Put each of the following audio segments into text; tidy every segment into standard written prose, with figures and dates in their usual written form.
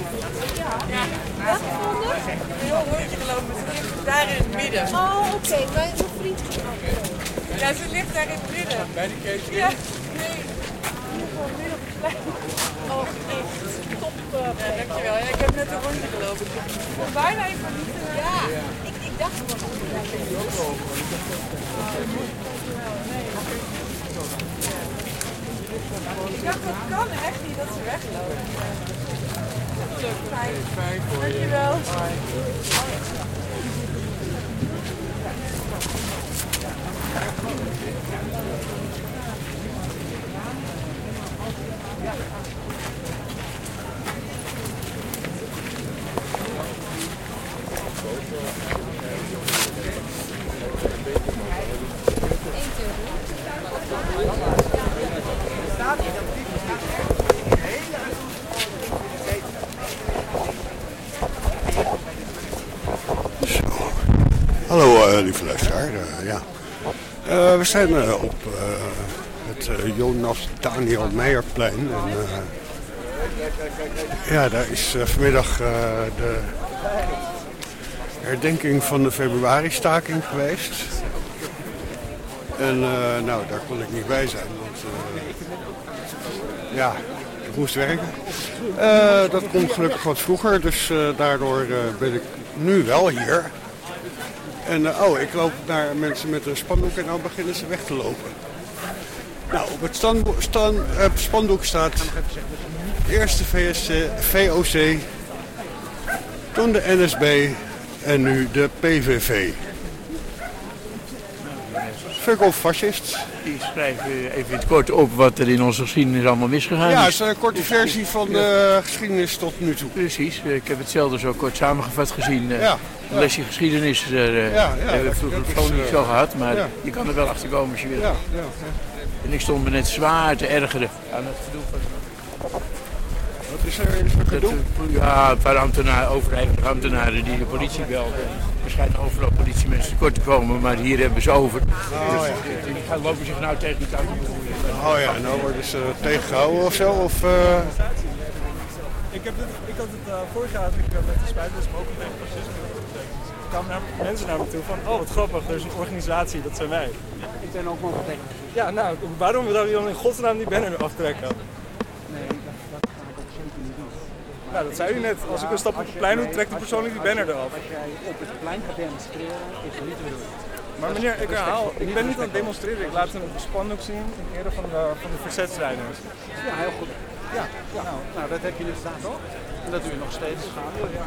Wat gevonden? Een heel rondje gelopen. Ze ligt daar in het midden. Oh, oké. Mijn vriend. Ja, ze ligt daar in het midden. Bij de catering? Ja, nee. Gewoon midden op het plein. Oh, echt. Top. Ja, dankjewel. Ja, ik heb net een rondje gelopen. Ik kon bijna even niet. Ja, ik dacht wel. Ik dacht, dat kan echt niet dat ze weglopen. Fijn. Dankjewel. Hallo lieve luisteraar, we zijn op het Jonas Daniel Meijerplein en daar is vanmiddag de herdenking van de februari-staking geweest. En daar kon ik niet bij zijn, want ik moest werken. Dat komt gelukkig wat vroeger, dus daardoor ben ik nu wel hier. En ik loop naar mensen met een spandoek en nou beginnen ze weg te lopen. Nou, op het spandoek staat eerst de VOC, toen de NSB en nu de PVV. Fuck off fascist. Ik schrijf even in het kort op wat er in onze geschiedenis allemaal misgegaan is. Ja, het is een korte versie van de geschiedenis tot nu toe. Precies, ik heb het zelden zo kort samengevat gezien. Een lesje geschiedenis hebben we vroeger gewoon niet zo gehad, maar je kan er wel achter komen als je wil. En ik stond me net zwaar te ergeren aan het gedoe van... Wat is er voor gedoe? Ja, een paar overheidsambtenaren die de politie belden. Er schijnen overal politiemensen tekort te komen, maar hier hebben ze over. Die gaan lopen zich nou tegen elkaar bemoeien. Oh ja, nou worden ze tegengehouden of zo? Of, Ik had het vorig jaar met de spuitbus ook een beetje fascisme. Er kwamen mensen naar me toe van, oh wat grappig, er is een organisatie, dat zijn wij. Ik ben ook mogelijk tegen. Ja, nou, waarom we dan in godsnaam die banner nu aftrekken? Nee, dat ga ik ook zeker niet doen. Nou, dat zei u net. Als ik een stap op het plein doe, trekt de persoonlijk die banner eraf. Als jij op het plein gaat demonstreren, is het niet te doen. Maar meneer, ik herhaal, ik ben niet aan het demonstreren. Ik laat een spandoek zien in ere van de verzetstrijders. Ja, heel goed. Ja. Nou, dat heb je inderdaad ook. En dat doe je nog steeds. Ja.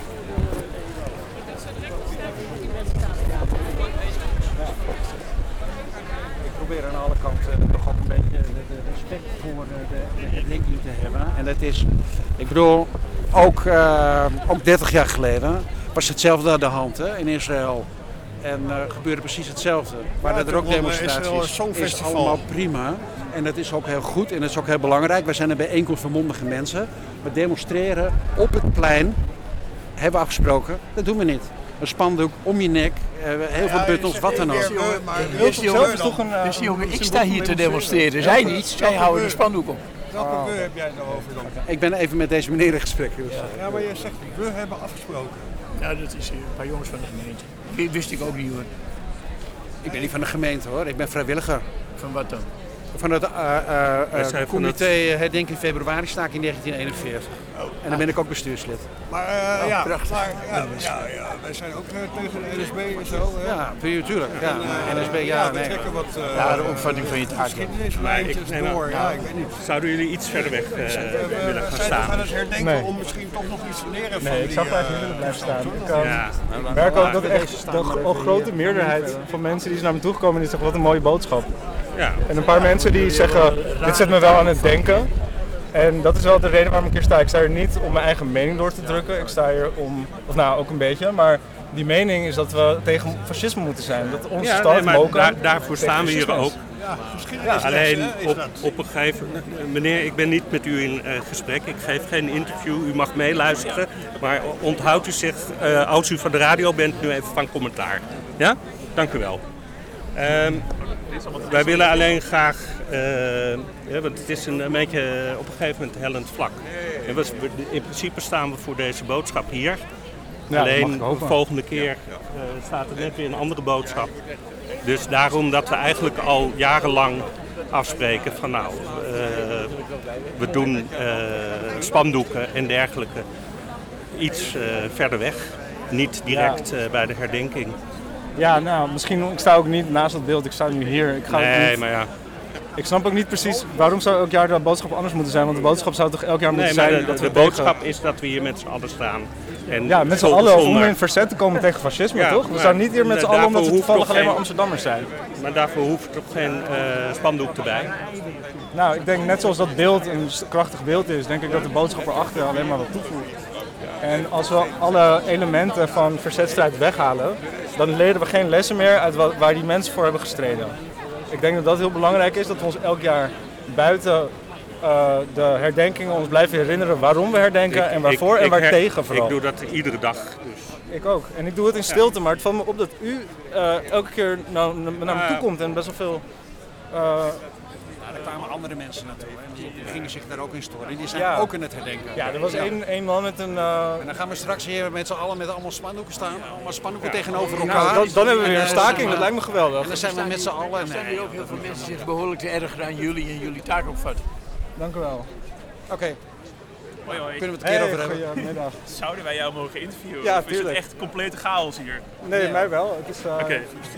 Ik probeer aan alle kanten toch ook een beetje de respect voor de herdenking te hebben. En dat is, ik bedoel, ook 30 jaar geleden was hetzelfde aan de hand in Israël. En gebeurde precies hetzelfde. Maar er ook demonstraties is allemaal prima. En dat is ook heel goed en dat is ook heel belangrijk. Wij zijn een bijeenkomst van mondige mensen. We demonstreren op het plein. Hebben we afgesproken. Dat doen we niet. Een spandoek om je nek, heel veel buttons, wat dan ook. Jongen, ik sta hier te demonstreren. Zij niet, zij houden de spandoek op. Welke we heb jij het nou over dan? Ik ben even met deze meneer in gesprek. Dus. Ja, maar je zegt, we hebben afgesproken. Ja, dat is een paar jongens van de gemeente. Dat wist ik ook niet hoor. Ik ben niet van de gemeente hoor, ik ben vrijwilliger. Van wat dan? Van het comité herdenking februari sta ik in 1941. En dan ben ik ook bestuurslid. Maar wij zijn ook tegen de NSB en zo. Ja, natuurlijk. Ja, NSB, we trekken wat de opvatting van je taak. geschiedenislijntjes door. Ja, ik weet niet. Zouden jullie iets verder weg willen gaan staan? We gaan eens herdenken om misschien toch nog iets te leren van ik zou eigenlijk willen blijven staan. Ik merk ook dat echt de grote meerderheid van mensen die naar me toegekomen die zeggen wat een mooie boodschap. Ja. En een paar mensen die zeggen, dit zet me wel aan het denken. En dat is wel de reden waarom ik hier sta. Ik sta hier niet om mijn eigen mening door te drukken. Ik sta hier om, ook een beetje, maar die mening is dat we tegen fascisme moeten zijn. Dat onze stad mogen. Daarvoor staan we hier ook. Ja, alleen op een gegeven moment, meneer, ik ben niet met u in gesprek. Ik geef geen interview. U mag meeluisteren. Maar onthoudt u zich, als u van de radio bent, nu even van commentaar. Ja? Dank u wel. Wij willen alleen graag, want het is een beetje op een gegeven moment hellend vlak. En in principe staan we voor deze boodschap hier. Ja, alleen de volgende keer staat er net weer een andere boodschap. Dus daarom dat we eigenlijk al jarenlang afspreken van we doen spandoeken en dergelijke iets verder weg. Niet direct bij de herdenking. Ja, nou, misschien, ik sta ook niet naast het beeld, ik sta nu hier. Maar ja. Ik snap ook niet precies, waarom zou elk jaar de boodschap anders moeten zijn? Want de boodschap zou toch elk jaar moeten zijn... De boodschap is dat we hier met z'n allen staan. En ja, met z'n allen om in verzet te komen tegen fascisme, toch? We staan niet hier met z'n allen omdat we toevallig alleen maar Amsterdammers zijn. Maar daarvoor hoeft toch geen spandoek erbij? Nou, ik denk net zoals dat beeld een krachtig beeld is, denk ik dat de boodschap erachter alleen maar wat toevoegt. En als we alle elementen van verzetstrijd weghalen, dan leren we geen lessen meer uit waar die mensen voor hebben gestreden. Ik denk dat dat heel belangrijk is, dat we ons elk jaar buiten de herdenkingen ons blijven herinneren waarom we herdenken en waarvoor en waartegen vooral. Ik doe dat iedere dag. Dus. Ik ook. En ik doe het in stilte, maar het valt me op dat u elke keer naar me toe komt en best wel veel... Er kwamen andere mensen naartoe en die gingen zich daar ook in storen. Die zijn ook in het herdenken. Ja, er was één man met een... En dan gaan we straks hier met z'n allen met allemaal spandoeken staan. Allemaal spandoeken tegenover elkaar. Nou, dan hebben we weer een staking, dat lijkt me geweldig. En dan zijn we met z'n allen... Er staan hier ook heel veel mensen zich behoorlijk te ergeren aan jullie en jullie taakopvat. Dank u wel. Oké. Hoi, hoi. Kunnen we het een keer over hebben? Goedemiddag. Zouden wij jou mogen interviewen? Ja, of is het echt complete chaos hier? Nee, mij wel. Het is... Oké.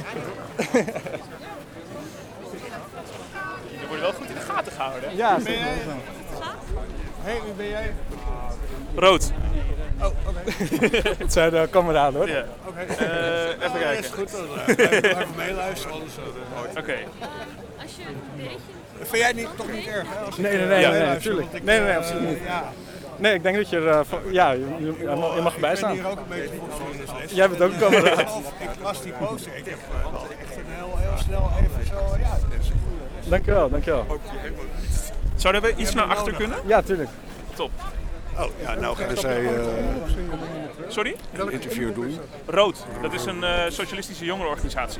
Er wordt wel goed in de gaten gehouden. Ja, ben jij? Hey, wie ben jij? Rood. Oh, oké. Het zijn de kameraden hoor. Ja. Oké. Even kijken. Is goed, dan even meeluisteren, anders Oké. Als je een beetje... vind jij toch niet erg, hè? Als Nee, natuurlijk. Nee, absoluut niet. Nee, ik denk dat je je mag erbij staan. Ik ben hier ook een beetje voor geschiedenisles. Jij bent ook een kameraad. Ik las die poster. Ik heb echt een heel snel even zo, Dankjewel. Zouden we iets naar achter kunnen? Ja, tuurlijk. Top. Oh, ja, nou gaan zij Sorry? een interview doen. Rood, dat is een socialistische jongerenorganisatie.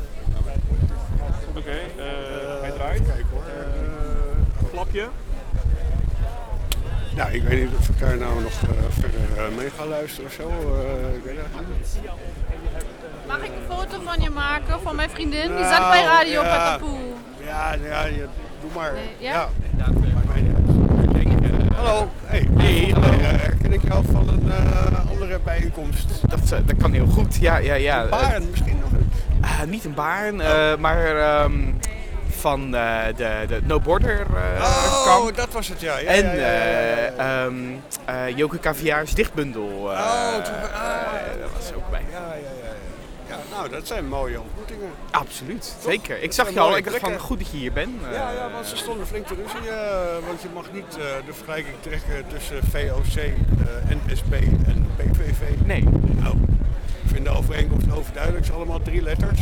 Oké, hij draait. Kijk hoor. Flapje. Nou, ik weet niet of ik daar nou nog verder mee ga luisteren of zo. Ik weet het niet. Mag ik een foto van je maken, van mijn vriendin? Die zat bij Radio Patapoe. Ja, doe maar. Nee, ja? Hallo. Hey, hallo. Herken ik jou van een andere bijeenkomst? Dat kan heel goed, ja. Een baarn misschien nog? Niet een baarn, maar van de No Border kamp. Dat was het, ja. En Joke Caviaar's dichtbundel. Dat was ook bij. Ja, nou, dat zijn mooie ontmoetingen. Absoluut, zeker. Ik zag je al, ik dacht van goed dat je hier bent. Ja, want ze stonden flink te ruzie, want je mag niet de vergelijking trekken tussen VOC, NSB en PVV. Nee. Nou, ik vind de overeenkomst overduidelijk, het zijn allemaal 3 letters.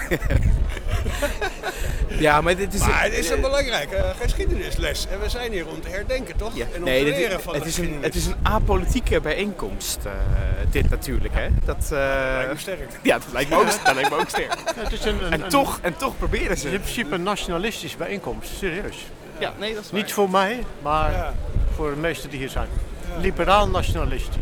Ja, maar dit is... Maar het is een belangrijke geschiedenisles en we zijn hier om te herdenken, toch? Ja. En om te leren van het is een apolitieke bijeenkomst, dit natuurlijk, hè. Dat lijkt me sterk. Ja, dat lijkt me ook sterk. Het is en toch proberen ze. Het is in principe een nationalistische bijeenkomst, serieus. Ja, nee, dat is waar. Niet voor mij, maar voor de meesten die hier zijn. Liberaal-nationalistisch.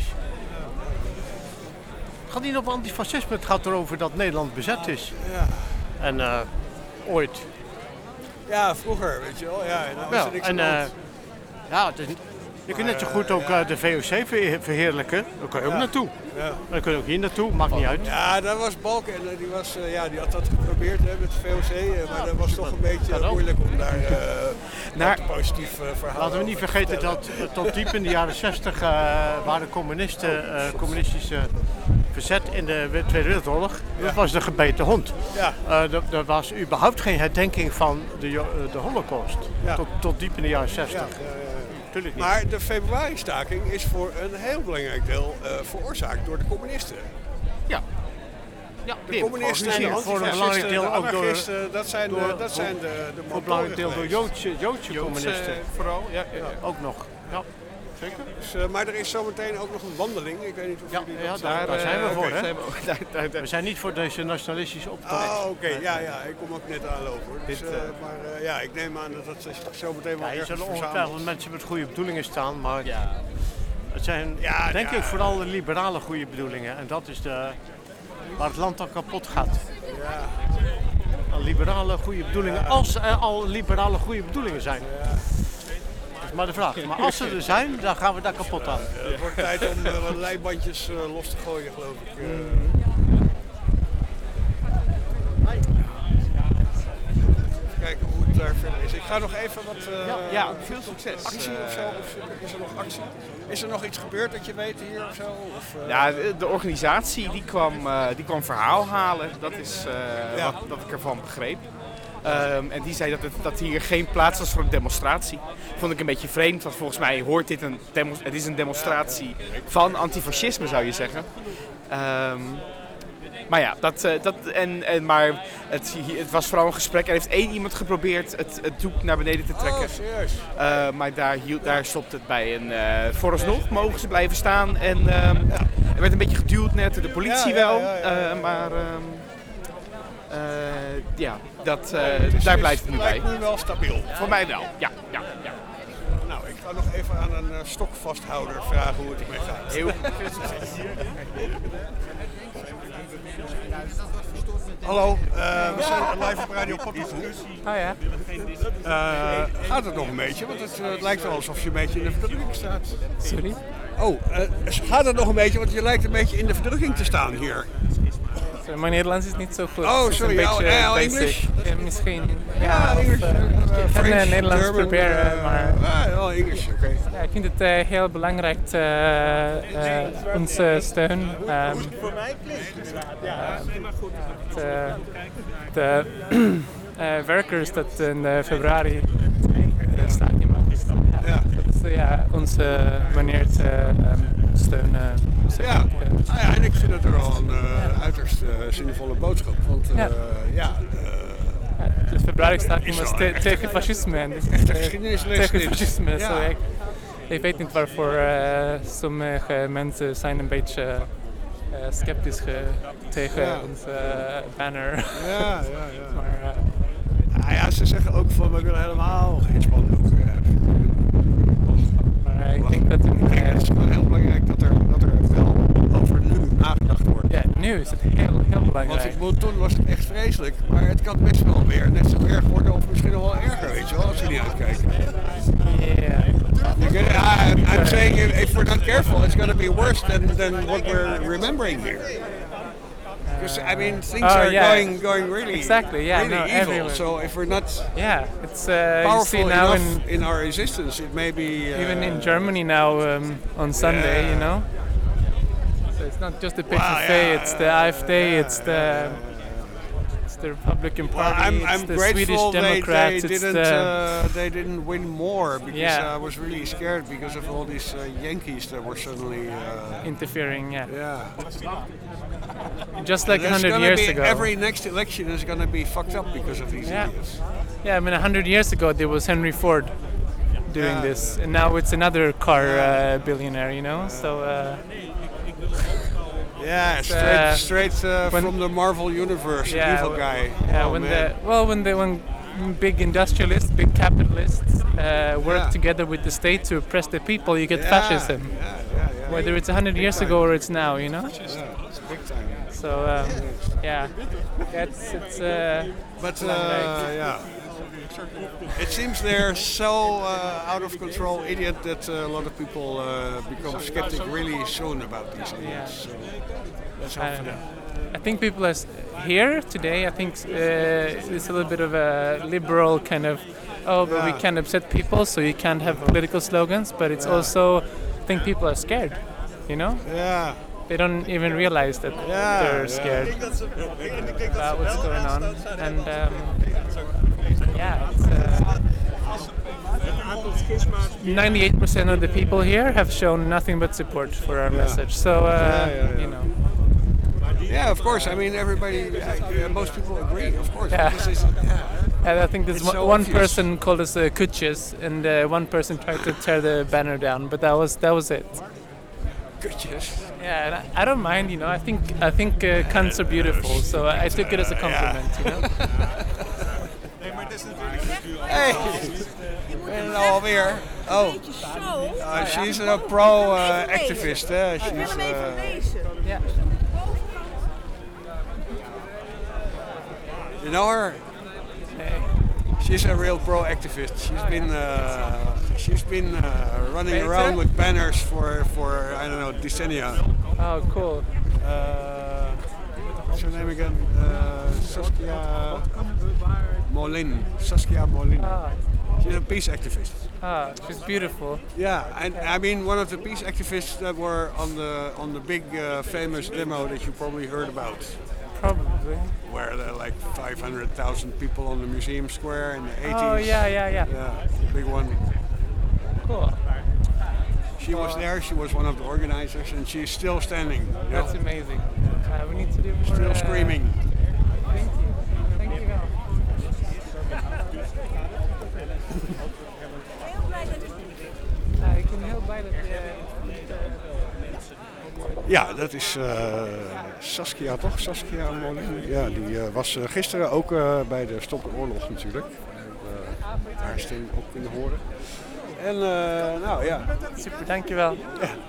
Het gaat niet om antifascisme, het gaat erover dat Nederland bezet is. Ja. En ooit. Ja, vroeger, weet je wel. Ja, en dan was er niks aan de hand. Het is, je kunt net zo goed ook de VOC verheerlijken. Daar kan je ook naartoe. Ja. Dan kun je ook hier naartoe, maakt niet uit. Ja, dat was Balken en die had dat geprobeerd met de VOC, maar dat was toch een beetje moeilijk om daar een positief verhaal. Laten we niet vergeten dat tot diep in de jaren 60 waren communistische verzet in de Tweede Wereldoorlog. Dat was de gebeten hond. Ja. Er was überhaupt geen herdenking van de Holocaust. Ja. Tot diep in de jaren 60. Niet. Maar de februari-staking is voor een heel belangrijk deel veroorzaakt door de communisten. Ja. De communisten en de voor een belangrijk deel ook door dat zijn de voor een belangrijk deel door Joodse communisten. Vooral, ja. Ook nog. Ja. zeker. Dus, maar er is zometeen ook nog een wandeling. Ik weet niet of jullie dat daar zijn we voor, oké, hè? We zijn niet voor deze nationalistische optocht. oké. Ja, ik kom ook net aanlopen. Hoor. Dus, maar ik neem aan dat dat zometeen wel Er ergens zullen verzameld. ongetwijfeld mensen met goede bedoelingen staan, maar het zijn denk ik vooral de liberale goede bedoelingen. En dat is waar het land dan kapot gaat. Ja. Aan liberale goede bedoelingen, als er al liberale goede bedoelingen zijn. Dat is maar de vraag. Maar als ze er zijn, dan gaan we daar kapot aan. Het wordt tijd om wat leibandjes los te gooien, geloof ik. Kijken hoe het daar verder is. Ik ga nog even wat veel succes. actie of zo. Of is er nog actie? Is er nog iets gebeurd dat je weet hier of zo? Of, Ja, de organisatie die kwam verhaal halen. Dat is wat ik ervan begreep. En die zei dat hier geen plaats was voor een demonstratie. Vond ik een beetje vreemd, want volgens mij hoort dit het is een demonstratie van antifascisme, zou je zeggen. Maar ja, maar het was vooral een gesprek. Er heeft één iemand geprobeerd het doek naar beneden te trekken. Oh, serieus? Maar daar stopt het bij. En vooralsnog mogen ze blijven staan. En er werd een beetje geduwd net door de politie wel. Maar daar blijft het nu bij. Het lijkt nu wel stabiel. Voor mij wel, ja. Nou, ik ga nog even aan een stokvasthouder vragen hoe het ermee gaat. Heel veel succes. Hallo, we zijn live op Radio Patapoe. Gaat het nog een beetje? Want het lijkt wel alsof je een beetje in de verdrukking staat. Sorry? Gaat het nog een beetje? Want je lijkt een beetje in de verdrukking te staan hier. Mijn Nederlands is niet zo goed. Oh, sorry. Engels? Misschien. Engels. Ik kan Nederlands German, proberen, maar... Engels, oké. Ja, ik vind het heel belangrijk onze steun. De werkers dat in februari staking maken. Dat is onze manier te steunen. En ik vind het er wel een uiterst zinvolle boodschap. Want de februari-staking was tegen fascisme. En tegen fascisme. Ja. Ik weet niet waarvoor sommige mensen zijn een beetje sceptisch tegen onze banner. Maar, ze zeggen ook van we willen helemaal geen spandoek. Maar ik denk dat het is wel heel belangrijk dat er wel over nu nagedacht wordt. Ja, nu is het heel belangrijk. Want toen was het echt vreselijk, maar het kan best wel weer net zo erg worden of misschien nog wel erger, weet je wel, als je niet uitkijkt. I'm saying if we're not careful, it's going to be worse than what we're remembering here. Because I mean, things are going really, really evil. Everywhere. So if we're not it's powerful you see now in our resistance, it may be even in Germany now on Sunday, you know. So it's not just the PVV, it's the AfD, it's the Republican Party, I'm it's the grateful Swedish Democrats. They didn't win more because I was really scared because of all these Yankees that were suddenly interfering. Just like 100 years ago. Every next election is going to be fucked up because of these idiots. Yeah, I mean 100 years ago there was Henry Ford doing this, and now it's another car billionaire, you know. So. Straight from the Marvel universe, evil guy. Yeah, when big industrialists, big capitalists work together with the state to oppress the people, you get fascism. Whether it's 100 years ago or it's now, you know. It's big time. So it's. It seems they're so out of control, idiot, that a lot of people become skeptic really soon about these idiots. So let's hope for them. I think people are here today. I think it's a little bit of a liberal kind of, but we can't upset people, so you can't have political slogans. But it's also, I think people are scared, you know? Yeah. They don't even realize that they're scared about what's going on. And it's 98% of the people here have shown nothing but support for our message. So, you know. Yeah, of course. I mean, everybody, most people agree, of course. And I think there's It's so one obvious. person called us kutjes, and one person tried to tear the banner down, but that was it. Kutjes. Yeah, and I don't mind, you know. I think cunts are beautiful, so I took it as a compliment, you know. Hey, ben er alweer. Oh, she's a pro-activist, hè? She's, Yeah. You know her? She's a real pro-activist. She's been running around with banners for I don't know, decennia. Oh, cool. What's her name again? Saskia Molin. Saskia Molin. She's a peace activist. She's beautiful. Yeah, and I mean one of the peace activists that were on the big famous demo that you probably heard about. Probably. Where there are like 500,000 people on the museum square in the 80s. Oh, yeah. Yeah, the big one. Cool. She was there, she was one of the organizers, and she's still standing. You know? That's amazing. We need to do more. Still screaming. Thank you. Thank you. Ik ben heel blij dat Ja, dat is Saskia toch? Saskia Molin. Ja, die was gisteren ook bij de Stop de Oorlog natuurlijk. Haar stem ook kunnen horen. En nou ja. Super, dankjewel.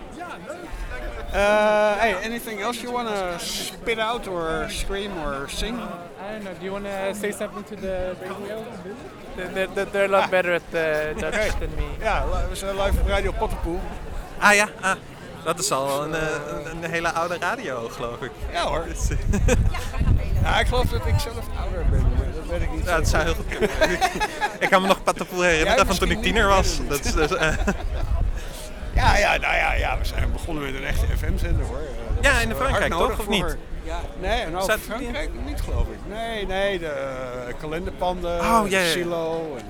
Hey, anything else you want to spit out or scream or sing? I don't know. Do you want to say something to the radio? They're a lot better at the Dutch than me. Ja, we zijn live op Radio Pottenpoel. Ah ja, dat is al een hele oude radio, geloof ik. Ja hoor. Ja, ik geloof dat ik zelf ouder ben, maar dat weet ik niet. Ja, dat zou heel goed kunnen. Ik kan me nog Pottenpoel herinneren van toen ik tiener was. Dat is dus, Ja, we zijn begonnen met een echte FM-zender hoor. Ja, in Frankrijk toch, of niet? Ja, nee, nou Frankrijk niet geloof ik. Nee, de kalenderpanden, Silo. En,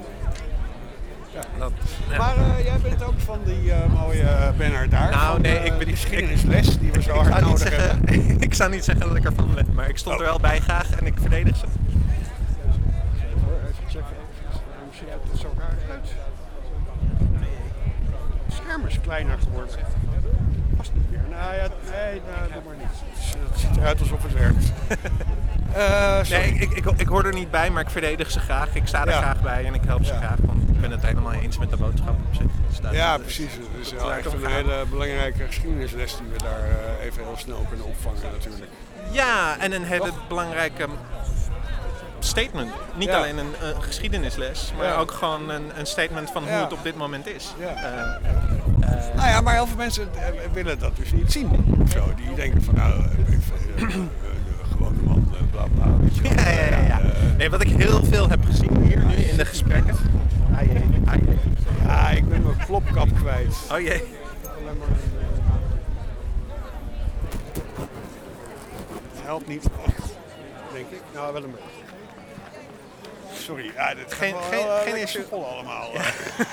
Maar jij bent ook van die mooie banner daar. Nou nee, ik ben die geschiedenisles die we zo hard nodig hebben. Ik zou niet zeggen dat ik ervan ben, maar ik stond er wel bij graag en ik verdedig ze. Even checken. Hoe ziet het zo raar uit? Het scherm is kleiner geworden. Past niet meer. Nou ja, nee, doe maar niet. Het ziet eruit alsof het werkt. Nee, ik hoor er niet bij, maar ik verdedig ze graag. Ik sta er graag bij en ik help ze graag, want ik ben het helemaal eens met de boodschap op zich. Ja, precies. Het is wel echt een hele belangrijke geschiedenisles die we daar even heel snel kunnen opvangen natuurlijk. Ja, en een hele belangrijke statement. Niet alleen een geschiedenisles, maar ook gewoon een statement van hoe het op dit moment is. Nou ja, maar heel veel mensen willen dat dus niet zien. Of zo. Die denken van nou, gewone man, bla bla. Ja. Nee, wat ik heel veel heb gezien hier nu in de gesprekken. Ja, ik ben mijn plopkap kwijt. Oh jee. Het helpt niet echt, denk ik. Nou, wel een beetje. Sorry, ja, dit geen issue allemaal. Ja.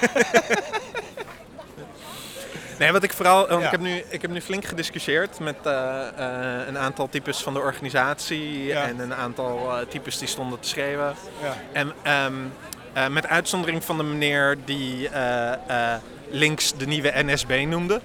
Nee, wat ik vooral, want ik heb nu flink gediscussieerd met een aantal types van de organisatie en een aantal types die stonden te schreeuwen. Ja. En met uitzondering van de meneer die links de nieuwe NSB noemde.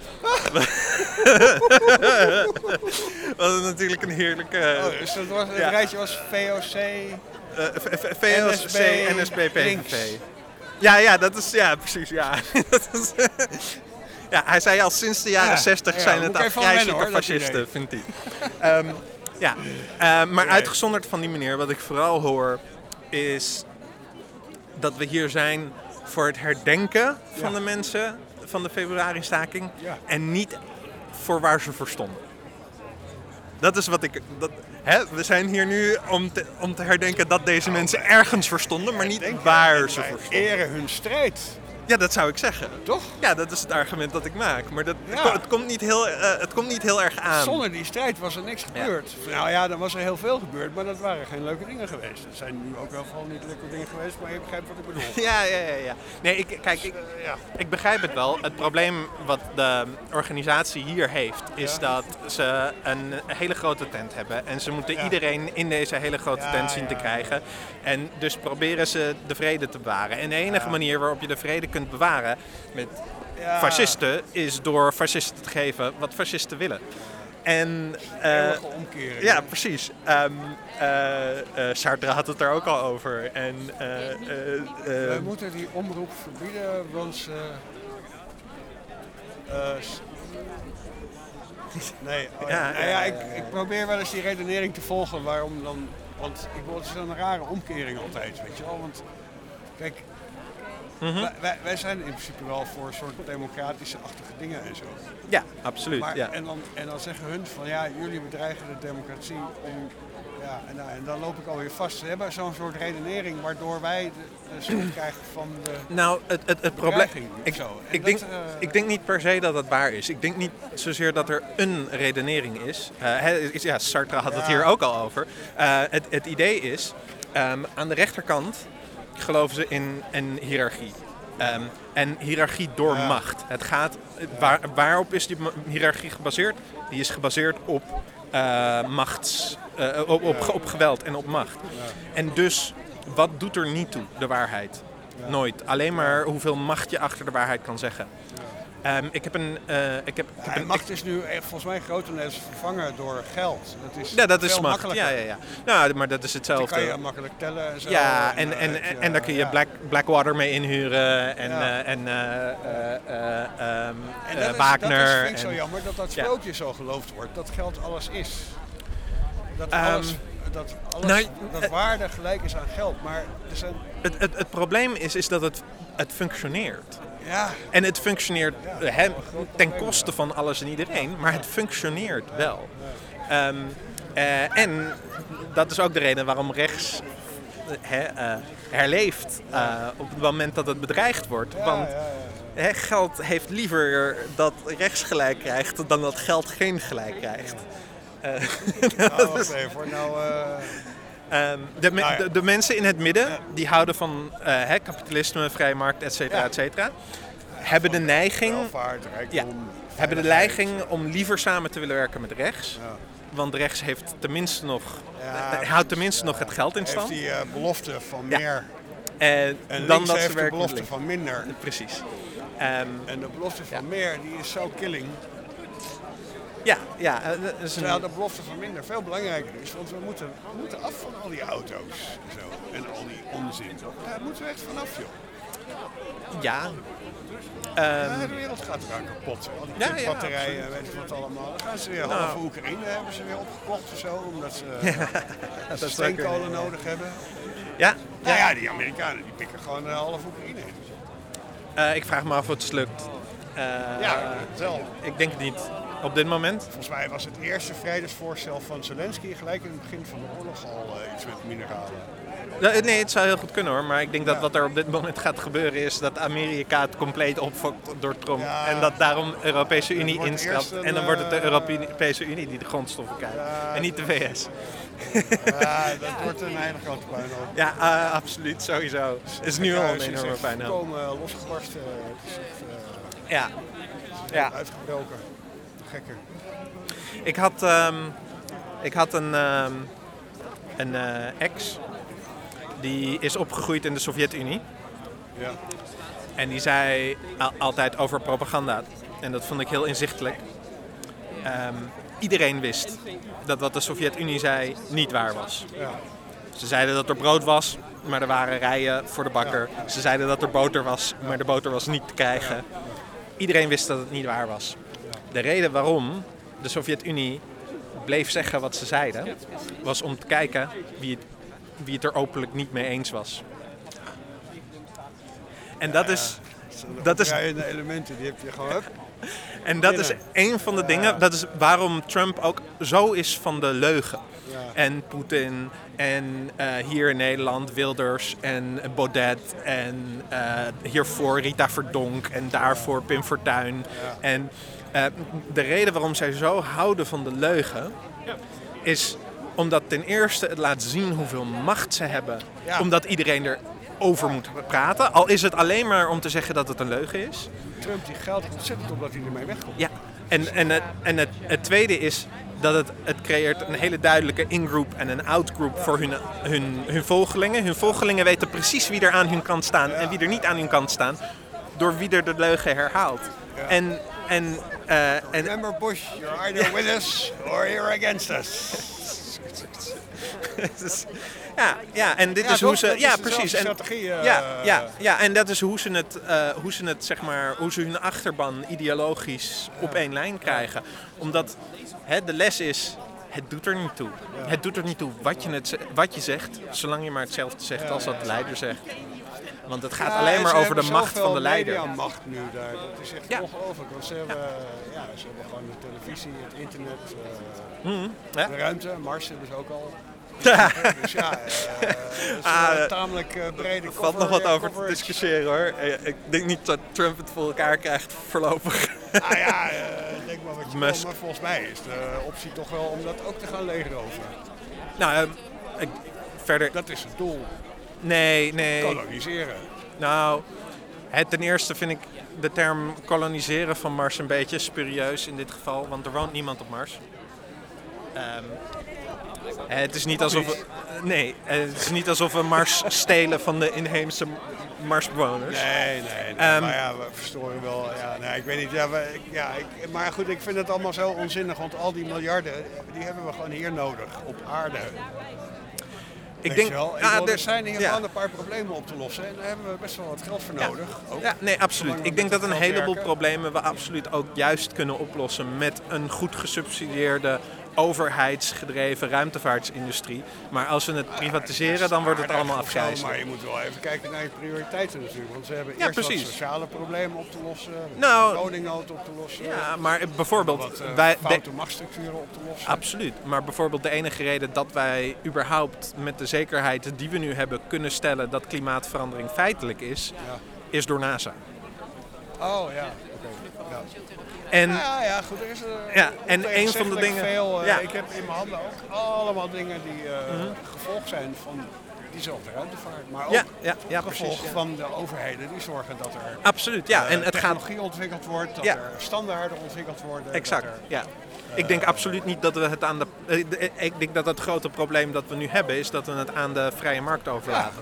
Wat natuurlijk een heerlijke... dus het rijtje was VOC... VOC, NSB, PVV. Ja, dat is... Ja, precies, ja. Dat is, ja, hij zei al sinds de jaren 60 zijn het afgrijzelijke fascisten, vindt hij. Maar uitgezonderd van die meneer, wat ik vooral hoor, is dat we hier zijn voor het herdenken van de mensen van de februari-staking en niet voor waar ze voor stonden. Dat is wat ik... we zijn hier nu om te herdenken dat deze mensen ergens voor stonden, maar niet waar ze voor stonden. Eren hun strijd. Ja, dat zou ik zeggen. Toch? Ja, dat is het argument dat ik maak. Maar het komt niet heel erg aan. Zonder die strijd was er niks gebeurd. Ja. Nou ja, dan was er heel veel gebeurd, maar dat waren geen leuke dingen geweest. Er zijn nu ook wel vooral niet leuke dingen geweest, maar je begrijpt wat ik bedoel. Ja. Nee, ik begrijp het wel. Het probleem wat de organisatie hier heeft, is dat ze een hele grote tent hebben. En ze moeten iedereen in deze hele grote tent zien te krijgen. En dus proberen ze de vrede te bewaren. En de enige manier waarop je de vrede kunt bewaren met fascisten is door fascisten te geven wat fascisten willen. En omkering. Ja, precies. Sartre had het daar ook al over. En, wij moeten die omroep verbieden, want ik probeer wel eens die redenering te volgen. Waarom dan? Want het is een rare omkering altijd, weet je wel. Want kijk, wij zijn in principe wel voor een soort democratische-achtige dingen en zo. Ja, absoluut. Maar, en dan zeggen hun van jullie bedreigen de democratie om... Ja, en dan loop ik alweer vast. Ze hebben zo'n soort redenering waardoor wij de schuld krijgen van de... Nou, het probleem... Ik denk niet per se dat het waar is. Ik denk niet zozeer dat er een redenering is. Sartre had het hier ook al over. Het idee is, aan de rechterkant geloven ze in een hiërarchie. En hiërarchie door macht. Het gaat, waarop is die hiërarchie gebaseerd? Die is gebaseerd op op geweld en op macht. En dus, wat doet er niet toe, de waarheid? Nooit. Alleen maar hoeveel macht je achter de waarheid kan zeggen. Macht is nu volgens mij grotendeels vervangen door geld. Dat is macht. Ja. Nou, maar dat is hetzelfde. Die kan je makkelijk tellen en zo. Ja, en daar kun je Blackwater mee inhuren en Wagner. Dat vind ik zo jammer dat sprookje zo geloofd wordt. Dat geld alles is. Dat waarde gelijk is aan geld. Maar het probleem is dat het functioneert. Ja. En het functioneert ten koste van alles en iedereen, maar het functioneert wel. En dat is ook de reden waarom rechts herleeft op het moment dat het bedreigd wordt. Want geld heeft liever dat rechts gelijk krijgt dan dat geld geen gelijk krijgt. De mensen in het midden, die houden van kapitalisme, vrije markt, et cetera, hebben de neiging, om liever samen te willen werken met rechts. Ja. Want rechts heeft tenminste nog, houdt tenminste nog het geld in stand. Heeft die belofte van meer. En dan dat heeft de belofte van minder. Precies. En de belofte van meer, die is zo killing. Terwijl de belofte van minder veel belangrijker is, want we moeten af van al die auto's en al die onzin. Daar moeten we echt vanaf, joh. Ja. De wereld gaat eraan kapot. Al die batterijen, weet je wat allemaal. Dan gaan ze weer halve Oekraïne hebben ze weer opgekocht of zo, omdat ze steenkolen nodig hebben. Ja. Die Amerikanen die pikken gewoon halve Oekraïne in. Ik vraag me af of het lukt. Wel. Ik denk het niet. Op dit moment? Volgens mij was het eerste vredesvoorstel van Zelensky gelijk in het begin van de oorlog al iets met mineralen. Nee, het zou heel goed kunnen hoor. Maar ik denk dat wat er op dit moment gaat gebeuren is dat Amerika het compleet opfokt door Trump. Ja. En dat daarom de Europese Unie instapt. En dan wordt het de Europese Unie die de grondstoffen krijgt. En niet de VS. Dat wordt een hele grote puinhoop. Ja, absoluut, sowieso. Het is nu al een enorme puinhoop. Ze komen losgebarsten. Uitgebroken. Gekker. Ik had een ex die is opgegroeid in de Sovjet-Unie. Ja. En die zei altijd over propaganda. En dat vond ik heel inzichtelijk. Iedereen wist dat wat de Sovjet-Unie zei niet waar was. Ja. Ze zeiden dat er brood was, maar er waren rijen voor de bakker. Ja. Ze zeiden dat er boter was, maar de boter was niet te krijgen. Ja. Iedereen wist dat het niet waar was. De reden waarom de Sovjet-Unie bleef zeggen wat ze zeiden, was om te kijken wie het er openlijk niet mee eens was. En dat is elementen, die heb je gewoon. En dat is een van de dingen, dat is waarom Trump ook zo is van de leugen. en Poetin en hier in Nederland Wilders en Baudet en hiervoor Rita Verdonk en daarvoor Pim Fortuyn. En de reden waarom zij zo houden van de leugen is omdat ten eerste het laat zien hoeveel macht ze hebben. Ja. Omdat iedereen erover moet praten. Al is het alleen maar om te zeggen dat het een leugen is. Trump die geldt ontzettend omdat hij ermee wegkomt. Ja, en het tweede is dat het creëert een hele duidelijke in-group en een out-group voor hun volgelingen. Hun volgelingen weten precies wie er aan hun kant staan en wie er niet aan hun kant staan. Door wie er de leugen herhaalt. Ja. Remember Bush, you're either with us or you're against us. Ja, en dit is hoe ze. Ja, precies. En en dat is hoe ze het zeg maar, hoe ze hun achterban ideologisch op één lijn krijgen. Omdat de les is, het doet er niet toe. Ja. Het doet er niet toe wat je zegt, zolang je maar hetzelfde zegt als dat de leider zegt. Want het gaat alleen maar over de macht van de leider. Ze hebben macht nu daar. Dat is echt ongelooflijk. Want ze hebben gewoon de televisie, het internet, de ruimte, Mars hebben ze ook al. Dus ja, dat is tamelijk brede cover. Er valt nog wat over te discussiëren hoor. Ik denk niet dat Trump het voor elkaar krijgt voorlopig. Denk maar wat je wil, maar volgens mij is de optie toch wel om dat ook te gaan legeroveren. Nou, verder... Dat is het doel. Nee. Koloniseren. Nou, ten eerste vind ik de term koloniseren van Mars een beetje spurieus in dit geval, want er woont niemand op Mars. Het is niet alsof het is niet alsof we Mars stelen van de inheemse Marsbewoners. Nee. Maar ja, we verstoren wel. Ja, nee, ik weet niet. Maar goed, ik vind het allemaal zo onzinnig, want al die miljarden, die hebben we gewoon hier nodig, op aarde. Er zijn hier gewoon een paar problemen op te lossen en daar hebben we best wel wat geld voor nodig. Ja, nee, absoluut. Ik denk dat een heleboel problemen we absoluut ook juist kunnen oplossen met een goed gesubsidieerde overheidsgedreven ruimtevaartindustrie. Maar als we het privatiseren, dan wordt het allemaal afgrijzelijk. Maar je moet wel even kijken naar je prioriteiten natuurlijk. Want ze hebben eerst wat sociale problemen op te lossen, woningnood op te lossen. Ja, maar bijvoorbeeld foute machtsstructuren op te lossen. Absoluut. Maar bijvoorbeeld de enige reden dat wij überhaupt met de zekerheid die we nu hebben kunnen stellen dat klimaatverandering feitelijk is, is door NASA. Oh ja, oké. Ja. En, goed. Er is en een van de dingen... Ik heb in mijn handen ook allemaal dingen die gevolg zijn van diezelfde ruimtevaart. Maar ook gevolg van de overheden die zorgen dat er absoluut, en het technologie ontwikkeld wordt, dat er standaarden ontwikkeld worden. Exact, ik denk absoluut niet dat we het aan ik denk dat het grote probleem dat we nu hebben is dat we het aan de vrije markt overlaten.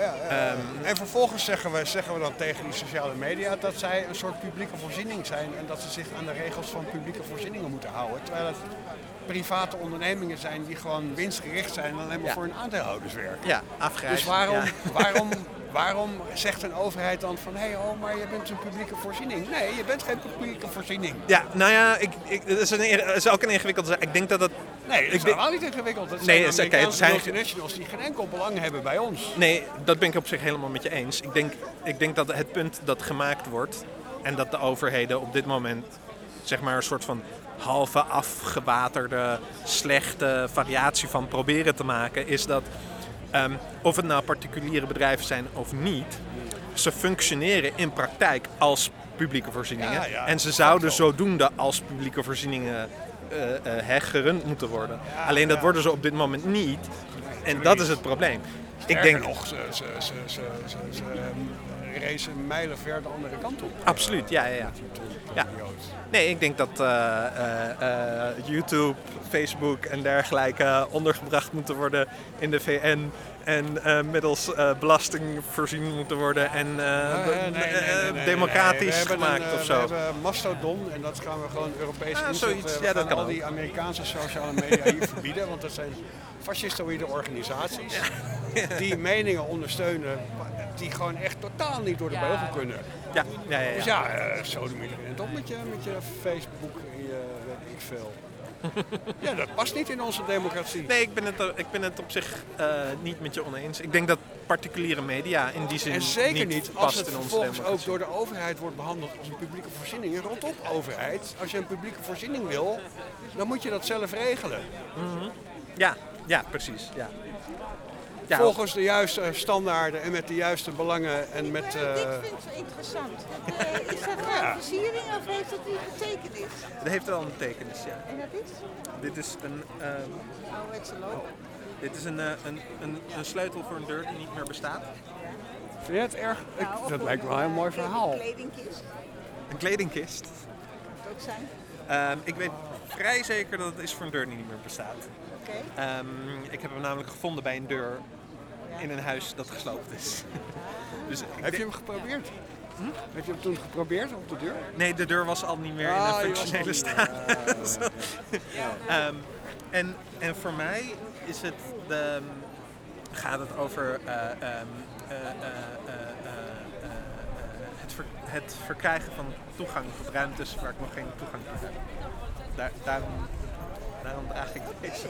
En vervolgens zeggen we dan tegen die sociale media dat zij een soort publieke voorziening zijn en dat ze zich aan de regels van publieke voorzieningen moeten houden. Terwijl het private ondernemingen zijn die gewoon winstgericht zijn en alleen maar voor hun aandeelhouders werken. Ja, afgrijzen. Dus waarom zegt een overheid dan van maar je bent een publieke voorziening? Nee, je bent geen publieke voorziening. Ja, nou ja, dat is ook een ingewikkelde zaak. Ik denk dat het... Nee, dat is helemaal niet ingewikkeld. Het zijn multinationals die geen enkel belang hebben bij ons. Nee, dat ben ik op zich helemaal met je eens. Ik denk dat het punt dat gemaakt wordt en dat de overheden op dit moment zeg maar een soort van halve afgewaterde, slechte variatie van proberen te maken, is dat of het nou particuliere bedrijven zijn of niet, ze functioneren in praktijk als publieke voorzieningen. En ze zouden zodoende als publieke voorzieningen gerund moeten worden. Alleen dat worden ze op dit moment niet. En dat is het probleem. Ik denk nog, ze racen mijlen ver de andere kant op. Absoluut, ja. Nee, ik denk dat YouTube, Facebook en dergelijke ondergebracht moeten worden in de VN en middels belasting voorzien moeten worden en democratisch gemaakt of zo. We hebben Mastodon en dat gaan we gewoon Europees inzetten. We gaan al die Amerikaanse sociale media hier verbieden, want dat zijn fascistoïde organisaties die meningen ondersteunen die gewoon echt totaal niet door de beugel kunnen. Dus sodomiet erin het op met je Facebook en je weet ik veel. Ja, dat past niet in onze democratie. Nee, ik ben het op zich niet met je oneens. Ik denk dat particuliere media in die zin en zeker niet als past het in onze vervolgens democratie. ook door de overheid wordt behandeld als een publieke voorziening. Rot op, overheid. Als je een publieke voorziening wil, dan moet je dat zelf regelen. Ja, Ja, precies. Ja. Volgens de juiste standaarden en met de juiste belangen en met... Dit vind ik zo interessant. Is dat een versiering of heeft dat die betekenis? Dat heeft wel een betekenis, ja. En dat is? Dit is een... Dit is een sleutel voor een deur die niet meer bestaat. Vind je het erg? Dat lijkt me wel een mooi verhaal. Een kledingkist. Een kledingkist. Kan het ook zijn? Ik weet vrij zeker dat het is voor een deur die niet meer bestaat. Okay. Ik heb hem namelijk gevonden bij een deur in een huis dat gesloopt is. Dus heb je hem geprobeerd? Heb je hem toen geprobeerd op de deur? Nee, de deur was al niet meer in een functionele staat. En voor mij is het gaat het over het verkrijgen van toegang tot ruimtes waar ik nog geen toegang toe heb. Daarom draag ik deze.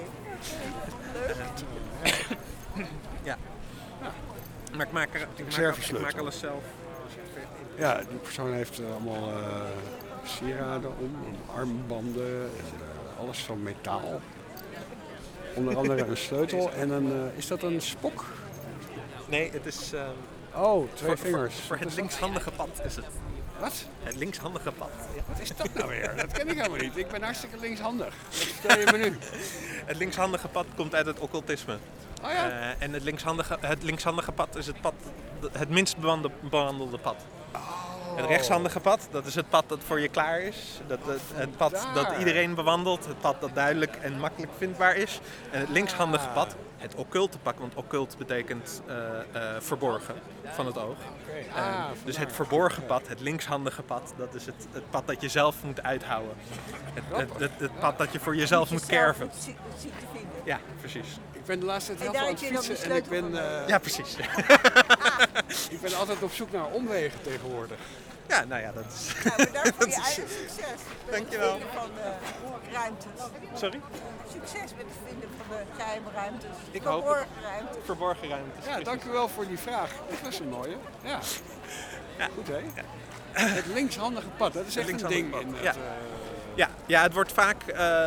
Ja. Maar ik maak alles zelf. Ja, die persoon heeft allemaal sieraden om, armbanden, alles van metaal. Onder andere een sleutel en is dat een spok? Nee, het is... twee vingers. Voor het linkshandige pad is het. Wat? Het linkshandige pad. Ja. Wat is dat nou weer? Dat ken ik helemaal niet. Ik ben hartstikke linkshandig. Wat vertel je me nu? Het linkshandige pad komt uit het occultisme. Oh ja? En het linkshandige pad is het minst bewandelde pad. Het rechtshandige pad, dat is het pad dat voor je klaar is. Het pad dat iedereen bewandelt. Het pad dat duidelijk en makkelijk vindbaar is. En het linkshandige pad, het occulte pad, want occult betekent verborgen van het oog. Dus het verborgen pad, het linkshandige pad, dat is het pad dat je zelf moet uithouden. Het pad dat je voor jezelf moet kerven. Ja, precies. Ik ben de laatste tijd heel veel aan het fietsen en ik ben... Ja, precies. Ik ben altijd op zoek naar omwegen tegenwoordig. Ja, nou ja, dat is... Bedankt voor je eigen succes. Dankjewel. Met het vinden van ruimtes. Sorry? Succes met het vinden van de geheime ruimtes. Ik verborgen ruimtes. Verborgen ruimtes. Ja, dank u wel voor die vraag. Dat is een mooie. Ja. Goed hè? Ja. Het linkshandige pad, dat is echt een ding. Ja, het wordt vaak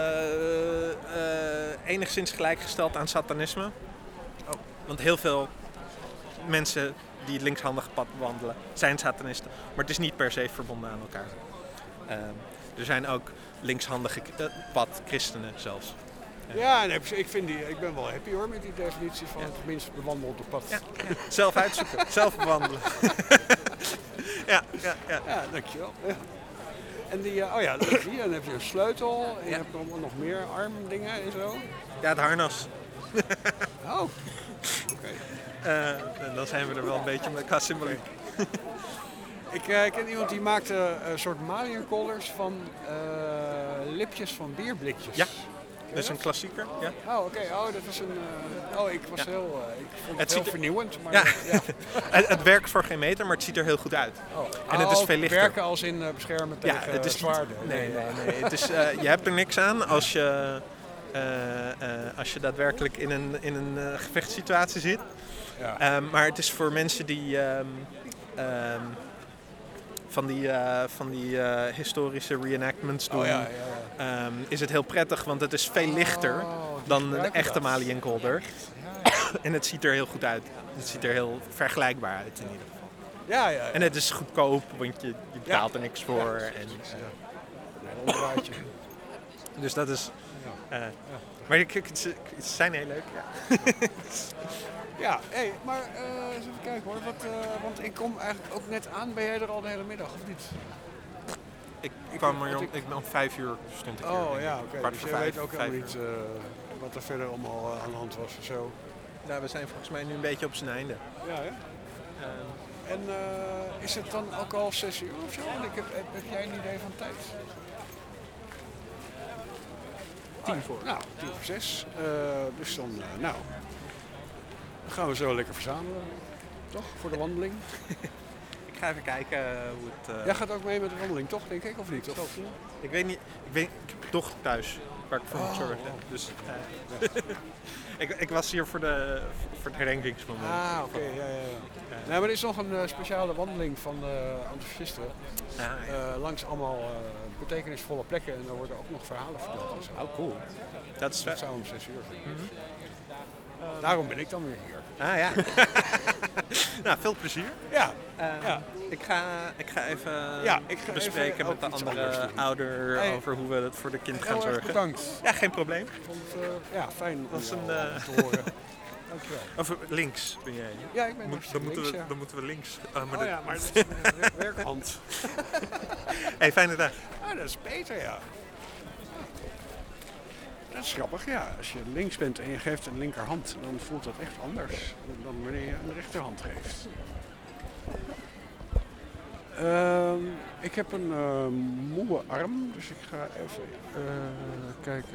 enigszins gelijkgesteld aan satanisme. Want heel veel mensen die het linkshandige pad bewandelen zijn satanisten. Maar het is niet per se verbonden aan elkaar. Er zijn ook linkshandige pad christenen zelfs. Ja, nee, ik ben wel happy hoor met die definitie van het minst bewandelde pad. Ja. Zelf uitzoeken, zelf bewandelen. Ja, dankjewel. Ja. En die, dan heb je een sleutel en je hebt nog meer armdingen en zo. Ja, het harnas. Oh, oké. En dan zijn we er wel een beetje met qua symboliek. Ik ken iemand die maakte een soort Marienkolders van lipjes van bierblikjes. Ja, dat is een klassieker. Ja. Oh, oké. Oh, dat was een... ik vond het heel vernieuwend. Maar ja. Het werkt voor geen meter, maar het ziet er heel goed uit. En het is veel lichter. Werken als in beschermen tegen het is zwaarden. Nee. Het is, je hebt er niks aan als je daadwerkelijk in een gevechtssituatie zit. Ja. Maar het is voor mensen die van die historische reenactments doen, is het heel prettig, want het is veel lichter dan een echte Marienkolder. En het ziet er heel goed uit. Het ziet er heel vergelijkbaar uit in ieder geval. Ja. En het is goedkoop, want je betaalt er niks voor. Dus dat is... Maar ze zijn heel leuk, ja. Ja, maar eens even kijken hoor. Want ik kom eigenlijk ook net aan. Ben jij er al de hele middag of niet? Ik ben om 5 uur stond ik hier. Oh ja, oké. Kwart Dus voor jij 5, weet ook helemaal niet wat er verder allemaal aan de hand was of zo. Nou, we zijn volgens mij nu een beetje op zijn einde. Ja, hè? En is het dan ook al 6 uur of zo? Want heb jij een idee van tijd? 10 voor. Nou, 10 voor 6. Dus dan, dan gaan we zo lekker verzamelen. Toch? Voor de wandeling. Ik ga even kijken hoe het... Jij gaat ook mee met de wandeling, toch? Denk ik, of niet? Ik weet niet. Ik heb toch thuis. waar ik voor moet zorgen. Dus, ik was hier voor de herdenkingsmoment. Oké. Ja. Nee, maar er is nog een speciale wandeling van de antifascisten. Langs allemaal betekenisvolle plekken en daar worden ook nog verhalen verteld. En zo. Oh, cool. Dat zou om 6 uur zijn. Daarom ben ik dan weer hier. Ah ja. Nou, veel plezier. Ja. Ik ga even bespreken met de andere ouder over hoe we het voor de kind gaan zorgen. Bedankt. Ja, geen probleem. Ik vond het fijn om te horen. Dankjewel. Of links ben jij? Ja, ik ben dan moeten we links. Maar dat is een werkhand. Hey, fijne dag. Dat is beter, ja. Dat is grappig, ja. Als je links bent en je geeft een linkerhand, dan voelt dat echt anders dan wanneer je een rechterhand geeft. Ik heb een moe arm, dus ik ga even kijken.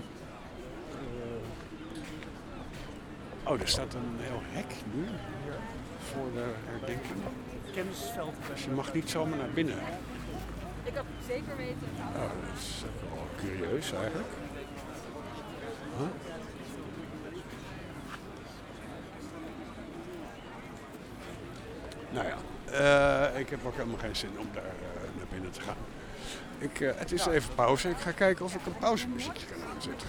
Er staat een heel hek nu hier voor de herdenking. Kennisveld. Dus je mag niet zomaar naar binnen. Ik had zeker weten. Dat is wel curieus eigenlijk. Huh? Nou ja, ik heb ook helemaal geen zin om daar naar binnen te gaan. Het is even pauze. Ik ga kijken of ik een pauzemuziekje kan aanzetten.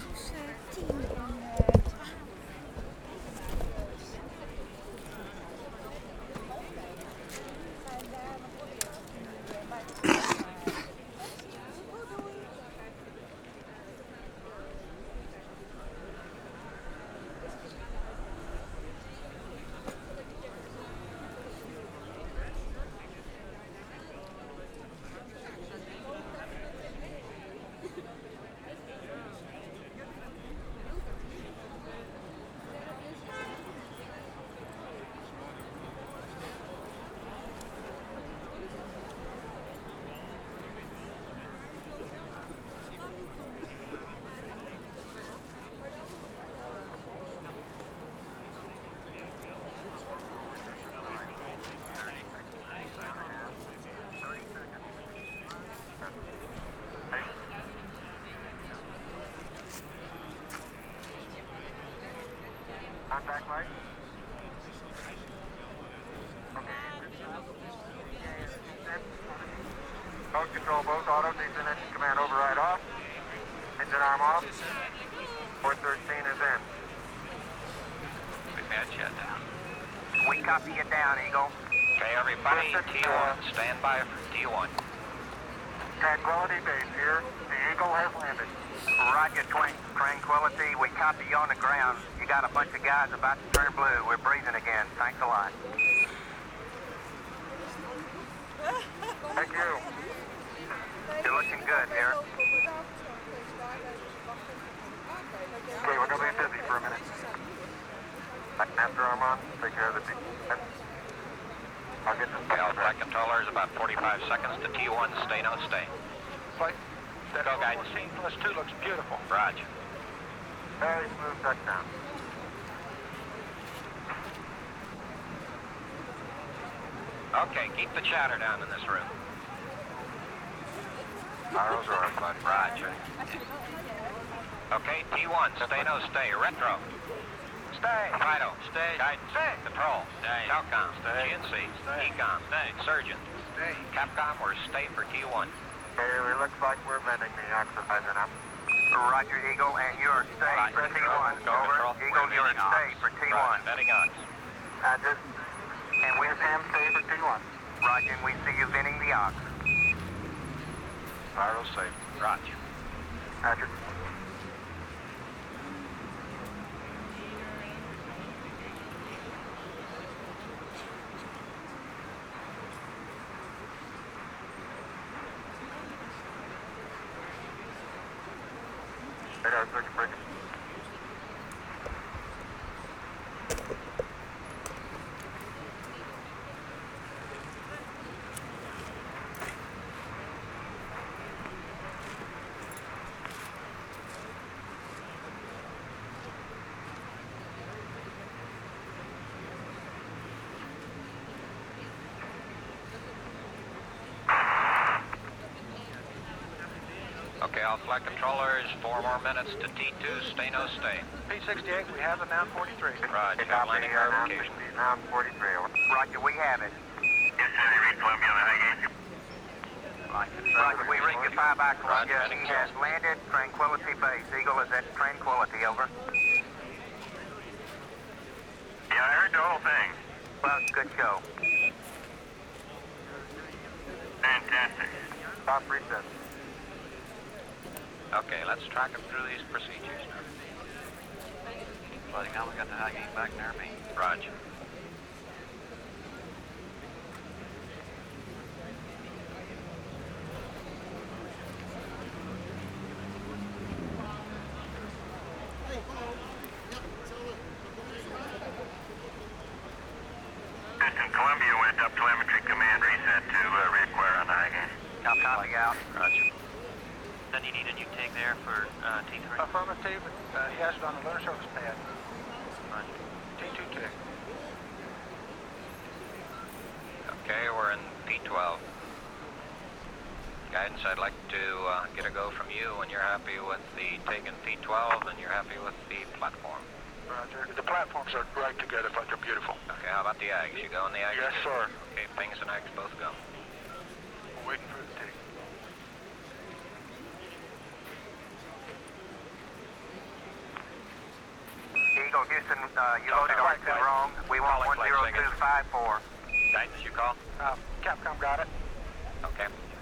Contact light. Mode control, both auto, diesel engine command override off. Engine arm off. Port 13 is in. We've got you down. We copy you down, Eagle. Okay, everybody, T1, stand by for T1. Tranquility Base here. The Eagle has landed. Roger, Tranquility, we copy you on the ground. You got a bunch of guys about to turn blue. We're breathing again. Thanks a lot. Thank you. You're looking good here. Okay, we're going to be busy for a minute. After arm on, take care of the defense. I'll get this Okay, flight controller is about 45 seconds to T1. Stay, no stay. Flight. Go, guys. +2 looks beautiful. Roger. Very smooth touchdown. Okay, keep the chatter down in this room. Arrows are our flight. Roger. Okay, T1, stay, no stay. Retro. Stay. Fido. Stay. Guidance. Stay. Control. Stay. Telcom. Stay. GNC. Stay. Ecom. Stay. Surgeon. Stay. Capcom, we're stay for T1. Okay, it looks like we're bending the oxidizer now. Roger, Eagle, and you're stay for T1. Over. Eagle, you're stay for T1. Betting ox. And we're Sam, stay for T1. Roger, and we see you venting the ox. Viral safe. Roger. Roger. Radar circuit breaker. Okay, all flight controllers, 4 more minutes to T2, stay no stay. P-68, we have it now 43. Roger, landing verification. Now 43, over. Roger, we have it. Yes, sir, they read Columbia on the high gain. Roger, we read goodbye by Columbia. He has landed Tranquility Base. Eagle is at Tranquility, over. Yeah, I heard the whole thing. Well, good show. Fantastic. Stop reset. Okay, let's track them through these procedures now. Flooding, now we got the high gain back near me. Roger. Houston, Columbia went up telemetry command reset to reacquire on the high gain. Now copy out. Roger. Then you need a new take there for T3? Affirmative. He has it on the lunar surface pad. Roger. T2 tick. Okay, we're in P12. Guidance, I'd like to get a go from you when you're happy with the taken P12 and you're happy with the platform. Roger. The platforms are right together, but they're beautiful. Okay, how about the Ags? You go in the Ags? Yes, sir. Okay, Pings and Ags both go. We're waiting for the take. Eagle, Houston, you loaded R2 wrong. We want 10254. Guidance, you call? Capcom got it. Okay.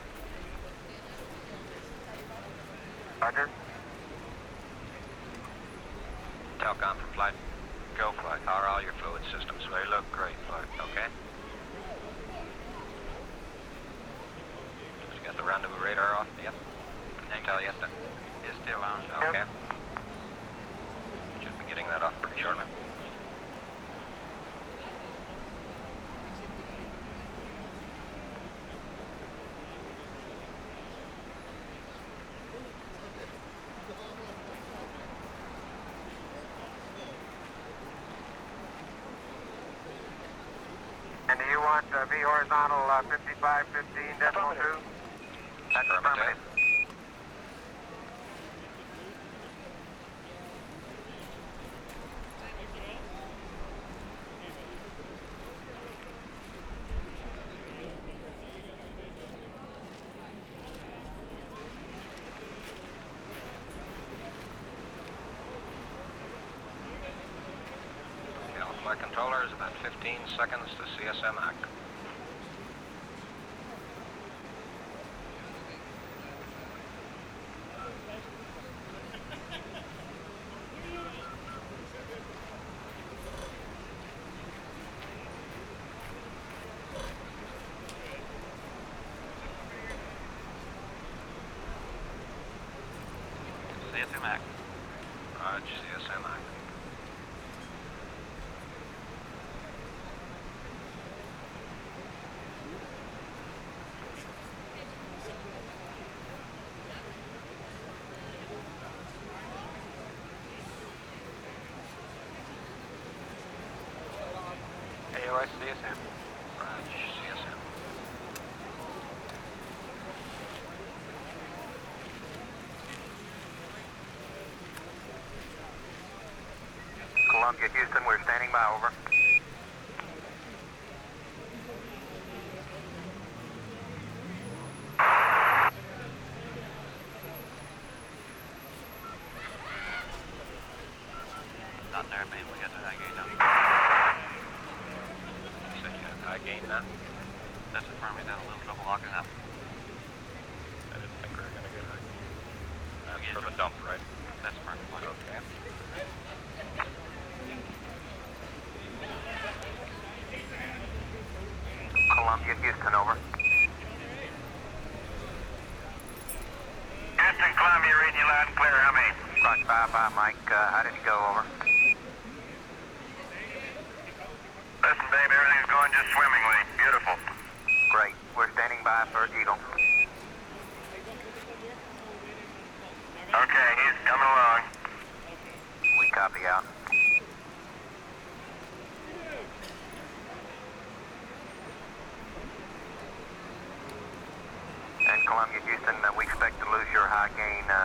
Roger. Telcom from flight. Go flight. How are all your fluid systems? They look great, flight. Okay. You got the rendezvous radar off? Yep. Intel, yes, sir. It's still on. Okay. Should be getting that off pretty shortly. And do you want V horizontal 5515.2? That's affirmative. Flight controllers, about 15 seconds to CSM ACK. CSM ACK. Roger, CSM ACK. AOS CSM. Roger, CSM. Columbia, Houston, we're standing by, over. Not there, man. We got the high gain now. You said you had high gain now? That's affirmative. Had a little trouble locking up. I didn't think we were going to get high gain. That's Again, for the dump, right? That's affirmative. Okay. Columbia, Houston, over. Houston, Columbia, reading you loud and clear. How many? Roger, bye, Mike. How did it go, over? Listen, babe, everything's going just swimmingly. Beautiful. Great. We're standing by for Eagle. Okay, he's coming along. We copy out. And Columbia, Houston, we expect to lose your high gain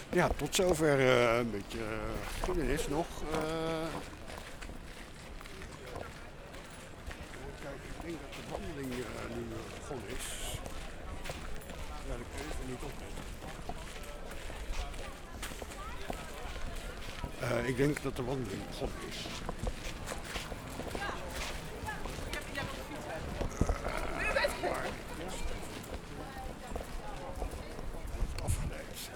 Ja, tot zover een beetje geschiedenis nog. Kijk, ik denk dat de wandeling nu begonnen is. Ja, dat kun je er niet op. Ik denk dat de wandeling begonnen is. Afgeleid.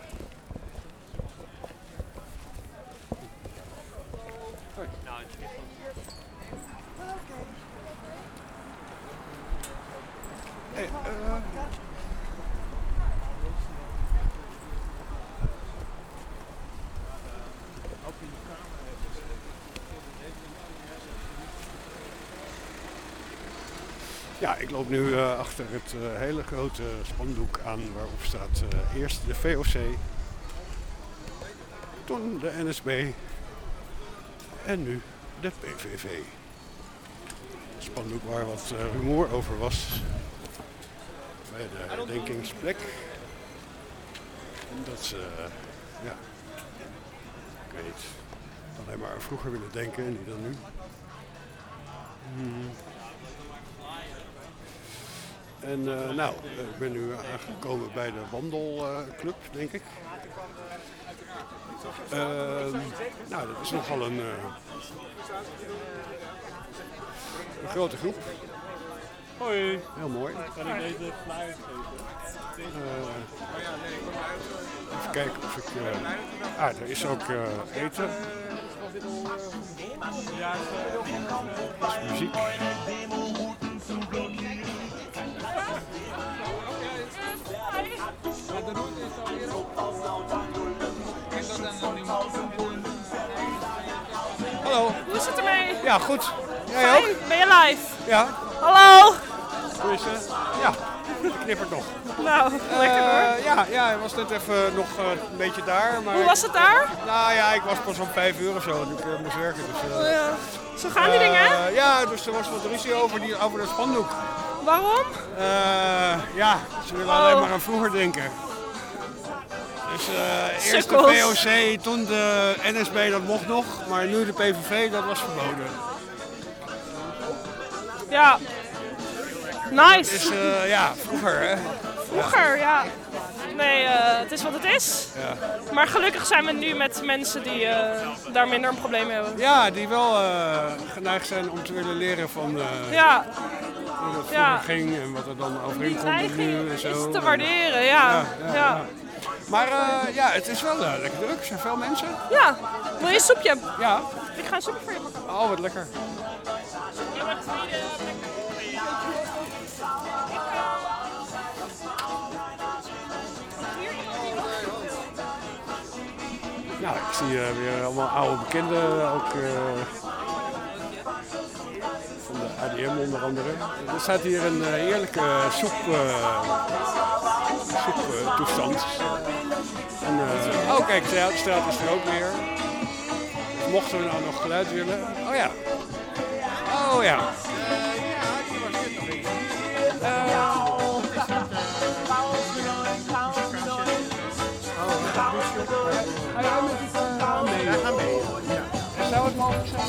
Hey, ja, ik loop nu achter het hele grote spandoek aan waarop staat eerst de VOC, toen de NSB en nu de PVV. Een spandoek waar wat rumoer over was bij de herdenkingsplek. Omdat ze, ja, ik weet niet, alleen maar vroeger willen denken en niet dan nu. En nou, ik ben nu aangekomen bij de wandelclub, denk ik. Nou, dat is nogal een grote groep. Hoi. Heel mooi. Kan ik deze flyers geven? Even kijken of ik... er is ook eten. Er is muziek. Hallo. Hoe is het ermee? Ja, goed. Jij Fijn. ook? Ben je live? Ja. Hallo. Hoe is het? Ja, ik knippert nog. Nou, lekker hoor. Ja, hij was net even nog een beetje daar. Maar Hoe was het daar? Nou ja, ik was pas om 5 uur of zo en ik moest werken. Dus, Ja. Zo gaan die dingen? Ja, dus er was wat ruzie over dat spandoek. Waarom? Ja, ze willen alleen maar aan vroeger denken. Dus eerst de Sukkels. VOC, toen de NSB, dat mocht nog, maar nu de PVV, dat was verboden. Ja. Nice. Dus ja, vroeger hè. Vroeger, ja. Nee, het is wat het is. Ja. Maar gelukkig zijn we nu met mensen die daar minder een probleem mee hebben. Ja, die wel geneigd zijn om te willen leren van Ja. hoe dat vroeger Ja. ging en wat er dan Die overeen komt neiging nu en zo. is te waarderen, ja. Ja. Maar ja, het is wel lekker druk. Er zijn veel mensen. Ja. Wil je een soepje? Ja. Ik ga een soepje voor je maken. Oh, wat lekker. Nou, ik zie weer allemaal oude bekenden, ook van de ADM onder andere. Er staat hier een heerlijke soeptoestand. Oh kijk, de straat is er ook weer. Mochten we nou nog geluid willen? Oh ja. Oh ja. Wij gaan mee. Ja. Zou het mogelijk zijn?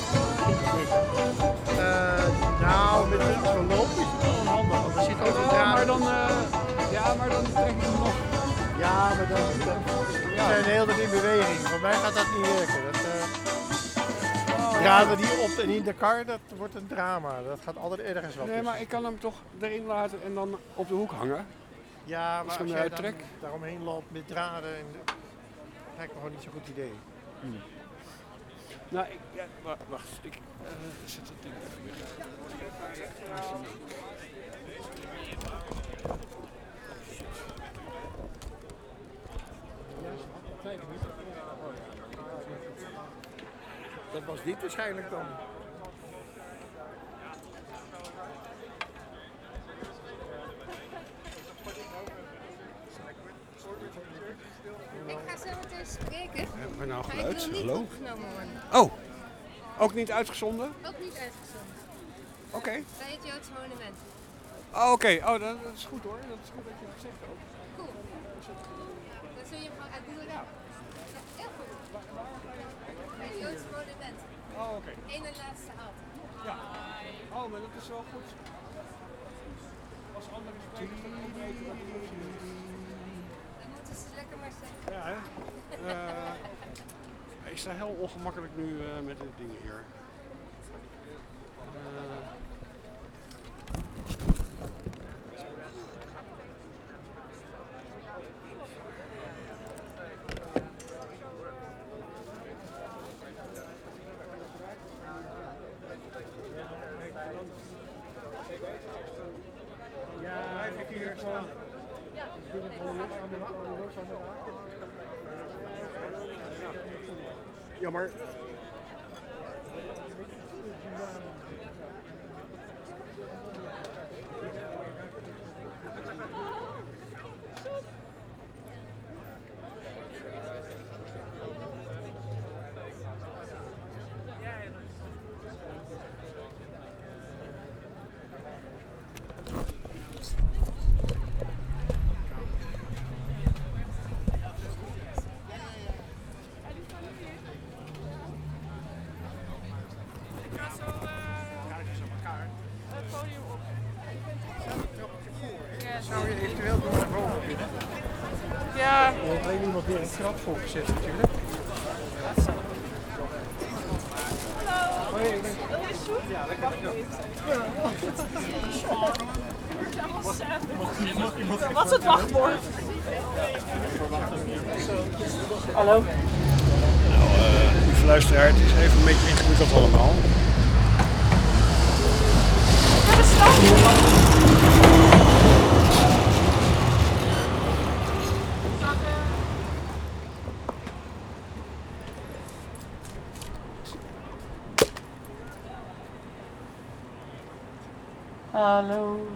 Nou, met het verloop is het wel handig. Want er zit ook een draad. Maar dan trek ik hem nog. Ja, maar dan zijn de hele tijd in beweging. Voor mij gaat dat niet werken. Draden die op en in de kar, dat wordt een drama. Dat gaat altijd ergens wel. Nee, maar ik kan hem toch erin laten en dan op de hoek hangen. Ja, maar als jij dan trek. daaromheen loopt met draden, lijkt me gewoon niet zo'n goed idee. Nou, wacht. Ik zet het ding even weg. Dat was dit waarschijnlijk dan. Ik ga zo meteen spreken. Hebben we nou Maar geluid? ik wil niet Hallo? opgenomen worden. Oh, ook niet uitgezonden? Ook niet uitgezonden. Oké. Bij het Joods monument. Oh, oké. Oh, dat is goed hoor. Dat is goed dat je het zegt ook. Cool. Dan zul je hem gewoon uit doen. Heel goed. Bij het Joodse monument. Oh, oké. Eén en laatste haalt. Ja. Oh, maar dat is wel goed. Als andere sprekers dat ook weten dat het goed is. Dan moeten ze lekker maar zeggen. Ja, hè? Ik sta heel ongemakkelijk nu met dit ding hier. Ja, ik heb hier gewoon. Jammer. Zou je eventueel door naar boven kunnen? Ja. Er heeft alleen iemand weer een grap voor gezet natuurlijk. Hallo. Hoi. Wil je soep? Ja, lekker. Wat is het wachtwoord? Hallo. Nou, lieve luisteraar, het is even een beetje ingewikkeld allemaal. Ja, dat staat hier. Hallo.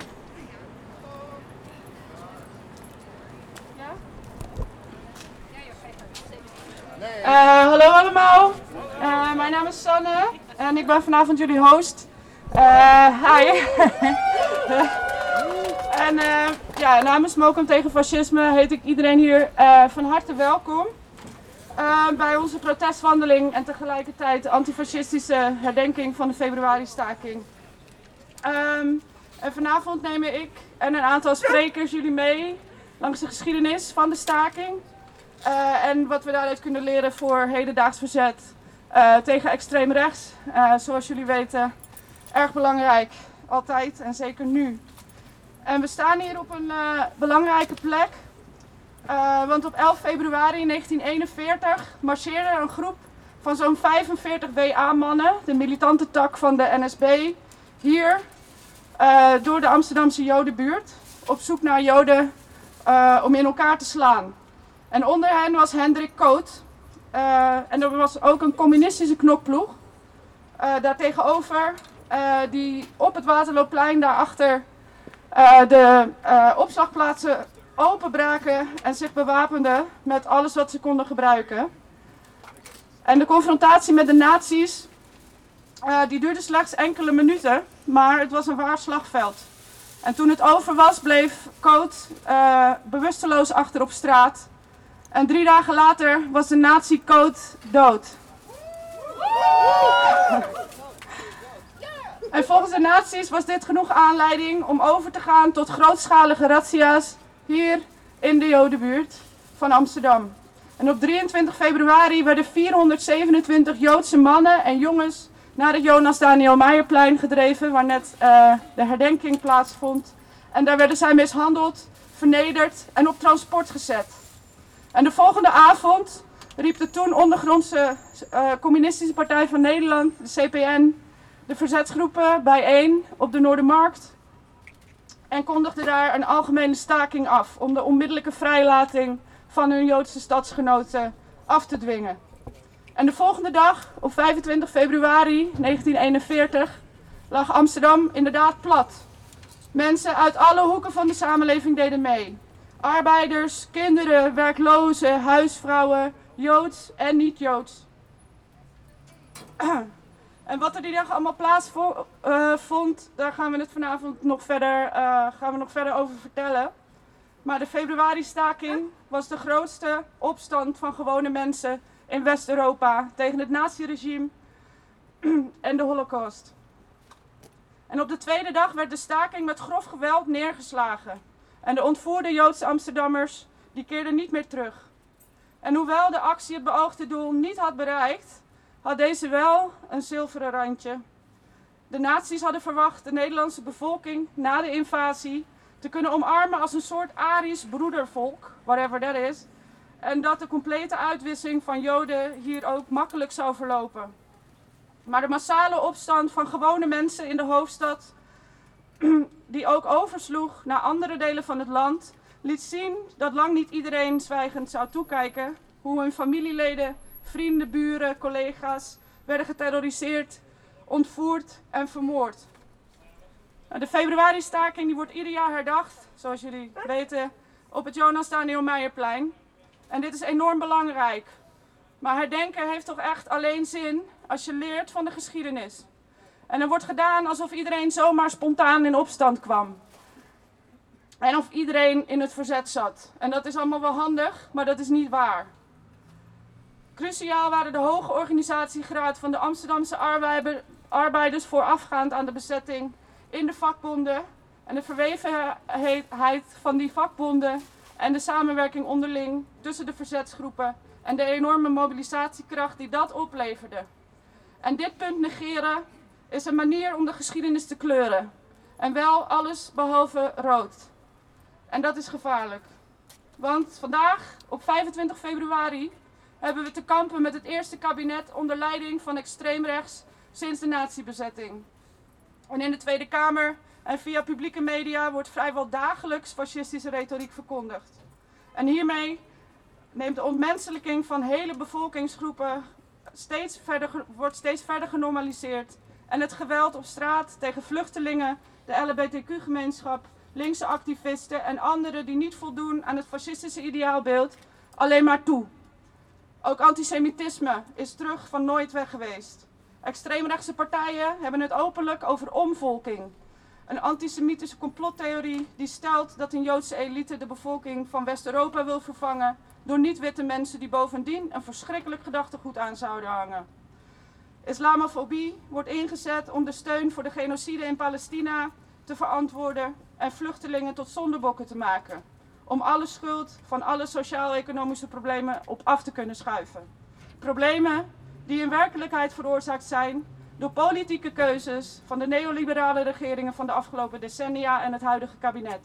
Hallo allemaal. Mijn naam is Sanne en ik ben vanavond jullie host. Hi. En ja, namens Mokum tegen fascisme heet ik iedereen hier van harte welkom. Bij onze protestwandeling en tegelijkertijd de antifascistische herdenking van de februari-staking. En vanavond nemen ik en een aantal sprekers jullie mee langs de geschiedenis van de staking. En wat we daaruit kunnen leren voor hedendaags verzet tegen extreem rechts. Zoals jullie weten, erg belangrijk, altijd en zeker nu. En we staan hier op een belangrijke plek. Want op 11 februari 1941 marcheerde er een groep van zo'n 45 WA-mannen, de militante tak van de NSB, hier door de Amsterdamse Jodenbuurt op zoek naar Joden om in elkaar te slaan. En onder hen was Hendrik Koot. En er was ook een communistische knokploeg daartegenover die op het Waterloopplein daarachter de opslagplaatsen openbraken en zich bewapenden met alles wat ze konden gebruiken. En de confrontatie met de nazi's die duurde slechts enkele minuten, maar het was een waar slagveld. En toen het over was, bleef Koot bewusteloos achter op straat. En 3 dagen later was de nazi Koot dood. En volgens de nazi's was dit genoeg aanleiding om over te gaan tot grootschalige razzia's hier in de Jodenbuurt van Amsterdam. En op 23 februari werden 427 Joodse mannen en jongens naar het Jonas Daniel Meijerplein gedreven, waar net de herdenking plaatsvond. En daar werden zij mishandeld, vernederd en op transport gezet. En de volgende avond riep de toen ondergrondse Communistische Partij van Nederland, de CPN, de verzetsgroepen bijeen op de Noordermarkt. En kondigde daar een algemene staking af om de onmiddellijke vrijlating van hun Joodse stadsgenoten af te dwingen. En de volgende dag, op 25 februari 1941, lag Amsterdam inderdaad plat. Mensen uit alle hoeken van de samenleving deden mee. Arbeiders, kinderen, werklozen, huisvrouwen, Joods en niet-Joods. En wat er die dag allemaal plaatsvond, daar gaan we het vanavond nog verder over vertellen. Maar de februari-staking was de grootste opstand van gewone mensen in West-Europa tegen het naziregime en de Holocaust. En op de tweede dag werd de staking met grof geweld neergeslagen. En de ontvoerde Joodse Amsterdammers die keerden niet meer terug. En hoewel de actie het beoogde doel niet had bereikt, had deze wel een zilveren randje. De nazi's hadden verwacht de Nederlandse bevolking na de invasie te kunnen omarmen als een soort Arisch broedervolk, whatever that is, en dat de complete uitwissing van Joden hier ook makkelijk zou verlopen. Maar de massale opstand van gewone mensen in de hoofdstad, die ook oversloeg naar andere delen van het land, liet zien dat lang niet iedereen zwijgend zou toekijken hoe hun familieleden, vrienden, buren, collega's werden geterroriseerd, ontvoerd en vermoord. De februari-staking die wordt ieder jaar herdacht, zoals jullie weten, op het Jonas Daniel Meijerplein. En dit is enorm belangrijk. Maar herdenken heeft toch echt alleen zin als je leert van de geschiedenis. En er wordt gedaan alsof iedereen zomaar spontaan in opstand kwam. En of iedereen in het verzet zat. En dat is allemaal wel handig, maar dat is niet waar. Cruciaal waren de hoge organisatiegraad van de Amsterdamse arbeiders voorafgaand aan de bezetting in de vakbonden en de verwevenheid van die vakbonden en de samenwerking onderling tussen de verzetsgroepen en de enorme mobilisatiekracht die dat opleverde. En dit punt negeren is een manier om de geschiedenis te kleuren. En wel alles behalve rood. En dat is gevaarlijk. Want vandaag, op 25 februari, hebben we te kampen met het eerste kabinet onder leiding van extreem rechts sinds de nazi-bezetting. En in de Tweede Kamer en via publieke media wordt vrijwel dagelijks fascistische retoriek verkondigd. En hiermee neemt de ontmenselijking van hele bevolkingsgroepen wordt steeds verder genormaliseerd. En het geweld op straat tegen vluchtelingen, de LHBTQ-gemeenschap, linkse activisten en anderen die niet voldoen aan het fascistische ideaalbeeld, alleen maar toe. Ook antisemitisme is terug van nooit weg geweest. Extreemrechtse partijen hebben het openlijk over omvolking. Een antisemitische complottheorie die stelt dat een Joodse elite de bevolking van West-Europa wil vervangen door niet-witte mensen die bovendien een verschrikkelijk gedachtegoed aan zouden hangen. Islamofobie wordt ingezet om de steun voor de genocide in Palestina te verantwoorden en vluchtelingen tot zondebokken te maken. Om alle schuld van alle sociaal-economische problemen op af te kunnen schuiven. Problemen die in werkelijkheid veroorzaakt zijn door politieke keuzes van de neoliberale regeringen van de afgelopen decennia en het huidige kabinet.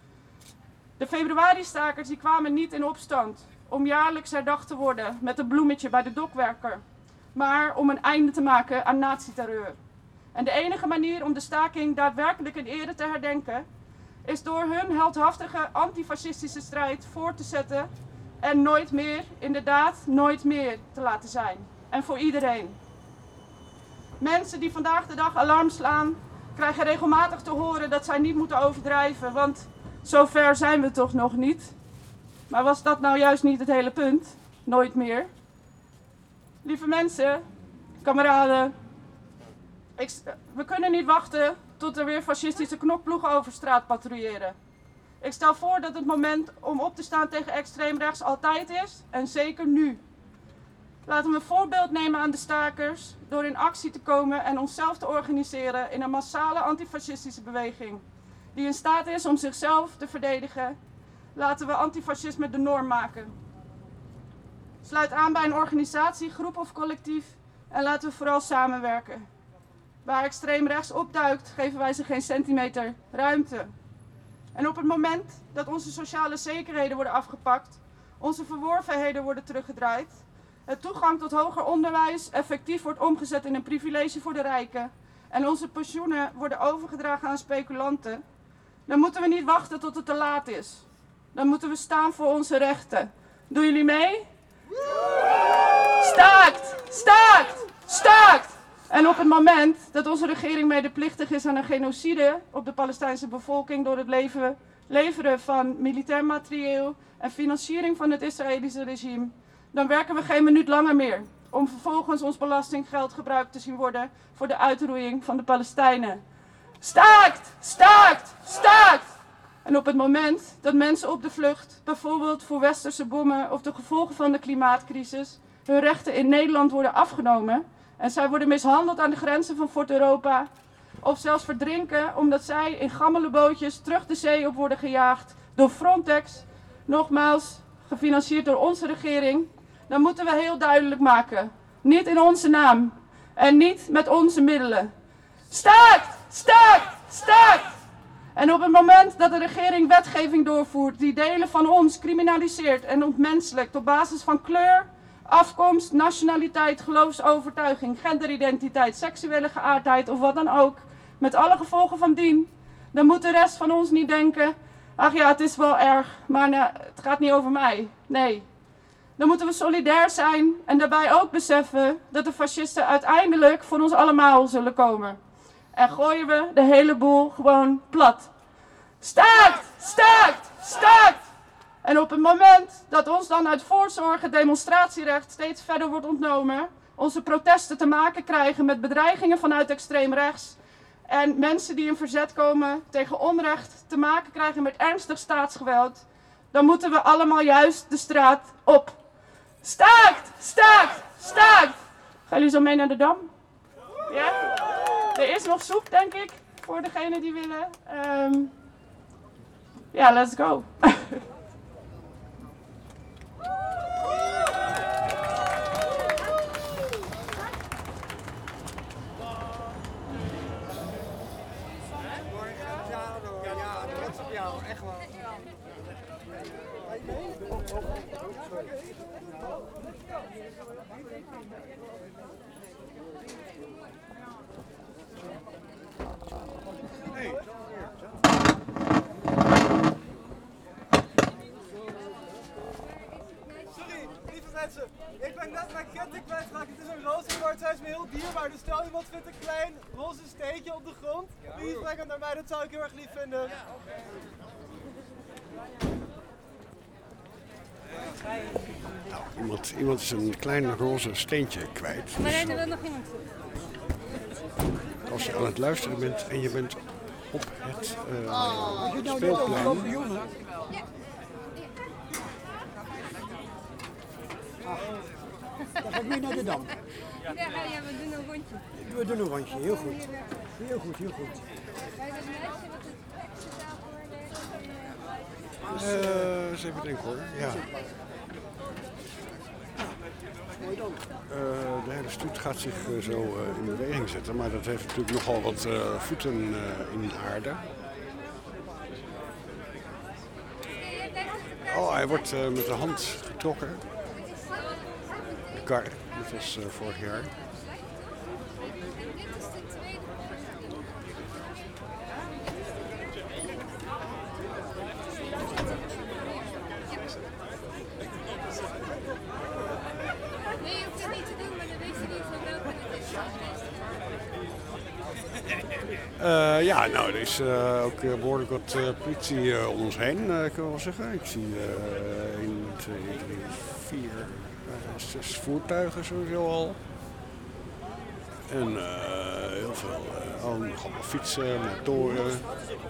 De februari-stakers die kwamen niet in opstand om jaarlijks herdacht te worden met een bloemetje bij de dokwerker, maar om een einde te maken aan nazi-terreur. En de enige manier om de staking daadwerkelijk in ere te herdenken is door hun heldhaftige antifascistische strijd voort te zetten en nooit meer, inderdaad nooit meer te laten zijn. En voor iedereen. Mensen die vandaag de dag alarm slaan, krijgen regelmatig te horen dat zij niet moeten overdrijven, want zover zijn we toch nog niet. Maar was dat nou juist niet het hele punt? Nooit meer. Lieve mensen, kameraden, we kunnen niet wachten tot er weer fascistische knokploegen over straat patrouilleren. Ik stel voor dat het moment om op te staan tegen extreem rechts altijd is en zeker nu. Laten we een voorbeeld nemen aan de stakers door in actie te komen en onszelf te organiseren in een massale antifascistische beweging die in staat is om zichzelf te verdedigen. Laten we antifascisme de norm maken. Sluit aan bij een organisatie, groep of collectief en laten we vooral samenwerken. Waar extreem rechts opduikt, geven wij ze geen centimeter ruimte. En op het moment dat onze sociale zekerheden worden afgepakt, onze verworvenheden worden teruggedraaid, het toegang tot hoger onderwijs effectief wordt omgezet in een privilege voor de rijken en onze pensioenen worden overgedragen aan speculanten, dan moeten we niet wachten tot het te laat is. Dan moeten we staan voor onze rechten. Doen jullie mee? Staakt! Staakt! Staakt! En op het moment dat onze regering medeplichtig is aan een genocide op de Palestijnse bevolking door het leveren van militair materieel en financiering van het Israëlische regime, dan werken we geen minuut langer meer om vervolgens ons belastinggeld gebruikt te zien worden voor de uitroeiing van de Palestijnen. Staakt! Staakt! Staakt! En op het moment dat mensen op de vlucht, bijvoorbeeld voor westerse bommen of de gevolgen van de klimaatcrisis, hun rechten in Nederland worden afgenomen en zij worden mishandeld aan de grenzen van Fort Europa, of zelfs verdrinken omdat zij in gammele bootjes terug de zee op worden gejaagd door Frontex, nogmaals gefinancierd door onze regering, dan moeten we heel duidelijk maken, niet in onze naam en niet met onze middelen. Staakt! Staakt! Staakt! En op het moment dat de regering wetgeving doorvoert die delen van ons criminaliseert en ontmenselijkt op basis van kleur, afkomst, nationaliteit, geloofsovertuiging, genderidentiteit, seksuele geaardheid of wat dan ook, met alle gevolgen van dien, dan moet de rest van ons niet denken, ach ja, het is wel erg, maar het gaat niet over mij. Nee. Dan moeten we solidair zijn en daarbij ook beseffen dat de fascisten uiteindelijk voor ons allemaal zullen komen. En gooien we de hele boel gewoon plat. Staakt! Staakt! Staakt! En op het moment dat ons dan uit voorzorg het demonstratierecht steeds verder wordt ontnomen, onze protesten te maken krijgen met bedreigingen vanuit extreem rechts en mensen die in verzet komen tegen onrecht te maken krijgen met ernstig staatsgeweld, dan moeten we allemaal juist de straat op. Staakt! Staakt! Staakt! Gaan jullie zo mee naar de Dam? Ja? Er is nog soep, denk ik, voor degenen die willen. Ja, let's go. Echt wel. Sorry, lieve mensen. Ik ben net mijn ketting kwijtgeraakt. Het is een rozenkwart, hij is me heel dierbaar. Dus stel iemand vindt een klein roze steentje op de grond. Please breng hem naar mij, dat zou ik heel erg lief vinden. Nou, iemand is een klein roze steentje kwijt. Maar er wil nog iemand. Als je aan het luisteren bent en je bent op het speelplein. Dan ga ik weer naar de Dam. Ja, we doen een rondje. We doen een rondje, heel goed. Heel goed, heel goed. Bij dat meisje wat het extra Eens even denken hoor. Ja. De hele stoet gaat zich zo in beweging zetten, maar dat heeft natuurlijk nogal wat voeten in aarde. Oh, hij wordt met de hand getrokken. De kar, dat was vorig jaar. Nee, je hoeft het niet te doen, maar dan weet je niet van welke het is. Ja, nou, er is ook behoorlijk wat politie om ons heen, kan ik wel zeggen. Ik zie 1, 2, 3, 4, 6 voertuigen sowieso al. En heel veel, nog allemaal fietsen, motoren.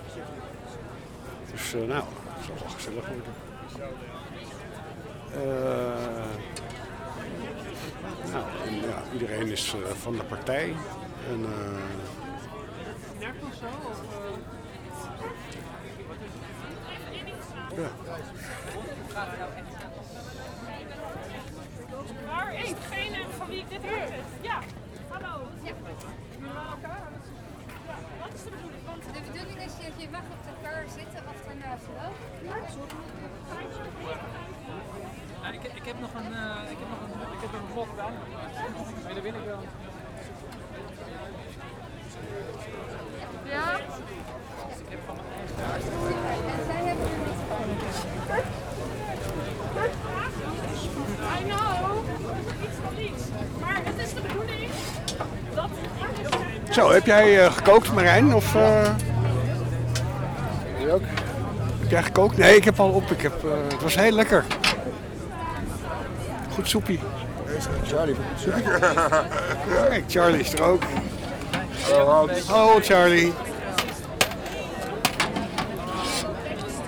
Dus nou, het zal wel gezellig worden. Nou, en, ja, iedereen is van de partij. En, ja. Waar is degene van wie ik dit heb? Ja, hallo. Ja. Wat is de bedoeling? Want de bedoeling is dat je mag op de kar zitten of ernaast loopt. Ik heb nog een blok bij. Maar dat wil ik wel. Ja? I know, iets van iets. Maar het is de bedoeling dat... Zo, heb jij gekookt, Marijn? Of, Jij ook? Heb jij gekookt? Nee, ik heb al op. Het was heel lekker. Goed soepie. Charlie, soepie. Kijk, Charlie is er ook. Hallo Charlie.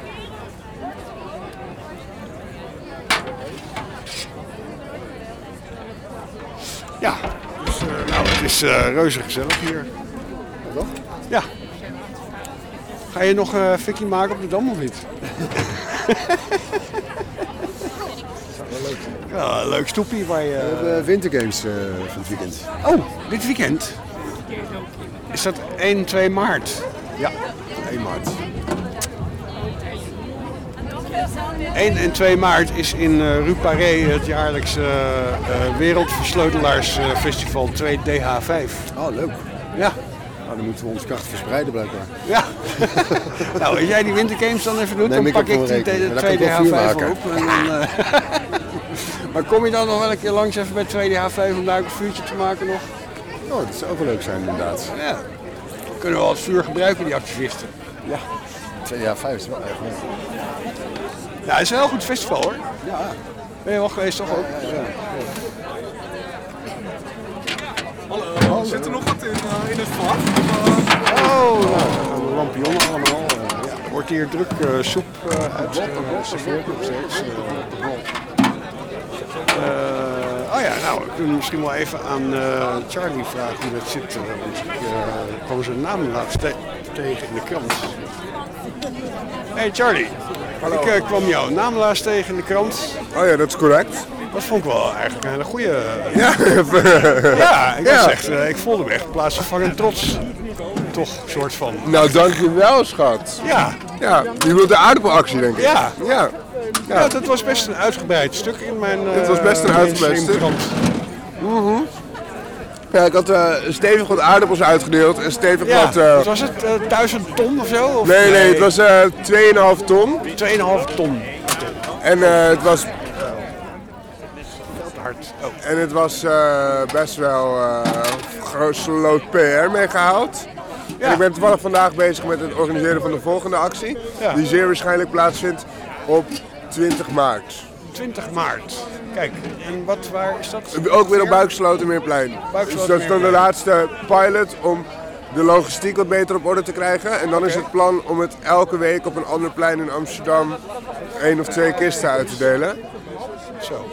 Het is reuze gezellig hier. Toch? Ja. Ga je nog fikkie maken op de Dam of niet? Ja, een leuk stoepie waar je... We hebben wintergames van het weekend. Oh, dit weekend? Is dat 1, 2 maart? Ja, 1 maart. 1 en 2 maart is in Rue Paré het jaarlijkse Wereldversleutelaars-festival 2DH5. Oh, leuk. Ja. Nou, dan moeten we onze kracht verspreiden blijkbaar. Ja. Nou, als jij die wintergames dan even doet, Neem dan pak ik die 2DH5 op. En dan, maar kom je dan nog wel een keer langs even bij 2DH5 om daar ook een vuurtje te maken nog? Oh, dat zou ook wel leuk zijn inderdaad. Ja. Kunnen we wel het vuur gebruiken, die activisten. Ja. 2DH5 is wel erg leuk. Ja, het is een heel goed festival hoor. Ja. Ben je wel geweest toch ook? Ja. Hallo. Zit er nog wat in het vak? Oh, lampionnen allemaal. Ja. Wordt hier druk soep uitgeserveerd nog steeds. Oh ja, nou, we kunnen misschien wel even aan Charlie vragen hoe dat zit. Want ik kwam zijn naam laatst tegen in de krant. Hey Charlie, ik kwam jouw naam laatst tegen in de krant. Oh ja, dat is correct. Dat vond ik wel eigenlijk een hele goede. Ja, ja, ik was echt, ik voelde me echt plaatsvervangend trots. Toch, soort van. Nou, dankjewel, schat. Ja. Ja, je wilt de aardappelactie, denk ik. Ja. Ja. Ja, dat was best een uitgebreid stuk in mijn. Het was best een uitgebreid stuk. Mm-hmm. Ja, ik had stevig wat aardappels uitgedeeld en stevig wat... Was het 1000 ton of zo? Of nee, het was 2,5 ton. 2,5 ton. En het was... hard. Oh. En het was best wel grootste lood PR meegehaald. Ja. En ik ben toevallig vandaag bezig met het organiseren van de volgende actie. Ja. Die zeer waarschijnlijk plaatsvindt op 20 maart. 20 maart. Kijk, en waar is dat? Ook weer op Buikslotermeerplein. Dus dat is dan de laatste pilot om de logistiek wat beter op orde te krijgen. En dan is het plan om het elke week op een ander plein in Amsterdam 1 of 2 kisten uit te delen. Zo.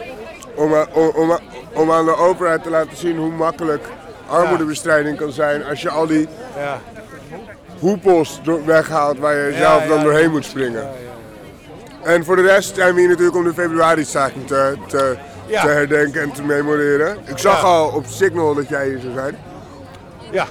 Om aan de overheid te laten zien hoe makkelijk armoedebestrijding kan zijn als je al die hoepels weghaalt waar je zelf dan doorheen moet springen. En voor de rest zijn we hier natuurlijk om de februari-staking te herdenken en te memoreren. Ik zag al op Signal dat jij hier zou zijn. Ja.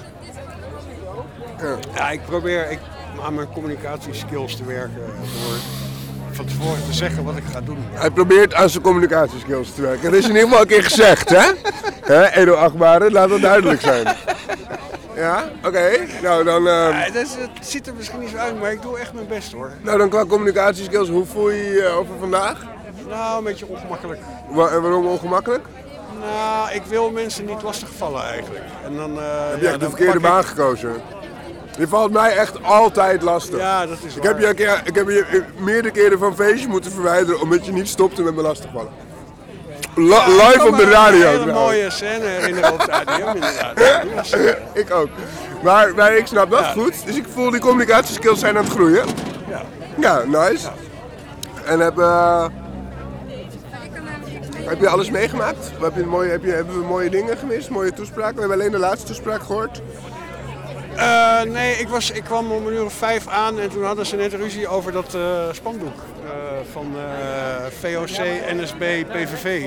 Ja, ik probeer aan mijn communicatieskills te werken door van tevoren te zeggen wat ik ga doen. Hij probeert aan zijn communicatieskills te werken. Dat is in ieder geval een keer gezegd, hè? Edo Achtbare, laat dat duidelijk zijn. Ja, oké. Nou, dan... het ziet er misschien niet zo uit, maar ik doe echt mijn best hoor. Nou, dan qua communicatieskills, hoe voel je je over vandaag? Nou, een beetje ongemakkelijk. En waarom ongemakkelijk? Nou, ik wil mensen niet lastigvallen eigenlijk. En dan, heb je echt de verkeerde baan gekozen? Je valt mij echt altijd lastig. Ja, dat is waar. Ik heb je meerdere keren van feestjes moeten verwijderen omdat je niet stopte met me lastigvallen. Live op de radio. Een hele mooie scène herinneren op de ADM inderdaad. Ik ook. Maar ik snap dat goed. Dus ik voel die communicatieskills zijn aan het groeien. Ja. Ja, nice. Ja. En heb je alles meegemaakt? Hebben we mooie dingen gemist? Mooie toespraken? We hebben alleen de laatste toespraak gehoord. Nee, ik kwam om 5:00 aan en toen hadden ze net ruzie over dat spandoek van VOC, NSB, PVV.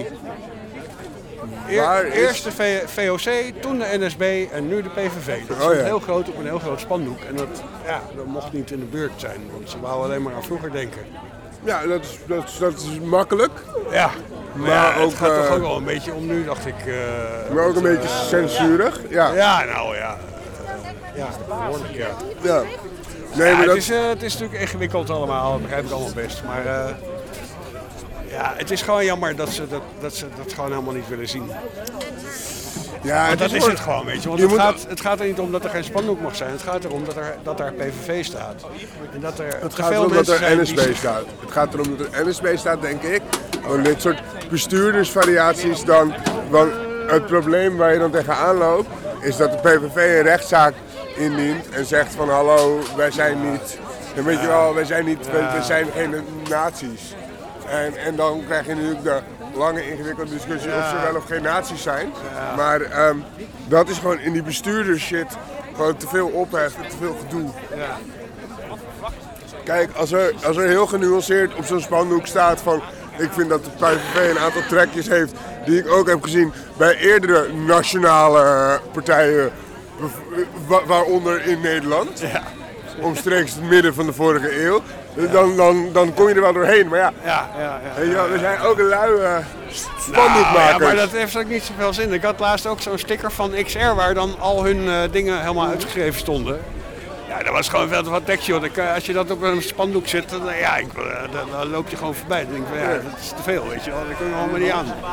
Eerst de VOC, toen de NSB en nu de PVV. Dat stond heel groot op een heel groot spandoek en dat mocht niet in de buurt zijn, want ze wouden alleen maar aan vroeger denken. Ja, dat is makkelijk. Ja, maar ook, het gaat toch ook wel een beetje om nu, dacht ik. Maar ook een beetje censurig. Ja, ja nou ja. Ja, behoorlijk ja. Ja. Nee, maar het is natuurlijk ingewikkeld allemaal, dat begrijp ik allemaal best. Maar het is gewoon jammer dat ze dat gewoon helemaal niet willen zien. Ja, dat is het gewoon, weet je. Want het gaat er niet om dat er geen spandoek mag zijn. Het gaat erom dat er PVV staat. En dat er het gaat erom dat er NSB staat. Het gaat erom dat er NSB staat, denk ik. Want dit soort bestuurdersvariaties dan... Want het probleem waar je dan tegenaan loopt, is dat de PVV een rechtszaak indient en zegt van hallo, wij zijn niet... En weet je wel, wij zijn geen nazi's. En dan krijg je natuurlijk lange ingewikkelde discussie of ze wel of geen nazi's zijn. Ja. Maar dat is gewoon in die bestuurdershit gewoon te veel ophef en te veel gedoe. Ja. Kijk, als er heel genuanceerd op zo'n spandoek staat van... Ik vind dat de PVV een aantal trekjes heeft die ik ook heb gezien bij eerdere nationale partijen, waaronder in Nederland. Ja. Omstreeks het midden van de vorige eeuw. Dan kom je er wel doorheen. Maar ja, we zijn ook een lui spandoekmakers. Ja, maar dat heeft ook niet zoveel zin. Ik had laatst ook zo'n sticker van XR waar dan al hun dingen helemaal uitgeschreven stonden. Ja, dat was gewoon veel te wat tekst, joh. Als je dat op een spandoek zet, dan loop je gewoon voorbij. Dan denk ik van, ja, dat is te veel, weet je wel. Dat kunnen we allemaal niet aan.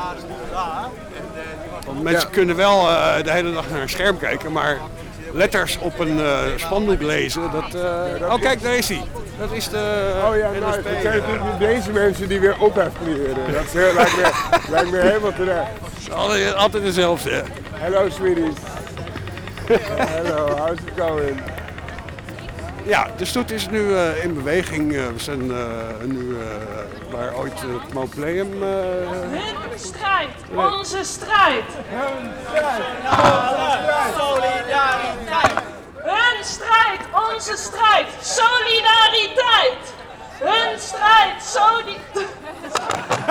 Want mensen kunnen wel de hele dag naar een scherm kijken, maar letters op een spandoek lezen, dat... Oh, kijk, daar is hij. Dat is de... Oh ja, nou, dat zijn natuurlijk deze mensen die weer ophef creëren. Dat lijkt me helemaal terecht. Altijd dezelfde. Hello, sweeties. Hello, how's it going? Ja, de stoet is nu in beweging. We zijn nu waar ooit het Mausoleum... Hun strijd, onze strijd. Hun strijd, solidariteit. Hun strijd, onze strijd, solidariteit. Hun strijd, solidariteit.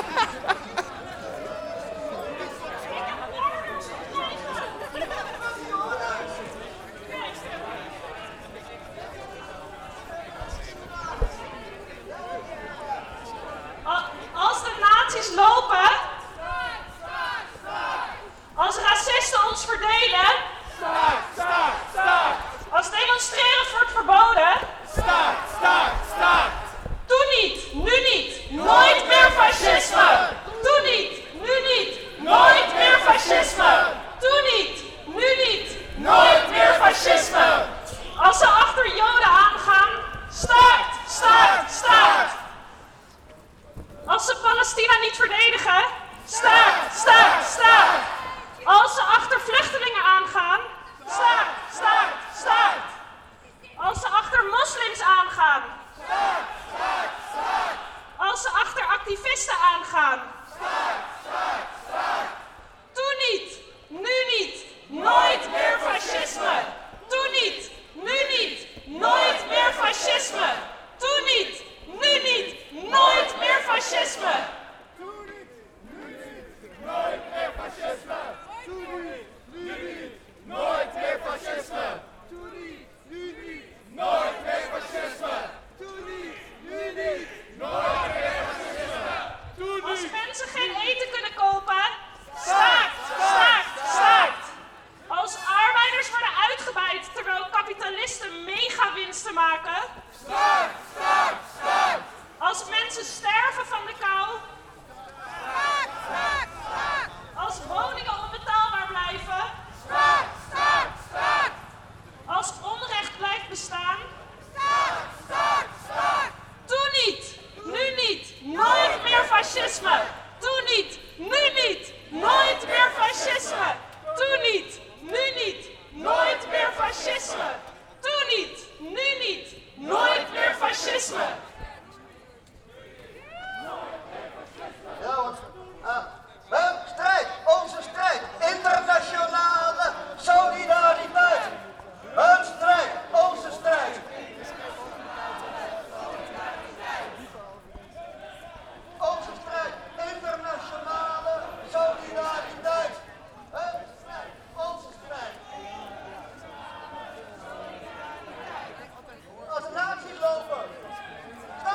Als de nazi's lopen, als racisten ons verdelen, als demonstreren wordt verboden, doe niet, nu niet, nooit meer fascisme. Doe niet, nu niet, nooit meer fascisme. Doe niet, nu niet, nooit meer fascisme. Als ze achter Joden aangaan, staakt, staakt, staakt. Als ze Palestina niet verdedigen, staakt, staakt, staakt. Als ze achter vluchtelingen aangaan, staakt, staakt, staakt. Als ze achter moslims aangaan, staakt, staakt, staakt. Als ze achter activisten aangaan, staakt, staakt, staakt. Doe niet, nu niet, nooit meer fascisme. Doe niet, nu niet, nooit meer fascisme. Doe niet, nu niet, nooit meer fascisme. Doe niet, nu niet, nooit meer fascisme. Doe niet, nu niet, nooit meer fascisme. Doe niet, nu niet, nooit meer fascisme. Doe niet, nu niet, nooit meer fascisme. Als mensen geen eten kunnen kopen, staakt, staakt, staakt. Als arbeiders worden uitgebuit terwijl kapitalisten megawinsten maken, staakt, staakt, staakt. Als mensen sterven van de kou, staakt, staakt, staakt. Als woningen onbetaalbaar blijven, staakt, staakt, staakt. Als onrecht blijft bestaan, staakt, staakt, staakt. Doe niet, nu niet, nooit meer fascisme. Doe niet, nu niet, nooit meer fascisme. Doe niet, nu niet, nooit meer fascisme. Doe niet, nu niet, nooit meer fascisme. Ja, want hun strijd, onze strijd, internationale solidariteit. Hun strijd, onze strijd. Onze strijd, internationale solidariteit. Hun strijd, onze strijd. Als de nazi's lopen,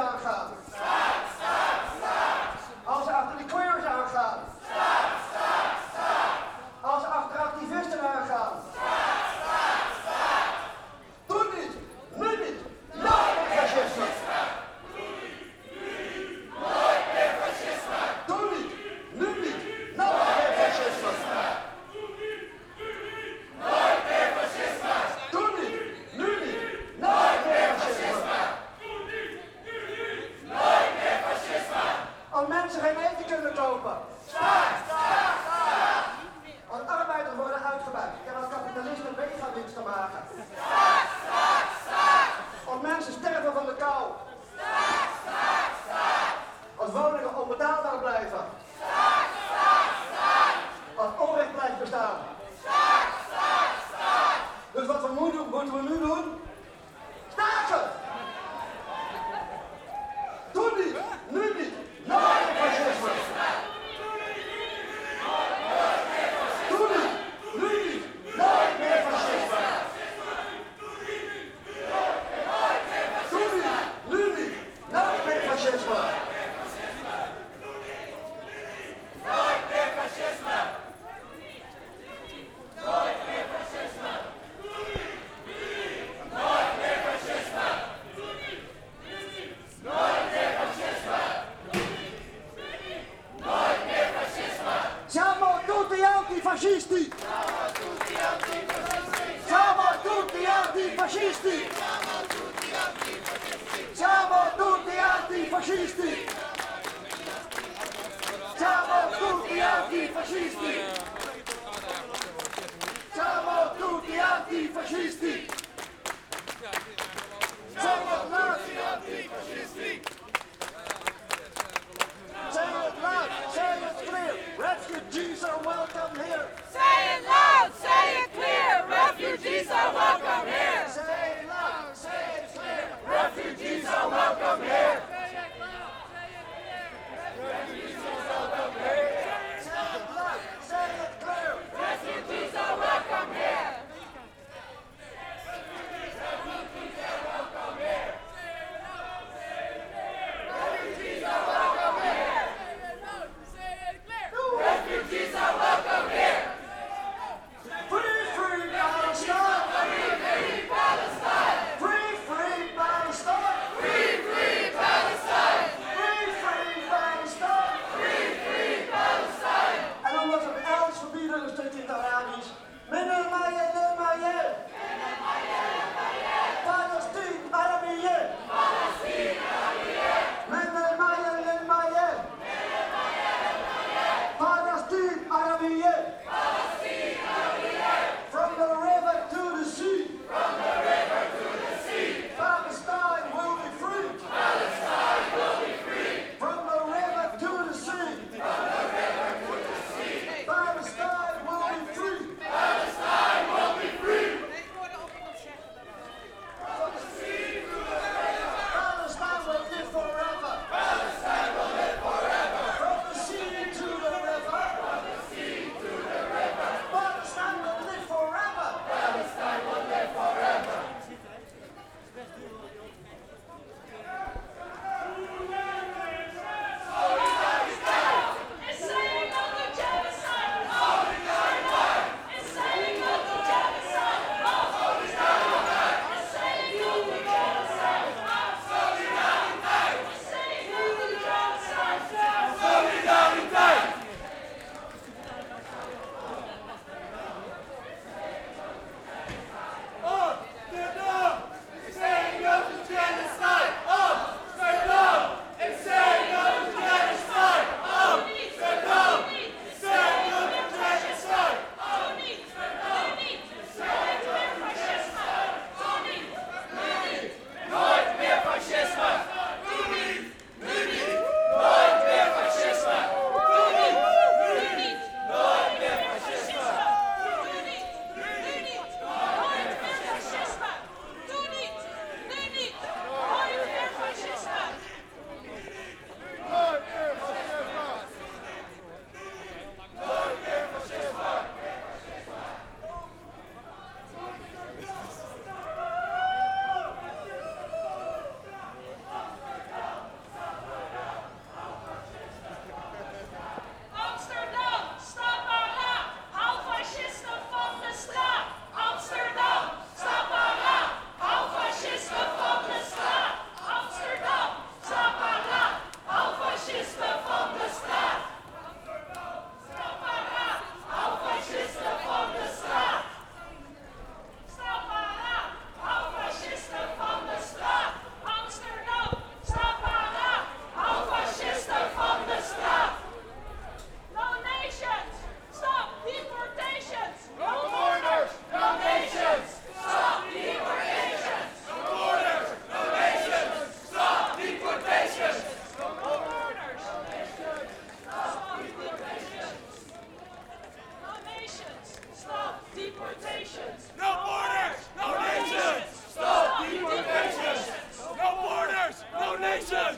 aangaan. Als ze achter de queers aangaan. Als ze achter activisten aangaan. Doe niet, nu niet, nooit meer fascisme. Nooit meer fascisme. Doe niet, nu niet, nooit meer fascisme. Nooit meer fascisme. Doe niet, nu niet, nooit meer fascisme. Nooit meer fascisme. Als mensen geen eten kunnen kopen. Als arbeiders worden uitgebuit en als kapitalisten mega-winst te maken. Als mensen sterven van de kou. Als woningen onbetaalbaar blijven. Als onrecht blijft bestaan. Dus wat moeten we nu doen? Staken! Doe niet, nu niet, nooit meer fascisme! Doe niet, nu niet, nooit meer fascisme! Doe niet, nu niet, nooit meer fascisme! Nooit meer fascisme! Nooit meer fascisme! Nooit meer fascisme! Nooit meer fascisme! Nooit meer fascisme! Siamo tutti antifascisti! Siamo tutti antifascisti! Siamo tutti antifascisti! Siamo tutti antifascisti! Siamo tutti antifascisti! Siamo tutti antifascisti! Say it loud, say it clear, refugees are welcome here! Say it loud, say it clear, refugees are welcome here! Say it loud, say it clear, refugees are welcome here! Refugees are welcome here! Say it loud, say it clear, refugees are welcome here!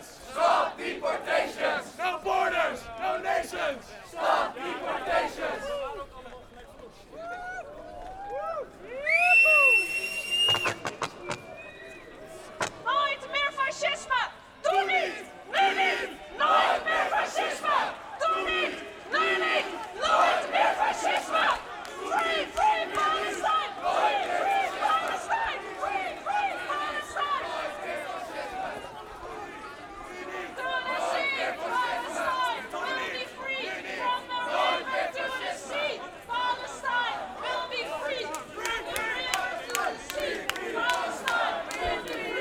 Stop deportations! No borders! No nations! Stop deportations! Nooit meer fascisme! Doe niet! Nu niet! Nooit meer fascisme! Doe niet! Nu niet! Nooit meer fascisme! Free, free Palestine! Free, free Palestine! Free, free Palestine! Tunisia, Palestine will be free from the river to the sea! Palestine will be free from the river to the sea! Palestine will be free!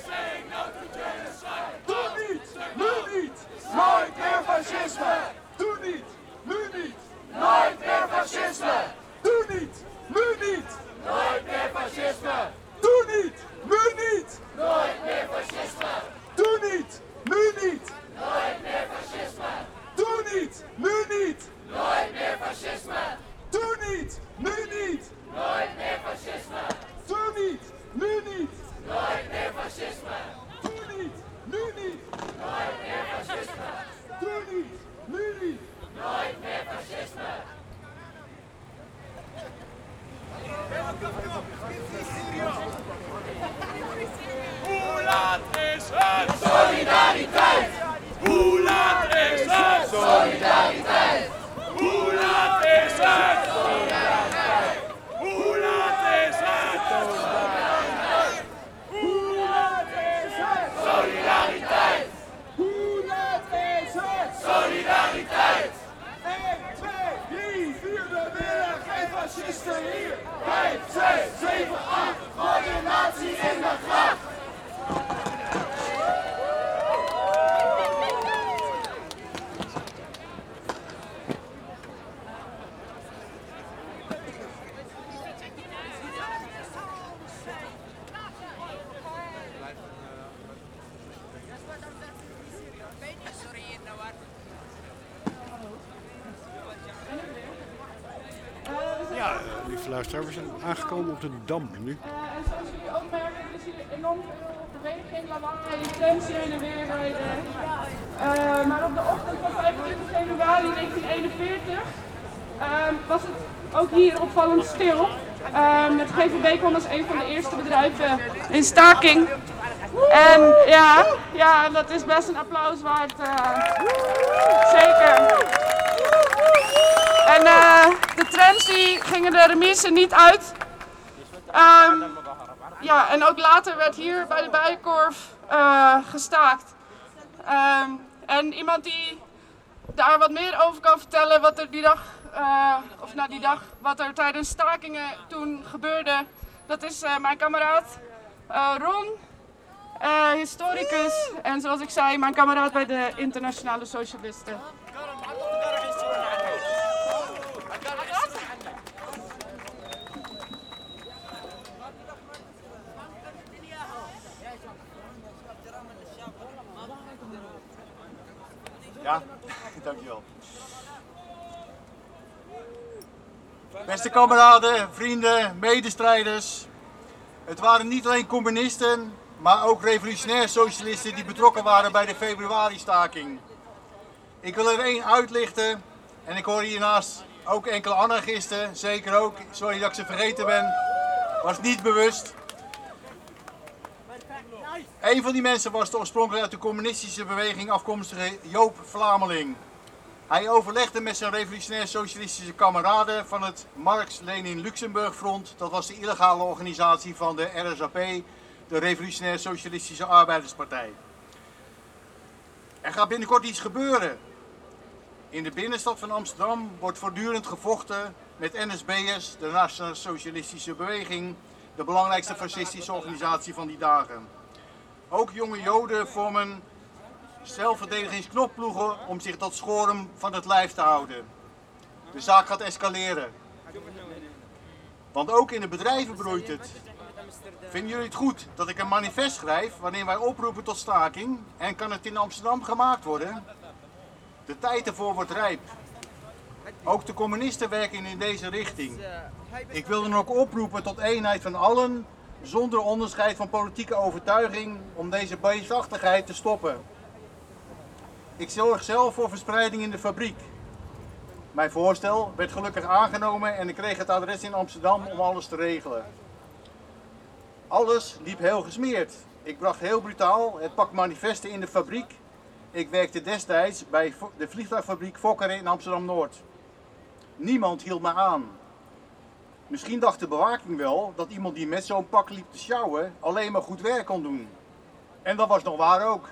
Nooit meer fascisme! Doe lieve luisteraar. We zijn aangekomen op de Dam nu. En zoals jullie ook merken, is hier enorm veel beweging, lawaai, trams heen en weer rijden. Maar op de ochtend van 25 februari 1941 was het ook hier opvallend stil. Het GVB kwam als een van de eerste bedrijven in staking. En ja, dat is best een applaus waard. Zeker. En de trams die gingen de remise niet uit. Ja, en ook later werd hier bij de Bijenkorf gestaakt. En iemand die daar wat meer over kan vertellen wat er die dag, wat er tijdens stakingen toen gebeurde, dat is mijn kameraad Ron, historicus en zoals ik zei, mijn kameraad bij de Internationale Socialisten. Ja, dankjewel. Beste kameraden, vrienden, medestrijders. Het waren niet alleen communisten, maar ook revolutionair socialisten die betrokken waren bij de februari-staking. Ik wil er één uitlichten en ik hoor hiernaast ook enkele anarchisten, zeker ook, sorry dat ik ze vergeten ben, was niet bewust. Een van die mensen was de oorspronkelijk uit de communistische beweging afkomstige Joop Vlameling. Hij overlegde met zijn revolutionair-socialistische kameraden van het Marx-Lenin-Luxemburg-front. Dat was de illegale organisatie van de RSAP, de Revolutionair-Socialistische Arbeiderspartij. Er gaat binnenkort iets gebeuren. In de binnenstad van Amsterdam wordt voortdurend gevochten met NSB'ers, de Nationale Socialistische Beweging, de belangrijkste fascistische organisatie van die dagen. Ook jonge Joden vormen zelfverdedigingsknokploegen om zich tot schoren van het lijf te houden. De zaak gaat escaleren. Want ook in de bedrijven broeit het. Vinden jullie het goed dat ik een manifest schrijf waarin wij oproepen tot staking en kan het in Amsterdam gemaakt worden? De tijd ervoor wordt rijp. Ook de communisten werken in deze richting. Ik wil dan ook oproepen tot eenheid van allen, zonder onderscheid van politieke overtuiging, om deze beestachtigheid te stoppen. Ik zorg zelf voor verspreiding in de fabriek. Mijn voorstel werd gelukkig aangenomen en ik kreeg het adres in Amsterdam om alles te regelen. Alles liep heel gesmeerd. Ik bracht heel brutaal het pak manifesten in de fabriek. Ik werkte destijds bij de vliegtuigfabriek Fokker in Amsterdam-Noord. Niemand hield me aan. Misschien dacht de bewaking wel dat iemand die met zo'n pak liep te sjouwen alleen maar goed werk kon doen. En dat was nog waar ook.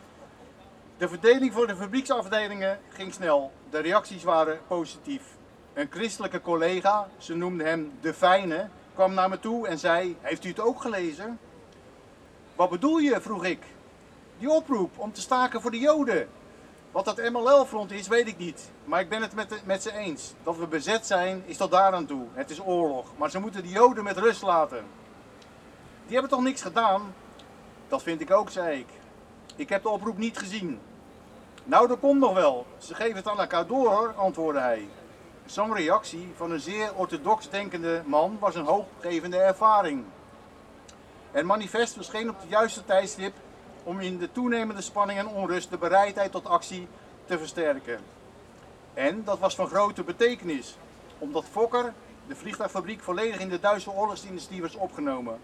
De verdeling voor de fabrieksafdelingen ging snel. De reacties waren positief. Een christelijke collega, ze noemde hem De Fijne, kwam naar me toe en zei: heeft u het ook gelezen? Wat bedoel je? Vroeg ik. Die oproep om te staken voor de Joden. Wat dat MLL-front is, weet ik niet. Maar ik ben het met ze eens. Dat we bezet zijn, is tot daaraan toe. Het is oorlog. Maar ze moeten de Joden met rust laten. Die hebben toch niks gedaan? Dat vind ik ook, zei ik. Ik heb de oproep niet gezien. Nou, dat komt nog wel. Ze geven het aan elkaar door, hoor, antwoordde hij. Zo'n reactie van een zeer orthodox denkende man was een hoopgevende ervaring. Het manifest verscheen op het juiste tijdstip om in de toenemende spanning en onrust de bereidheid tot actie te versterken. En dat was van grote betekenis, omdat Fokker, de vliegtuigfabriek, volledig in de Duitse oorlogsdynastie was opgenomen.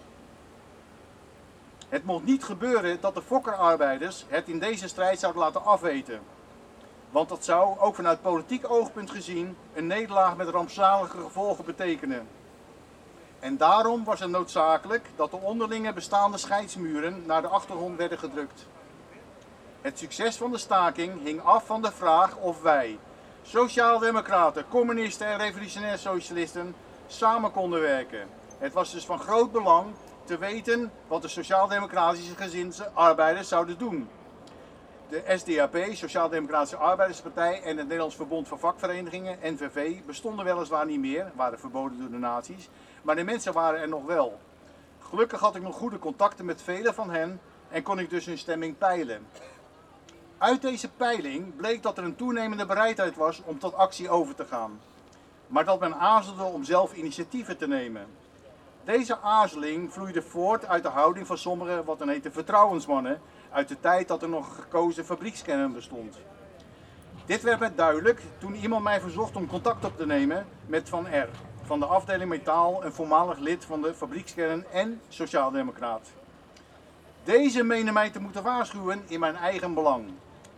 Het mocht niet gebeuren dat de Fokker-arbeiders het in deze strijd zouden laten afweten. Want dat zou, ook vanuit politiek oogpunt gezien, een nederlaag met rampzalige gevolgen betekenen. En daarom was het noodzakelijk dat de onderlinge bestaande scheidsmuren naar de achtergrond werden gedrukt. Het succes van de staking hing af van de vraag of wij, sociaaldemocraten, communisten en revolutionair socialisten, samen konden werken. Het was dus van groot belang te weten wat de sociaal-democratische gezinde arbeiders zouden doen. De SDAP, Sociaal-Democratische Arbeiderspartij, en het Nederlands Verbond van Vakverenigingen, NVV, bestonden weliswaar niet meer, waren verboden door de nazi's, maar de mensen waren er nog wel. Gelukkig had ik nog goede contacten met velen van hen en kon ik dus hun stemming peilen. Uit deze peiling bleek dat er een toenemende bereidheid was om tot actie over te gaan. maar dat men aarzelde om zelf initiatieven te nemen. Deze aarzeling vloeide voort uit de houding van sommige, wat dan heette, vertrouwensmannen uit de tijd dat er nog een gekozen fabriekskern bestond. Dit werd mij duidelijk toen iemand mij verzocht om contact op te nemen met Van R. van de afdeling Metaal, een voormalig lid van de fabriekskern en sociaaldemocraat. Deze meende mij te moeten waarschuwen in mijn eigen belang.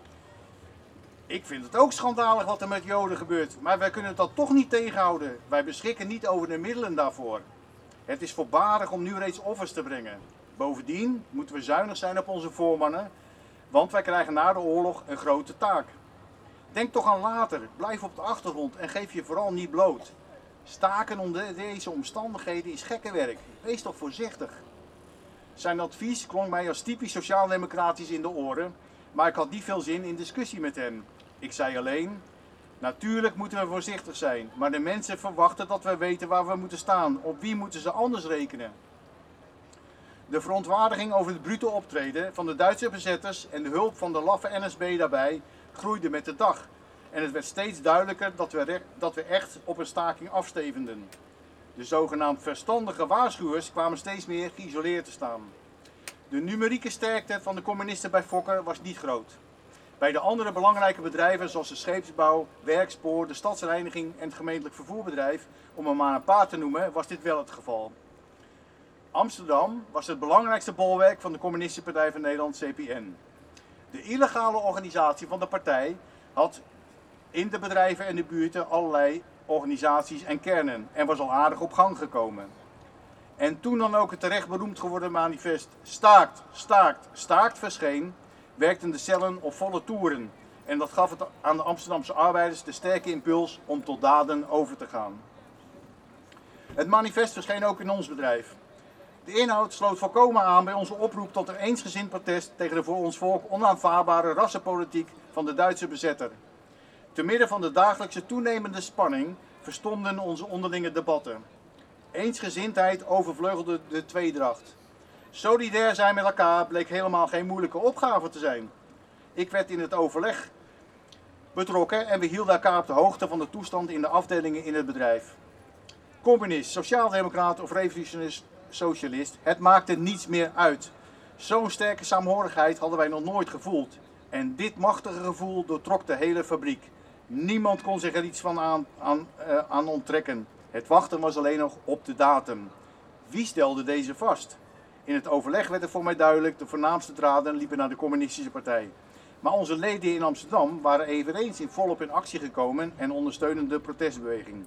Ik vind het ook schandalig wat er met Joden gebeurt, maar wij kunnen dat toch niet tegenhouden. Wij beschikken niet over de middelen daarvoor. Het is voorbarig om nu reeds offers te brengen. Bovendien moeten we zuinig zijn op onze voormannen, want wij krijgen na de oorlog een grote taak. Denk toch aan later, blijf op de achtergrond en geef je vooral niet bloot. Staken onder deze omstandigheden is gekkenwerk. Wees toch voorzichtig. Zijn advies klonk mij als typisch sociaal-democratisch in de oren, maar ik had niet veel zin in discussie met hem. Ik zei alleen, natuurlijk moeten we voorzichtig zijn, maar de mensen verwachten dat we weten waar we moeten staan. Op wie moeten ze anders rekenen? De verontwaardiging over het brute optreden van de Duitse bezetters en de hulp van de laffe NSB daarbij groeide met de dag. En het werd steeds duidelijker dat we echt op een staking afstevenden. De zogenaamd verstandige waarschuwers kwamen steeds meer geïsoleerd te staan. De numerieke sterkte van de communisten bij Fokker was niet groot. Bij de andere belangrijke bedrijven zoals de scheepsbouw, werkspoor, de stadsreiniging en het gemeentelijk vervoerbedrijf, om er maar een paar te noemen, was dit wel het geval. Amsterdam was het belangrijkste bolwerk van de Communistische Partij van Nederland, CPN. De illegale organisatie van de partij had in de bedrijven en de buurten allerlei organisaties en kernen en was al aardig op gang gekomen. En toen dan ook het terecht beroemd geworden manifest Staakt, staakt, staakt verscheen, werkten de cellen op volle toeren. En dat gaf het aan de Amsterdamse arbeiders de sterke impuls om tot daden over te gaan. Het manifest verscheen ook in ons bedrijf. De inhoud sloot volkomen aan bij onze oproep tot een eensgezind protest tegen de voor ons volk onaanvaardbare rassenpolitiek van de Duitse bezetter. Te midden van de dagelijkse toenemende spanning verstonden onze onderlinge debatten. Eensgezindheid overvleugelde de tweedracht. Solidair zijn met elkaar bleek helemaal geen moeilijke opgave te zijn. Ik werd in het overleg betrokken en we hielden elkaar op de hoogte van de toestand in de afdelingen in het bedrijf. Communist, sociaaldemocraat of revolutionist, socialist, het maakte niets meer uit. Zo'n sterke saamhorigheid hadden wij nog nooit gevoeld. En dit machtige gevoel doortrok de hele fabriek. Niemand kon zich er iets van aan onttrekken. Het wachten was alleen nog op de datum. Wie stelde deze vast? In het overleg werd het voor mij duidelijk, de voornaamste draden liepen naar de Communistische Partij. Maar onze leden in Amsterdam waren eveneens volop in actie gekomen en ondersteunden de protestbeweging.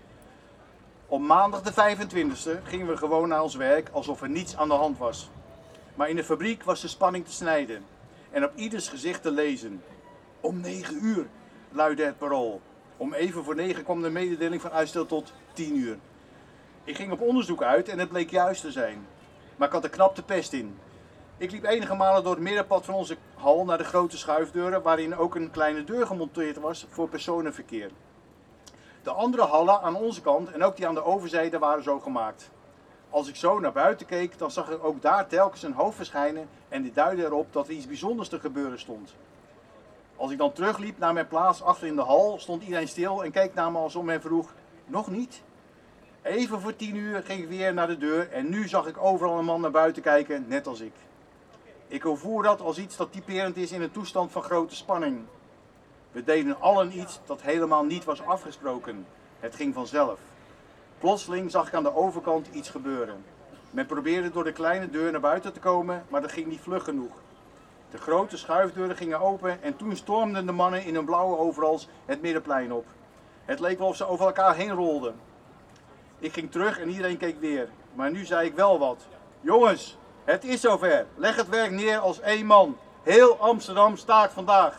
Op maandag de 25e gingen we gewoon naar ons werk alsof er niets aan de hand was. Maar in de fabriek was de spanning te snijden en op ieders gezicht te lezen. Om 9 uur luidde het parool. Om even voor 9 kwam de mededeling van uitstel tot 10 uur. Ik ging op onderzoek uit en het bleek juist te zijn. Maar ik had er knap de pest in. Ik liep enige malen door het middenpad van onze hal naar de grote schuifdeuren, waarin ook een kleine deur gemonteerd was voor personenverkeer. De andere hallen aan onze kant en ook die aan de overzijde waren zo gemaakt. Als ik zo naar buiten keek, dan zag ik ook daar telkens een hoofd verschijnen en dit duidde erop dat er iets bijzonders te gebeuren stond. Als ik dan terugliep naar mijn plaats achter in de hal, stond iedereen stil en keek naar me alsof men vroeg, nog niet? Even voor 10 uur ging ik weer naar de deur en nu zag ik overal een man naar buiten kijken, net als ik. Ik ervoer dat als iets dat typerend is in een toestand van grote spanning. We deden allen iets dat helemaal niet was afgesproken. Het ging vanzelf. Plotseling zag ik aan de overkant iets gebeuren. Men probeerde door de kleine deur naar buiten te komen, maar dat ging niet vlug genoeg. De grote schuifdeuren gingen open en toen stormden de mannen in hun blauwe overals het middenplein op. Het leek wel of ze over elkaar heen rolden. Ik ging terug en iedereen keek weer. Maar nu zei ik wel wat. Jongens, het is zover. Leg het werk neer als één man. Heel Amsterdam staakt vandaag.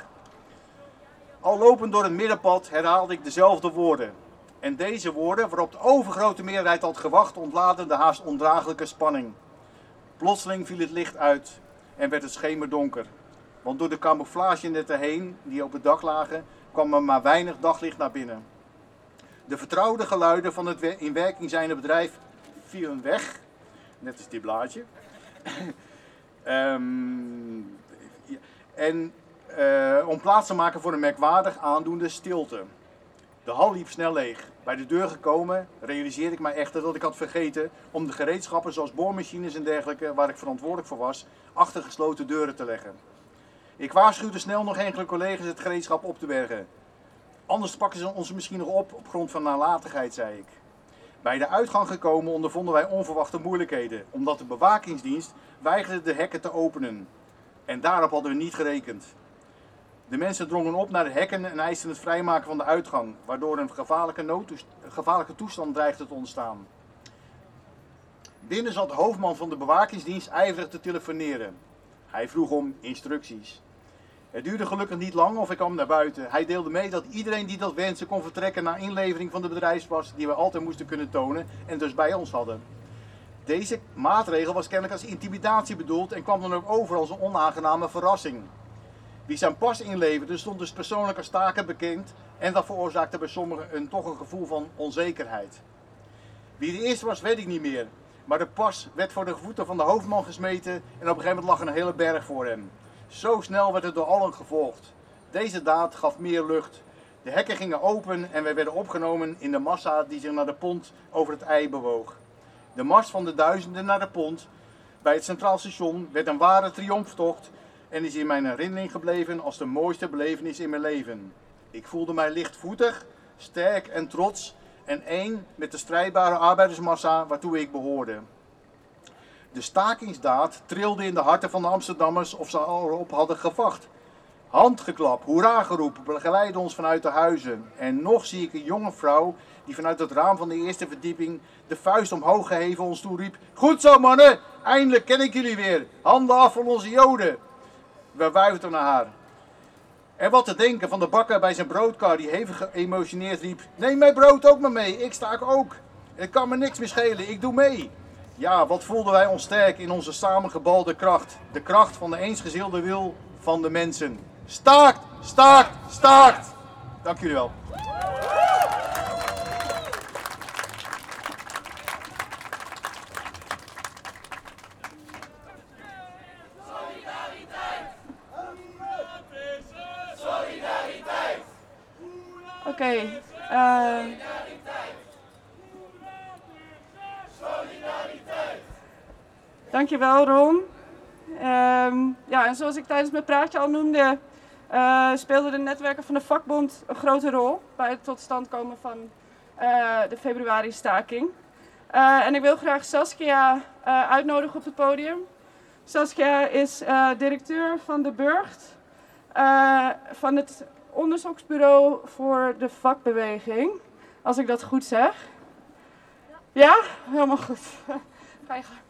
Al lopend door het middenpad herhaalde ik dezelfde woorden. En deze woorden, waarop de overgrote meerderheid had gewacht, ontlaadden de haast ondraaglijke spanning. Plotseling viel het licht uit en werd het schemerdonker. Want door de camouflagenetten heen, die op het dak lagen, kwam er maar weinig daglicht naar binnen. De vertrouwde geluiden van het in werking zijnde bedrijf vielen weg. Net als dit blaadje. Om plaats te maken voor een merkwaardig aandoende stilte. De hal liep snel leeg. Bij de deur gekomen realiseerde ik mij echter dat ik had vergeten om de gereedschappen zoals boormachines en dergelijke, waar ik verantwoordelijk voor was, achter gesloten deuren te leggen. Ik waarschuwde snel nog enkele collega's het gereedschap op te bergen. Anders pakken ze ons misschien nog op grond van nalatigheid, zei ik. Bij de uitgang gekomen ondervonden wij onverwachte moeilijkheden, omdat de bewakingsdienst weigerde de hekken te openen. En daarop hadden we niet gerekend. De mensen drongen op naar de hekken en eisten het vrijmaken van de uitgang, waardoor een gevaarlijke toestand dreigde te ontstaan. Binnen zat de hoofdman van de bewakingsdienst ijverig te telefoneren. Hij vroeg om instructies. Het duurde gelukkig niet lang of ik kwam naar buiten. Hij deelde mee dat iedereen die dat wenste kon vertrekken na inlevering van de bedrijfspas die we altijd moesten kunnen tonen en dus bij ons hadden. Deze maatregel was kennelijk als intimidatie bedoeld en kwam dan ook over als een onaangename verrassing. Wie zijn pas inleverde stond dus persoonlijk als staker bekend en dat veroorzaakte bij sommigen toch een gevoel van onzekerheid. Wie de eerste was weet ik niet meer, maar de pas werd voor de voeten van de hoofdman gesmeten en op een gegeven moment lag een hele berg voor hem. Zo snel werd het door allen gevolgd. Deze daad gaf meer lucht. De hekken gingen open en wij werden opgenomen in de massa die zich naar de pont over het IJ bewoog. De mars van de duizenden naar de pont bij het Centraal Station werd een ware triomftocht en is in mijn herinnering gebleven als de mooiste belevenis in mijn leven. Ik voelde mij lichtvoetig, sterk en trots en één met de strijdbare arbeidersmassa waartoe ik behoorde. De stakingsdaad trilde in de harten van de Amsterdammers of ze al erop hadden gewacht. Handgeklap, hoera geroep begeleidde ons vanuit de huizen. En nog zie ik een jonge vrouw die vanuit het raam van de eerste verdieping de vuist omhoog geheven ons toeriep. Goed zo mannen, eindelijk ken ik jullie weer. Handen af van onze Joden. We wuifden naar haar. En wat te denken van de bakker bij zijn broodkar die hevig geëmotioneerd riep. Neem mijn brood ook maar mee, ik staak ook. Het kan me niks meer schelen, ik doe mee. Ja, wat voelden wij ons sterk in onze samengebalde kracht. De kracht van de eensgezielde wil van de mensen. Staakt, staakt, staakt. Dank jullie wel. Oké. Dankjewel Ron. Ja, en zoals ik tijdens mijn praatje al noemde, speelden de netwerken van de vakbond een grote rol bij het tot stand komen van de februari-staking. En ik wil graag Saskia uitnodigen op het podium. Saskia is directeur van de Burgt, van het onderzoeksbureau voor de vakbeweging, als ik dat goed zeg. Ja? Helemaal goed. Ga je gang.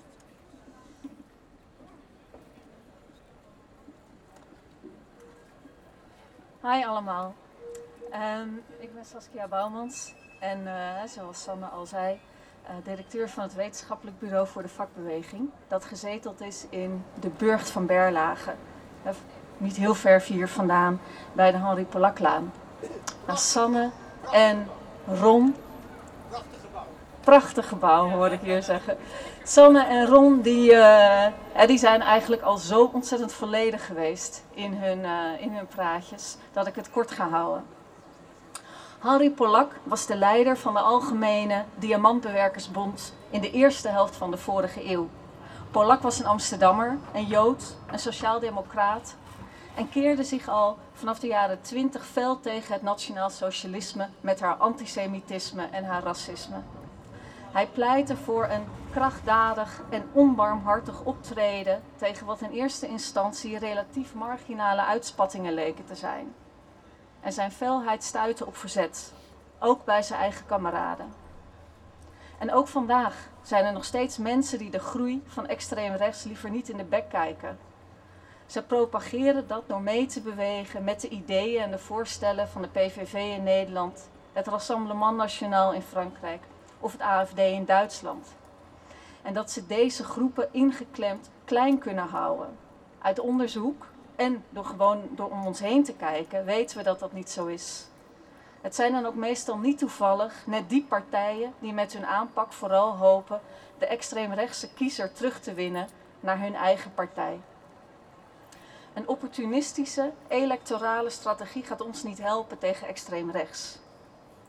Hi allemaal, ik ben Saskia Bouwmans en zoals Sanne al zei, directeur van het wetenschappelijk bureau voor de vakbeweging, dat gezeteld is in de Burgt van Berlage, niet heel ver hier vandaan bij de Henri Polaklaan. Nou, Sanne en Ron, prachtig gebouw hoor ik hier zeggen. Sanne en Ron die zijn eigenlijk al zo ontzettend volledig geweest in hun praatjes dat ik het kort ga houden. Henri Polak was de leider van de Algemene Diamantbewerkersbond in de eerste helft van de vorige eeuw. Polak was een Amsterdammer, een Jood, een sociaaldemocraat en keerde zich al vanaf de jaren 20 fel tegen het nationaal socialisme met haar antisemitisme en haar racisme. Hij pleitte voor een krachtdadig en onbarmhartig optreden tegen wat in eerste instantie relatief marginale uitspattingen leken te zijn. En zijn felheid stuitte op verzet, ook bij zijn eigen kameraden. En ook vandaag zijn er nog steeds mensen die de groei van extreem rechts liever niet in de bek kijken. Ze propageren dat door mee te bewegen met de ideeën en de voorstellen van de PVV in Nederland, het Rassemblement National in Frankrijk of het AFD in Duitsland. En dat ze deze groepen ingeklemd klein kunnen houden. Uit onderzoek en door om ons heen te kijken weten we dat dat niet zo is. Het zijn dan ook meestal niet toevallig net die partijen die met hun aanpak vooral hopen de extreemrechtse kiezer terug te winnen naar hun eigen partij. Een opportunistische, electorale strategie gaat ons niet helpen tegen extreem rechts.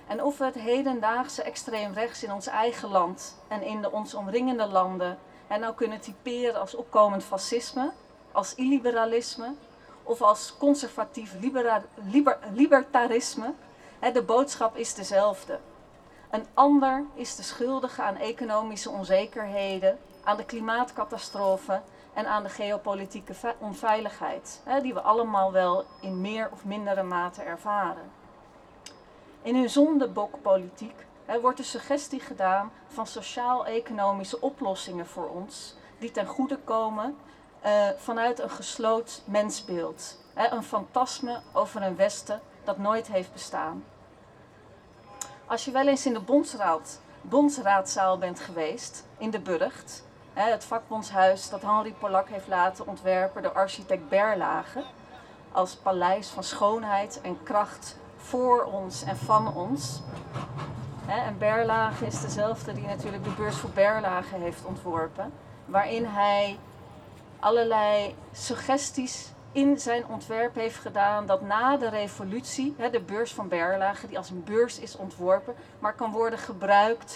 En of we het hedendaagse extreem rechts in ons eigen land en in de ons omringende landen nou kunnen typeren als opkomend fascisme, als illiberalisme of als conservatief libertarisme, de boodschap is dezelfde. Een ander is de schuldige aan economische onzekerheden, aan de klimaatcatastrofe en aan de geopolitieke onveiligheid, die we allemaal wel in meer of mindere mate ervaren. In hun zondebokpolitiek wordt de suggestie gedaan van sociaal-economische oplossingen voor ons, die ten goede komen vanuit een gesloten mensbeeld. Een fantasme over een Westen dat nooit heeft bestaan. Als je wel eens in de bondsraadzaal bent geweest, in de Burgt, het vakbondshuis dat Henri Polak heeft laten ontwerpen door architect Berlage, als paleis van schoonheid en kracht voor ons en van ons. En Berlage is dezelfde die natuurlijk de beurs voor Berlage heeft ontworpen, waarin hij allerlei suggesties in zijn ontwerp heeft gedaan dat na de revolutie, de beurs van Berlage, die als een beurs is ontworpen, maar kan worden gebruikt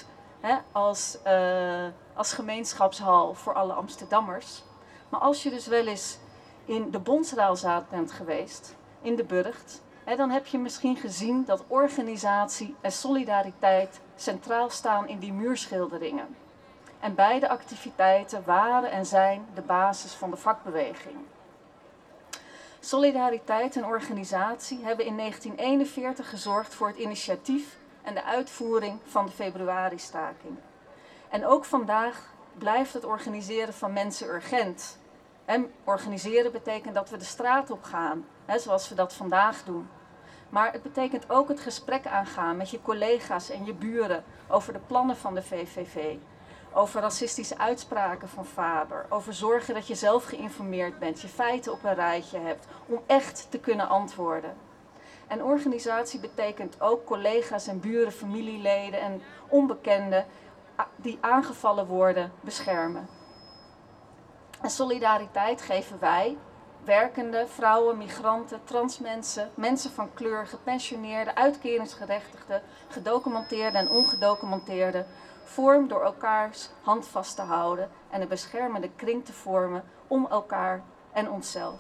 als gemeenschapshal voor alle Amsterdammers. Maar als je dus wel eens in de Bondsraadzaal bent geweest, in de Burgt, dan heb je misschien gezien dat organisatie en solidariteit centraal staan in die muurschilderingen. En beide activiteiten waren en zijn de basis van de vakbeweging. Solidariteit en organisatie hebben in 1941 gezorgd voor het initiatief en de uitvoering van de februaristaking. En ook vandaag blijft het organiseren van mensen urgent. En organiseren betekent dat we de straat op gaan, zoals we dat vandaag doen. Maar het betekent ook het gesprek aangaan met je collega's en je buren over de plannen van de VVV. Over racistische uitspraken van Faber. Over zorgen dat je zelf geïnformeerd bent, je feiten op een rijtje hebt, om echt te kunnen antwoorden. En organisatie betekent ook collega's en buren, familieleden en onbekenden die aangevallen worden, beschermen. En solidariteit geven wij, werkende, vrouwen, migranten, transmensen, mensen van kleur, gepensioneerden, uitkeringsgerechtigden, gedocumenteerden en ongedocumenteerden, vorm door elkaars hand vast te houden en een beschermende kring te vormen om elkaar en onszelf.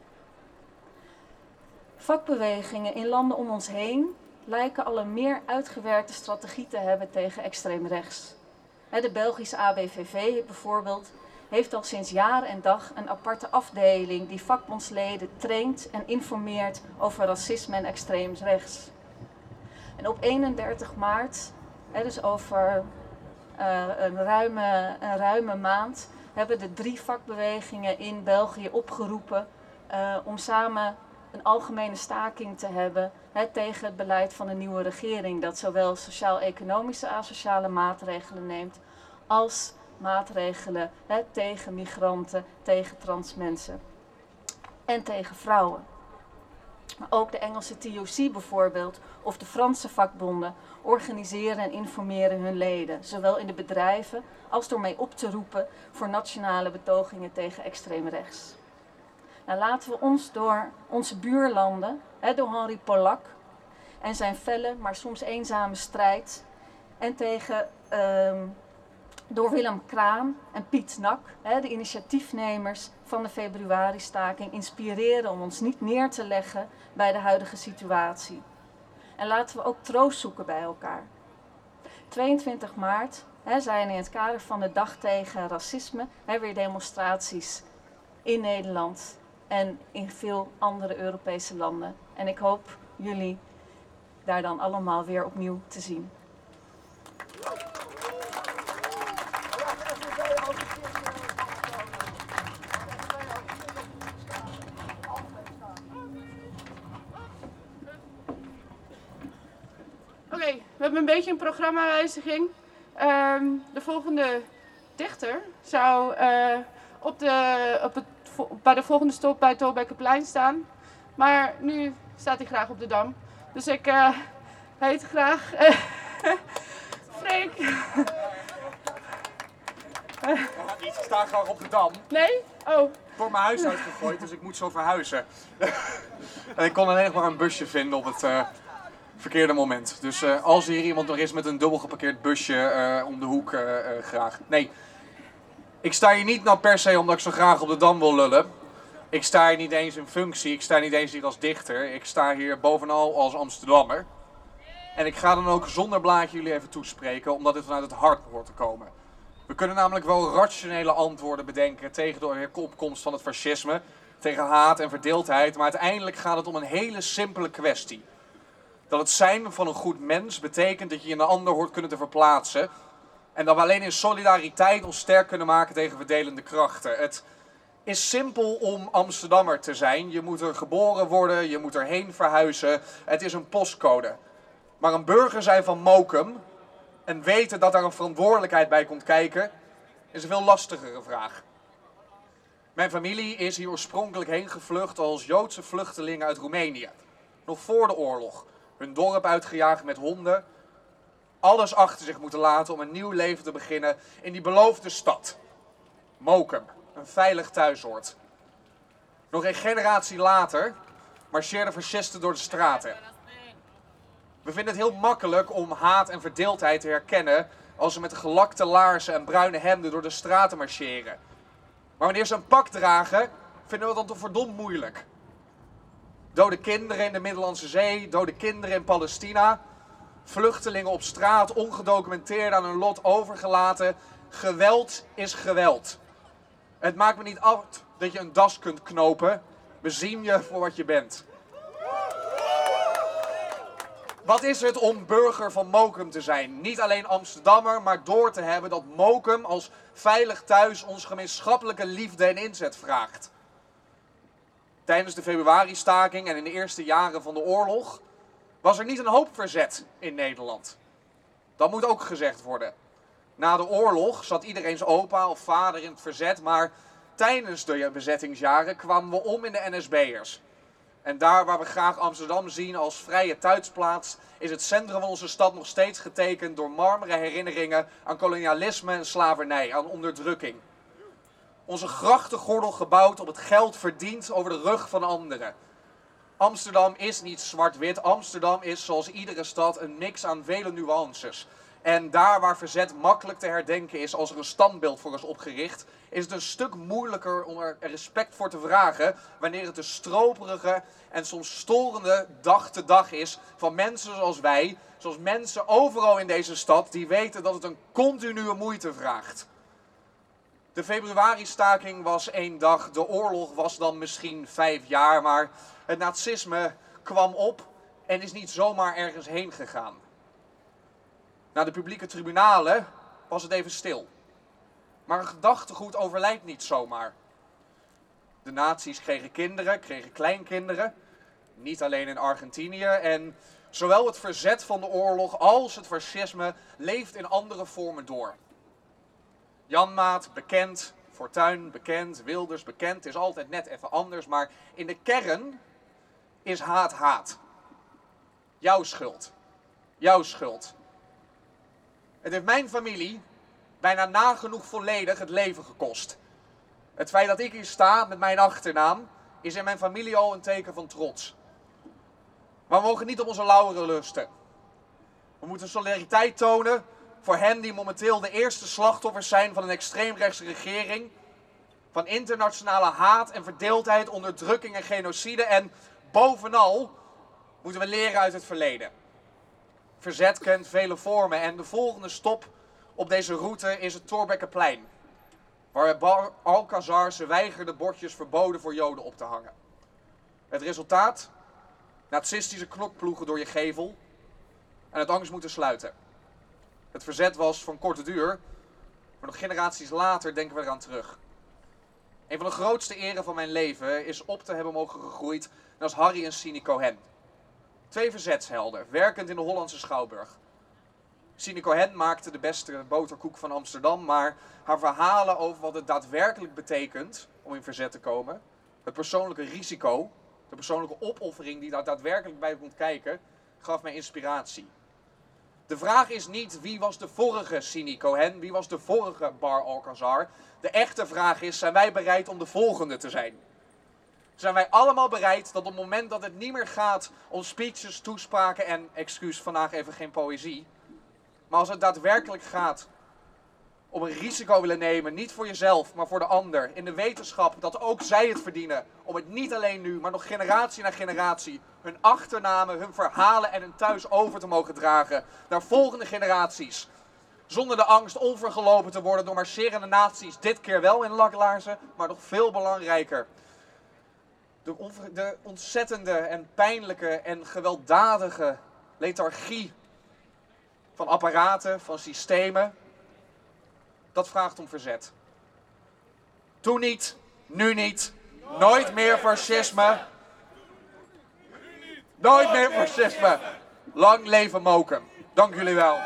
Vakbewegingen in landen om ons heen lijken al een meer uitgewerkte strategie te hebben tegen extreem rechts. De Belgische ABVV bijvoorbeeld heeft al sinds jaren en dag een aparte afdeling die vakbondsleden traint en informeert over racisme en extreem rechts. En op 31 maart, dus over een ruime maand, hebben de 3 vakbewegingen in België opgeroepen om samen een algemene staking te hebben tegen het beleid van de nieuwe regering, dat zowel sociaal-economische asociale maatregelen neemt als maatregelen tegen migranten, tegen transmensen en tegen vrouwen. Maar ook de Engelse TUC bijvoorbeeld of de Franse vakbonden organiseren en informeren hun leden, zowel in de bedrijven als door mee op te roepen voor nationale betogingen tegen extreem rechts. Nou, laten we ons door onze buurlanden, door Henri Polak en zijn felle, maar soms eenzame strijd en tegen door Willem Kraan en Piet Nak, de initiatiefnemers van de februaristaking, inspireren om ons niet neer te leggen bij de huidige situatie. En laten we ook troost zoeken bij elkaar. 22 maart zijn in het kader van de Dag tegen Racisme weer demonstraties in Nederland en in veel andere Europese landen. En ik hoop jullie daar dan allemaal weer opnieuw te zien. Oké, we hebben een beetje een programmawijziging. De volgende dichter zou bij de volgende stop bij het Thorbeckenplein staan. Maar nu staat hij graag op de Dam. Dus ik heet graag Freek. Ik sta graag op de Dam. Nee? Oh. Ik word mijn huis uitgegooid, dus ik moet zo verhuizen. En ik kon alleen nog maar een busje vinden op het verkeerde moment. Dus als hier iemand nog is met een dubbel geparkeerd busje om de hoek, graag. Nee, ik sta hier niet nou per se omdat ik zo graag op de Dam wil lullen. Ik sta hier niet eens in functie, ik sta niet eens hier als dichter. Ik sta hier bovenal als Amsterdammer. En ik ga dan ook zonder blaadje jullie even toespreken, omdat dit vanuit het hart hoort te komen. We kunnen namelijk wel rationele antwoorden bedenken tegen de opkomst van het fascisme, tegen haat en verdeeldheid, maar uiteindelijk gaat het om een hele simpele kwestie. Dat het zijn van een goed mens betekent dat je in een ander hoort kunnen te verplaatsen. En dat we alleen in solidariteit ons sterk kunnen maken tegen verdelende krachten. Het is simpel om Amsterdammer te zijn. Je moet er geboren worden, je moet erheen verhuizen. Het is een postcode. Maar een burger zijn van Mokum en weten dat daar een verantwoordelijkheid bij komt kijken, is een veel lastigere vraag. Mijn familie is hier oorspronkelijk heen gevlucht als Joodse vluchtelingen uit Roemenië. Nog voor de oorlog. Hun dorp uitgejaagd met honden. Alles achter zich moeten laten om een nieuw leven te beginnen in die beloofde stad. Mokum, een veilig thuisoord. Nog een generatie later marcheerden fascisten door de straten. We vinden het heel makkelijk om haat en verdeeldheid te herkennen als ze met de gelakte laarzen en bruine hemden door de straten marcheren. Maar wanneer ze een pak dragen, vinden we dat toch verdomd moeilijk. Dode kinderen in de Middellandse Zee, dode kinderen in Palestina, vluchtelingen op straat, ongedocumenteerd aan hun lot overgelaten. Geweld is geweld. Het maakt me niet uit dat je een das kunt knopen. We zien je voor wat je bent. Wat is het om burger van Mokum te zijn? Niet alleen Amsterdammer, maar door te hebben dat Mokum als veilig thuis ons gemeenschappelijke liefde en inzet vraagt. Tijdens de februari-staking en in de eerste jaren van de oorlog was er niet een hoop verzet in Nederland. Dat moet ook gezegd worden. Na de oorlog zat iedereen's opa of vader in het verzet, maar tijdens de bezettingsjaren kwamen we om in de NSB'ers. En daar waar we graag Amsterdam zien als vrije thuisplaats, is het centrum van onze stad nog steeds getekend door marmeren herinneringen aan kolonialisme en slavernij, aan onderdrukking. Onze grachtengordel gebouwd op het geld verdiend over de rug van anderen. Amsterdam is niet zwart-wit. Amsterdam is, zoals iedere stad, een mix aan vele nuances. En daar waar verzet makkelijk te herdenken is als er een standbeeld voor is opgericht, is het een stuk moeilijker om er respect voor te vragen wanneer het de stroperige en soms storende dag te dag is van mensen zoals wij, zoals mensen overal in deze stad die weten dat het een continue moeite vraagt. De februari-staking was 1 dag, de oorlog was dan misschien 5 jaar, maar het nazisme kwam op en is niet zomaar ergens heen gegaan. Na de publieke tribunalen was het even stil. Maar een gedachtegoed overlijdt niet zomaar. De nazi's kregen kinderen, kregen kleinkinderen, niet alleen in Argentinië. En zowel het verzet van de oorlog als het fascisme leeft in andere vormen door. Janmaat, bekend. Fortuyn, bekend. Wilders, bekend. Het is altijd net even anders, maar in de kern is haat haat. Jouw schuld. Jouw schuld. Het heeft mijn familie bijna nagenoeg volledig het leven gekost. Het feit dat ik hier sta met mijn achternaam is in mijn familie al een teken van trots. Maar we mogen niet op onze lauweren rusten. We moeten solidariteit tonen voor hen die momenteel de eerste slachtoffers zijn van een extreemrechtse regering, van internationale haat en verdeeldheid, onderdrukking en genocide. En bovenal moeten we leren uit het verleden. Verzet kent vele vormen en de volgende stop op deze route is het Thorbeckenplein, waar Alcazar zijn weigerde bordjes verboden voor Joden op te hangen. Het resultaat? Nazistische knokploegen door je gevel en het angst moeten sluiten. Het verzet was van korte duur, maar nog generaties later denken we eraan terug. Een van de grootste eren van mijn leven is op te hebben mogen gegroeid als Harry en Sini Cohen. 2 verzetshelden, werkend in de Hollandse Schouwburg. Sini Cohen maakte de beste boterkoek van Amsterdam, maar haar verhalen over wat het daadwerkelijk betekent om in verzet te komen, het persoonlijke risico, de persoonlijke opoffering die daar daadwerkelijk bij komt kijken, gaf mij inspiratie. De vraag is niet wie was de vorige Sini Cohen, wie was de vorige Bar Alcazar. De echte vraag is, zijn wij bereid om de volgende te zijn? zijn wij allemaal bereid dat op het moment dat het niet meer gaat om speeches, toespraken en, excuus, vandaag even geen poëzie. Maar als het daadwerkelijk gaat om een risico willen nemen, niet voor jezelf, maar voor de ander. In de wetenschap dat ook zij het verdienen om het niet alleen nu, maar nog generatie na generatie hun achternamen, hun verhalen en hun thuis over te mogen dragen naar volgende generaties. Zonder de angst onvergelopen te worden door marcherende naties, dit keer wel in laklaarzen, maar nog veel belangrijker. De ontzettende en pijnlijke en gewelddadige lethargie van apparaten, van systemen, dat vraagt om verzet. Toen niet, nu niet, nooit meer fascisme. Nooit meer fascisme. Lang leven Mokum. Dank jullie wel.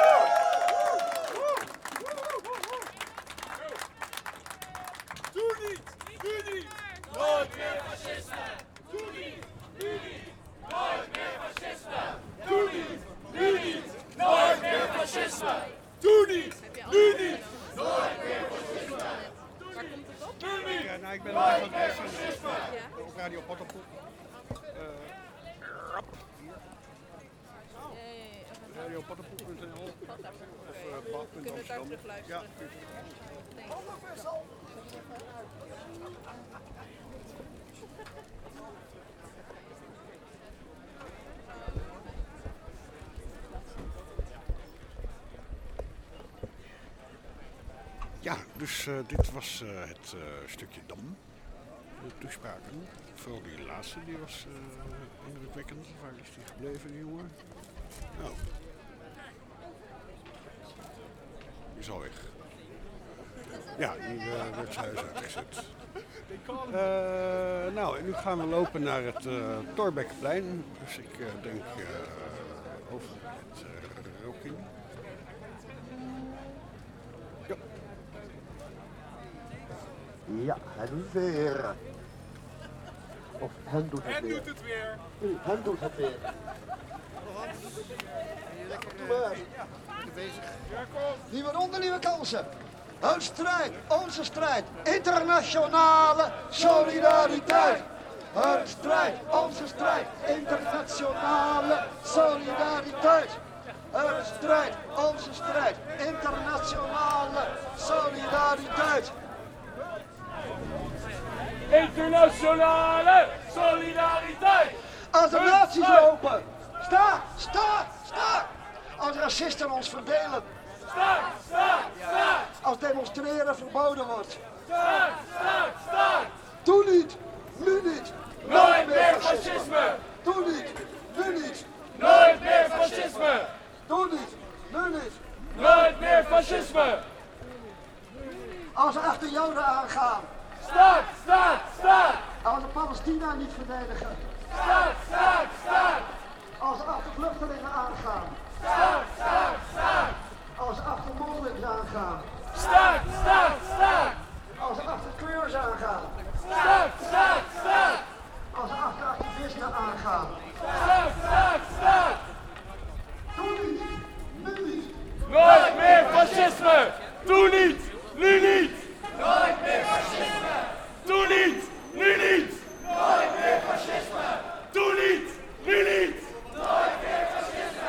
Doe niet, nu niet, nooit meer fascisme. Doe niet, nu niet, nooit meer fascisme. Doe niet, nu niet, nooit meer fascisme. Doe niet, nu niet, nooit meer fascisme. Waar komt het op? Nu niet, Ja, nou, ik ben nooit live meer aan het fascisme. op Radio Pottenpoel. Radio Pottenpoel.nl. Kunnen we het daar terugluisteren? Ja. Ja, dus dit was het stukje Dam. De toespraken. Vooral die laatste, die was indrukwekkend. Waar is die gebleven, die jongen? Oh. Die is al weg. Ja, nu werd zijn huis uitgezet. Nou, en nu gaan we lopen naar het Thorbeckenplein. Dus ik denk over het Rokin. Ja. Ja, en weer. Of hen doet het weer. Hen doet het weer. Nieuwe ronde, nieuwe kansen. Een strijd, onze strijd. Internationale solidariteit. Een strijd, onze strijd. Internationale solidariteit. Een strijd, onze strijd. Internationale solidariteit. Internationale solidariteit. Als de nazi's lopen. Sta, sta, sta. Als racisten ons verdelen. Sta, sta, sta. Als demonstreren verboden wordt. Sta, sta, sta. Doe niet, nu niet. Nooit meer fascisme. Doe niet, nu niet. Nooit meer fascisme. Doe niet, nu niet. Nooit meer fascisme. Als ze achter Joden aangaan. Staat, staat, staat. Als ze Palestina niet verdedigen. Staat, staat, staat. Als ze achter vluchtelingen aangaan. Staat, staat, staat. Als ze achter moslims aangaan. Staat, staat, staat. Als ze achter queers aangaan. Staat, staat, staat. Als ze achter activisten aangaan. Staat, staat, staat. Doe niet, nu niet. Nooit meer fascisme. Doe niet, nu niet. Nooit meer fascisme. Doe niet, nu niet. Nooit meer fascisme. Doe niet, nu niet. Nooit meer fascisme.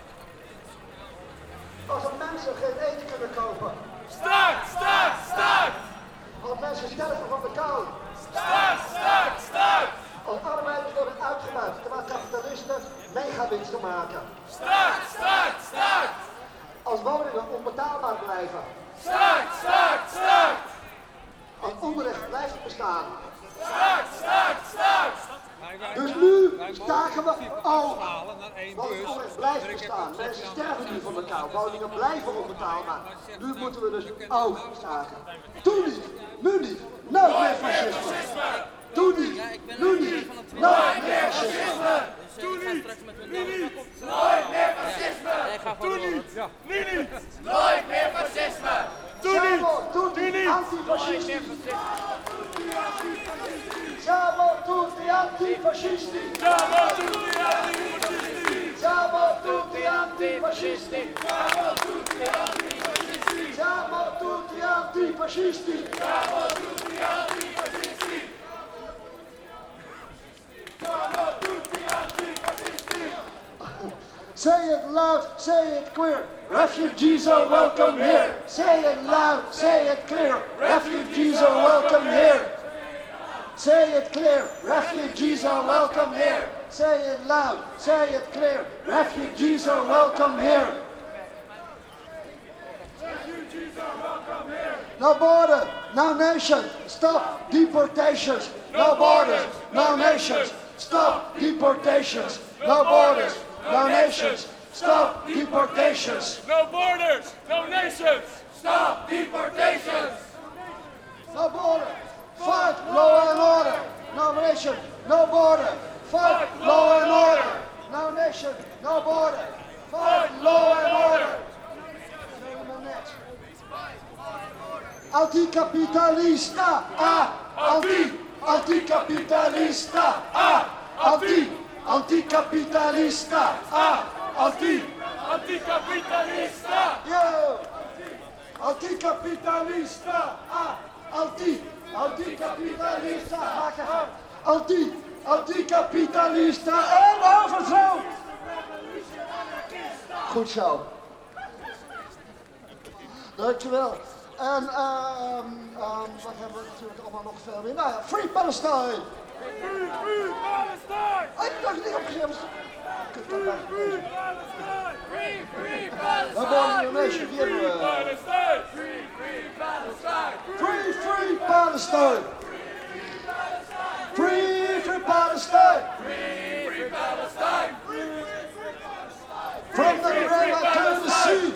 Als er mensen geen eten kunnen kopen. Staat, staat, staat. Als mensen sterven van de kou. Staat, staat, staat. Als arbeiders worden uitgebuit terwijl kapitalisten megawinsten maken. Staat, staat, staat. Als woningen onbetaalbaar blijven. Staat, staat, staat. Als onrecht blijft bestaan. Staat, staat, staat. Dus nu staken we ook. Want het onrecht blijft bestaan. Mensen sterven nu van de kou. Woningen blijven onbetaalbaar. Nu moeten we dus ook staken. Doe niet, nu niet, nooit meer fascisme. Doe niet, nu niet, nooit meer fascisme. Doe niet, nu niet, nooit meer fascisme. Doe niet, nu niet, nooit meer fascisme. Doe niet, nu niet, antifascistisch. Siamo tutti antifascisti. Siamo tutti antifascisti. Siamo tutti antifascisti. Siamo tutti antifascisti. Siamo tutti antifascisti. Siamo tutti antifascisti. Say it loud, say it clear. Refugees are welcome here. Say it loud, say it clear. Refugees are welcome here. Say it clear. Refugees are welcome here. Say it loud, say it clear. Refugees are welcome here. No border, no nation, stop deportations. No borders, no nations, stop deportations. No borders, no nations, stop deportations. No borders, no nations, stop deportations. No border, fight law and order. No nation, no border, fight law and order. No nation, no border, fight law and order. Anticapitalista, anticapitalista, anticapitalista, anticapitalista. Yo, anticapitalista, anticapitalista, anticapitalista en overthrow. Goed zo. Dankjewel. En wat hebben we natuurlijk allemaal nog veel meer? Nou ja, Free Palestine! Free Palestine! Ik dacht niet opgegeven. Free Palestine! Free Palestine! We wonen in een nation, die hebben we. Free Palestine! Free Palestine! Free Palestine! Free Palestine! From the river to the sea!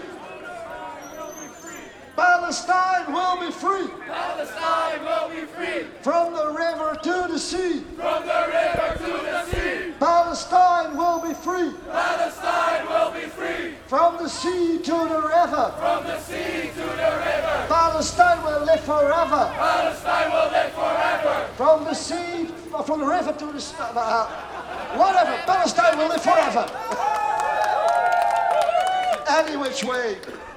Palestine will be free. Palestine will be free. From the river to the sea. From the river to the sea. Palestine will be free. Palestine will be free. From the sea to the river. From the sea to the river. Palestine will live forever. Palestine will live forever. From the sea, from the river to the whatever. Palestine will live forever. Any which way.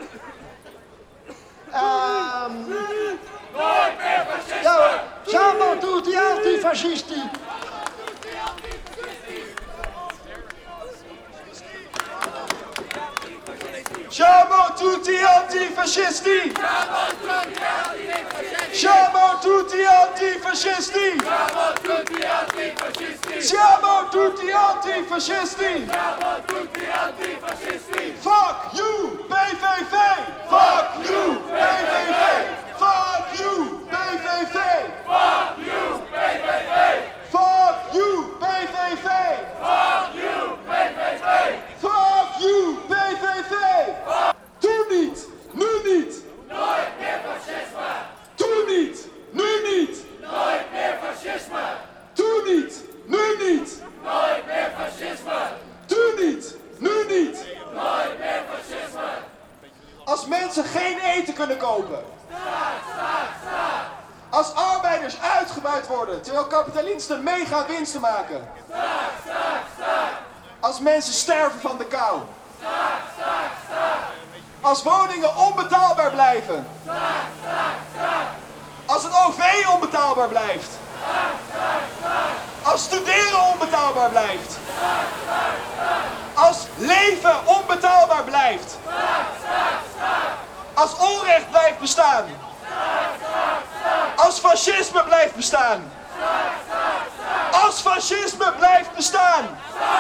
Nooit meer fascisme! Ja, siamo tutti antifascisti! Siamo tutti antifascisti! Siamo tutti antifascisti! Siamo tutti antifascisti! Fuck you, PVV! Fuck you, PVV! Fuck you, PVV! Fuck you, PVV! Fuck you, PVV! Fuck you, PVV! Fuck you, PVV! Toen niet, nu niet! Nooit meer fascisme! Toen niet, nu niet! Nooit meer fascisme! Toen niet, nu niet! Nooit meer fascisme! Toen niet, nu niet! Nooit meer fascisme! Als mensen geen eten kunnen kopen. Als arbeiders uitgebuit worden terwijl kapitalisten mega winsten maken. Als mensen sterven van de kou. Als woningen onbetaalbaar blijven. Als het OV onbetaalbaar blijft. Als studeren onbetaalbaar blijft. Als leven onbetaalbaar blijft. Als onrecht blijft bestaan. Als fascisme blijft bestaan. Als fascisme blijft bestaan.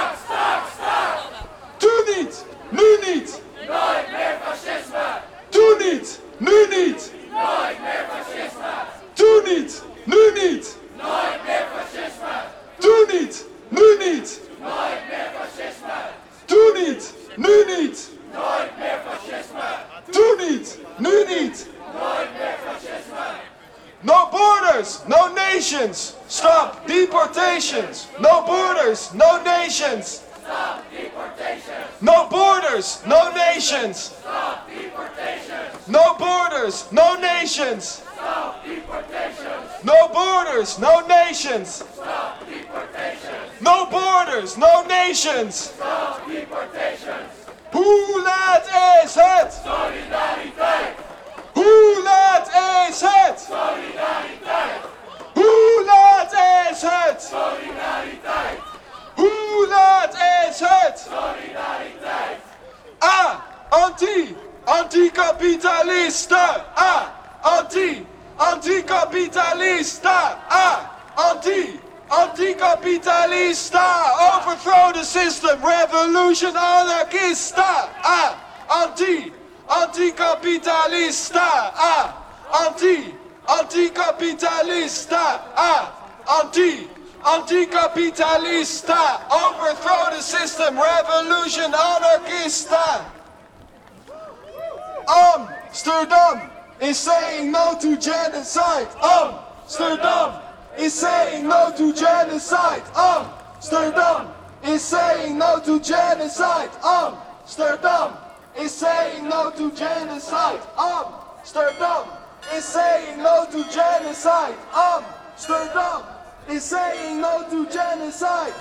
Toen niet, nu niet. Nooit meer fascisme! Toen niet, nu niet. Nooit meer fascisme! Toen niet, nu niet. Nooit meer fascisme! Toen niet, nu niet. Nooit meer fascisme! Toen niet, nu niet. Nooit meer fascisme! Toen niet, nu niet. Nooit meer fascisme! No borders, no nations. Stop deportations. No borders, no nations. Stop deportations! No borders, no nations. Stop deportations! No borders, no nations. Stop deportations! No borders, no nations. Stop deportations! No borders, no nations. Stop deportations! Hoe laat is het? Solidariteit! Hoe laat is het? Solidariteit! Hoe laat is het? Solidariteit! Hoe laat is het? Solidariteit. Anti-kapitalisten. Anti-kapitalisten. Anti-kapitalista, overthrow the system, revolution anarchista. Anti-kapitalista. Anti-kapitalista. Anti-kapitalista, overthrow the system, revolution anarchista. Amsterdam is saying no to genocide. Amsterdam is saying no to genocide. Amsterdam is saying no to genocide. Amsterdam is saying no to genocide. Amsterdam is saying no to genocide. Amsterdam is saying no to genocide.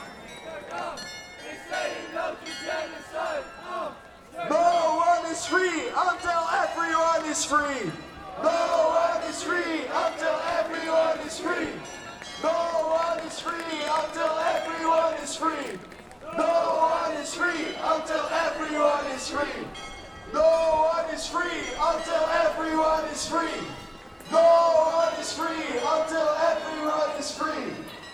No one is free until everyone is free. No one is free until everyone is free. No one is free until everyone is free. No one is free until everyone is free. No one is free until everyone is free. No one is free until everyone is free.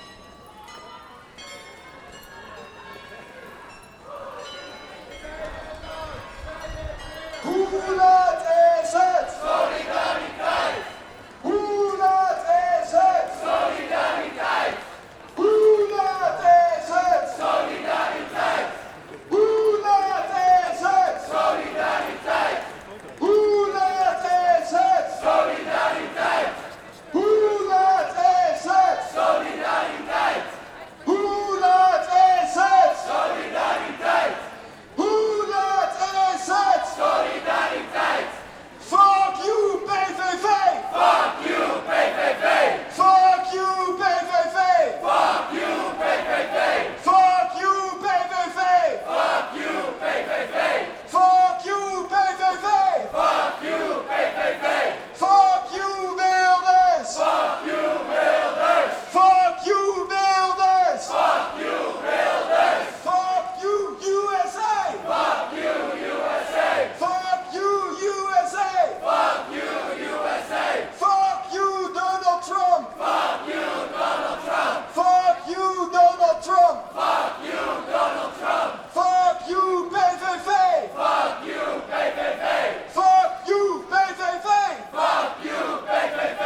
Hoe laat is het? Solidariteit. Hoe laat is het? Solidariteit. Hoe laat is het? Solidariteit. Hoe laat is het? Solidariteit. Hoe laat is het? Solidariteit. Hoe laat is het? Solidariteit. Hoe laat is het? Solidariteit. Hoe laat is het? Solidariteit. Fuck you PVV. Fuck you PVV. Fuck you PVV. Fuck you PVV. Fuck you PVV. Fuck you PVV. Fuck you PVV. Fuck you PVV. Fuck you Wilders. Fuck you Wilders. Fuck you Wilders. Fuck you Wilders. Fuck you USA. Fuck you USA. Fuck you USA. Fuck you USA. Fuck you Donald Trump. Fuck you Donald Trump. Fuck you Donald Trump. Fuck you Donald Trump. Fuck you PVV. Fuck you PVV. Fuck you PVV. Fuck you PVV.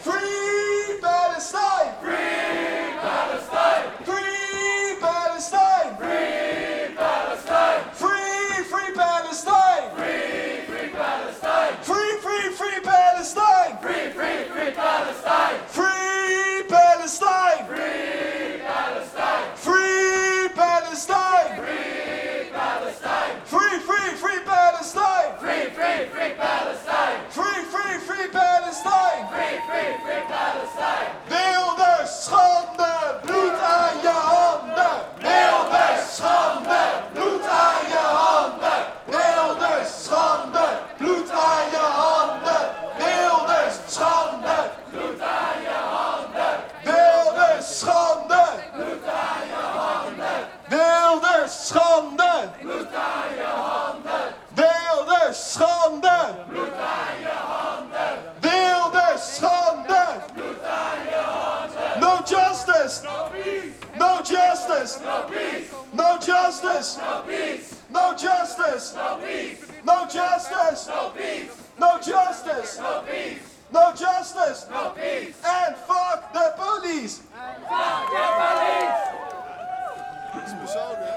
Free Palestine. Free Palestine. Free Palestine. Free Palestine. Free Palestine. Free Palestine. Free Palestine. Free Palestine. Free Palestine. Free Palestine. Free Palestine. Free Palestine. Free Palestine. Free Palestine. Free Palestine. Free Palestine. Wilders, schande, bloed aan je handen. Wilders, schande, bloed aan je handen. Wilders, schande, bloed aan je handen. Wilders, schande, bloed aan je handen. Wilders, schande, bloed aan je handen. Wilders, schande, bloed aan je handen. Wilders, schande, bloed aan je handen. Wilders, schande, bloed aan je handen. No justice, no peace. No justice, no peace. No justice, no peace. No justice, no peace. No justice, no peace. No justice, no peace. No justice, no peace. And fuck the police. Fuck the police. Dat is persoonlijk, hè?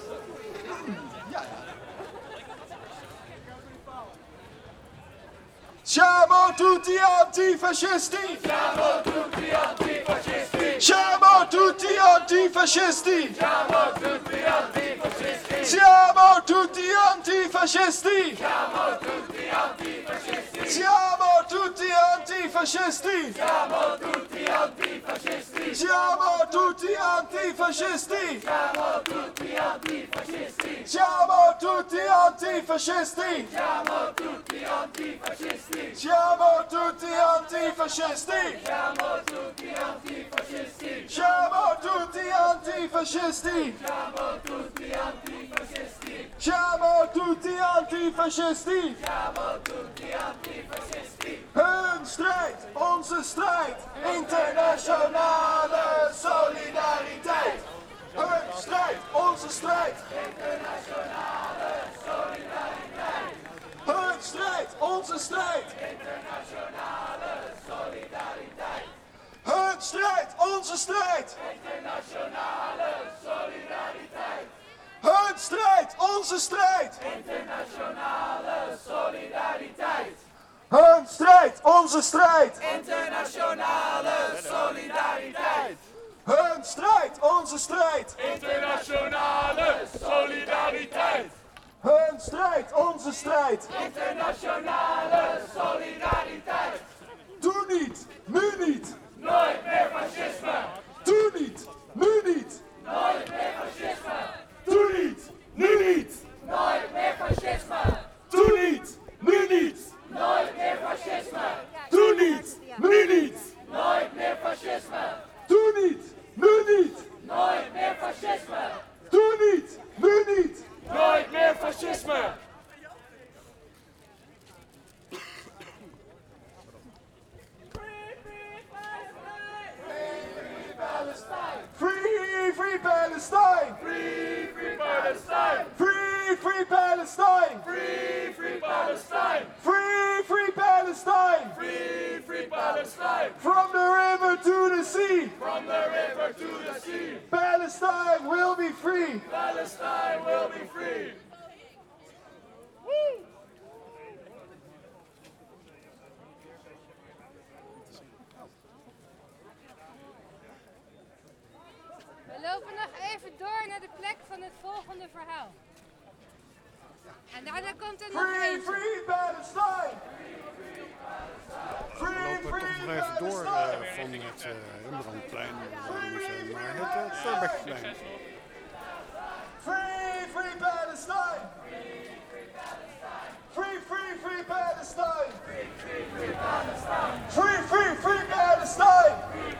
Ja. Siamo tutti antifascisti. Siamo tutti antifascisti. Siamo tutti antifascisti. Siamo tutti antifascisti. Siamo tutti antifascisti. Siamo tutti antifascisti. Siamo tutti antifascisti. antifascisti! Siamo tutti antifascisti! Siamo tutti antifascisti! Siamo tutti antifascisti! Siamo tutti antifascisti! Siamo tutti antifascisti! Siamo tutti antifascisti! Siamo tutti antifascisti! Siamo tutti antifascisti! Siamo tutti antifascisti! Siamo tutti antifascisti! Siamo tutti antifascisti! Hun strijd, onze strijd, internationale solidariteit! Hun strijd, onze strijd, internationale solidariteit! Hun strijd, onze strijd, internationale solidariteit! Hun strijd, onze strijd, internationale solidariteit! Hun strijd, onze strijd, internationale solidariteit! Hun strijd, onze strijd, internationale solidariteit! Hun strijd, onze strijd, internationale solidariteit! Hun strijd, onze strijd, internationale solidariteit! Doe niet, nu niet, nooit meer fascisme! Doe niet, nu niet, nooit meer fascisme! Doe niet, nu niet, nooit meer fascisme! Doe niet, nu niet, nooit meer fascisme! Doe niet, nu niet, nooit meer fascisme! Doe niet, nu niet, nooit meer fascisme! Doe niet, nu niet, nooit meer fascisme! Free, free Palestine! Free, free Palestine! Free, free Palestine! Free, free Palestine! Free, free Palestine! Free, free Palestine! From the river to the sea! From the river to the sea! Palestine will be free! Palestine will be free! Woo! We lopen nog even door naar de plek van het volgende verhaal. En daarna komt er nog Free, free Palestine! We lopen toch nog even door van het Rembrandtplein museum naar het Thorbeckenplein. Free, free Palestine! Free, free, free Palestine! Free, free, free Palestine!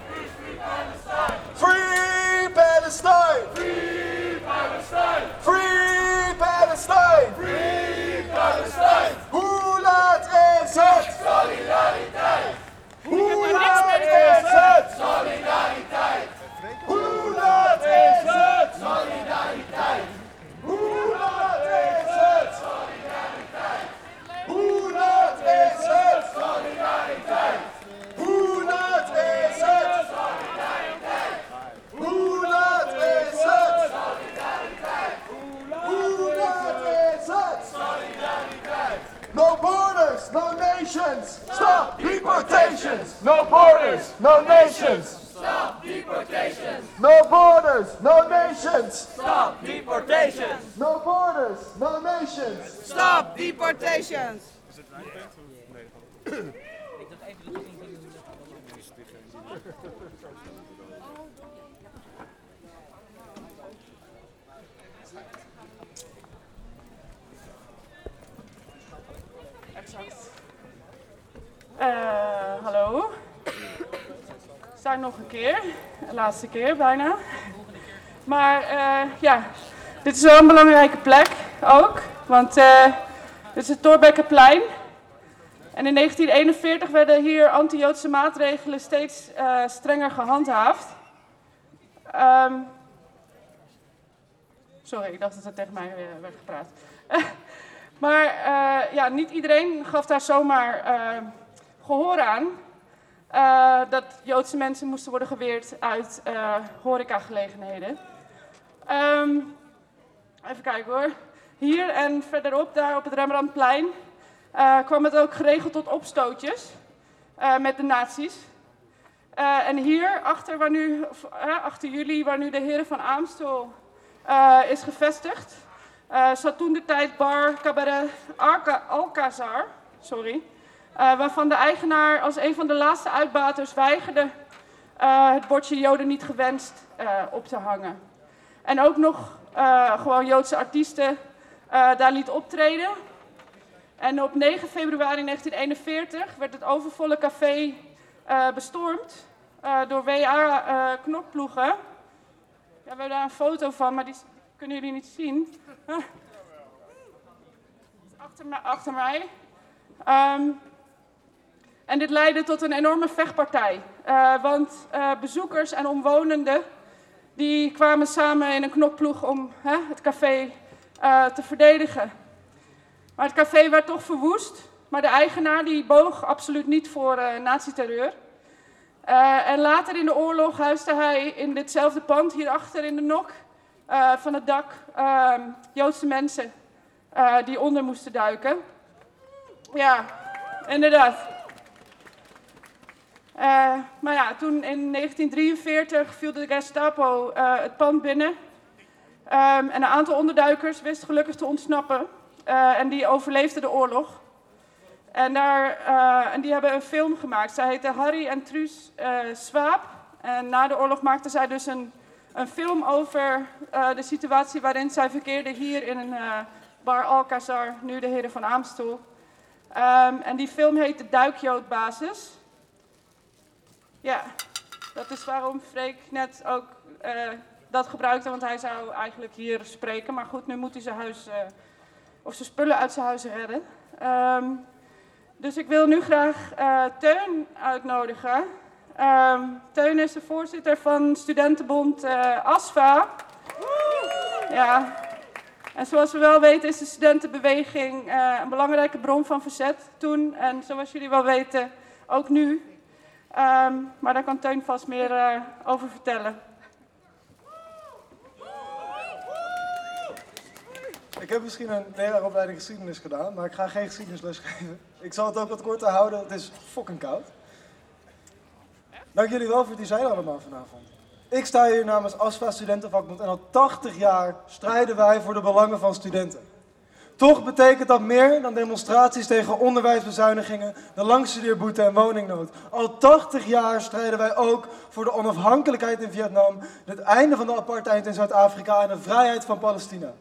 Free Palestine! Free Palestine! Free Palestine! Free Palestine! Hoe laat is het? Solidariteit! Hoe laat is het? Solidariteit! Hoe laat is het? Solidariteit! Hoe laat is het? Solidariteit! Hoe laat is het? Solidariteit! Hoe laat is het? Solidariteit! Hoe laat is het? Solidariteit! Hoe laat is het? Solidariteit! No borders, no nations! Stop deportations! No borders, no nations! Stop deportations! No borders, no nations! Stop deportations! No borders, no nations! Stop deportations! Hallo. We zijn nog een keer. De laatste keer bijna. Maar ja, dit is wel een belangrijke plek ook. Want dit is het Thorbeckenplein. En in 1941 werden hier anti-Joodse maatregelen steeds strenger gehandhaafd. Sorry, ik dacht dat het tegen mij werd gepraat. Maar ja, niet iedereen gaf daar zomaar gehoor aan. Dat Joodse mensen moesten worden geweerd uit horecagelegenheden. Even kijken hoor. Hier en verderop, daar op het Rembrandtplein, kwam het ook geregeld tot opstootjes met de nazi's. En hier, achter jullie, waar nu de heren van Aamstel is gevestigd, zat toen de tijd bar Cabaret Alcazar, sorry. waarvan de eigenaar als een van de laatste uitbaters weigerde het bordje Joden niet gewenst op te hangen. En ook nog gewoon Joodse artiesten daar liet optreden. En op 9 februari 1941 werd het overvolle café bestormd door WA-knokploegen. Ja, we hebben daar een foto van, maar die kunnen jullie niet zien. Achter mij. En dit leidde tot een enorme vechtpartij. Want bezoekers en omwonenden die kwamen samen in een knokploeg om het café te verdedigen. Maar het café werd toch verwoest. Maar de eigenaar die boog absoluut niet voor nazi-terreur. En later in de oorlog huisde hij in ditzelfde pand hierachter in de nok van het dak Joodse mensen die onder moesten duiken. Ja, inderdaad. Maar ja, toen in 1943 viel de Gestapo het pand binnen. En een aantal onderduikers wist gelukkig te ontsnappen. En die overleefden de oorlog. En die hebben een film gemaakt. Zij heten Harry en Truus Swaap. En na de oorlog maakten zij dus een film over de situatie waarin zij verkeerden hier in Bar Alcazar, nu de Heren van Aamstel. En die film heet De Duikjoodbasis. Ja, dat is waarom Freek net ook dat gebruikte, want hij zou eigenlijk hier spreken. Maar goed, nu moet hij zijn huis, of zijn spullen uit zijn huis redden. Dus ik wil nu graag Teun uitnodigen. Teun is de voorzitter van studentenbond ASFA. Ja. En zoals we wel weten is de studentenbeweging een belangrijke bron van verzet toen. En zoals jullie wel weten, ook nu. Maar daar kan Teun vast meer over vertellen. Ik heb misschien een leraaropleiding geschiedenis gedaan, maar ik ga geen geschiedenisles geven. Ik zal het ook wat korter houden, het is fucking koud. Dank jullie wel voor het zijn allemaal vanavond. Ik sta hier namens ASFA Studentenvakbond en al 80 jaar strijden wij voor de belangen van studenten. Toch betekent dat meer dan demonstraties tegen onderwijsbezuinigingen, de langstudeerboete en woningnood. Al 80 jaar strijden wij ook voor de onafhankelijkheid in Vietnam, het einde van de apartheid in Zuid-Afrika en de vrijheid van Palestina.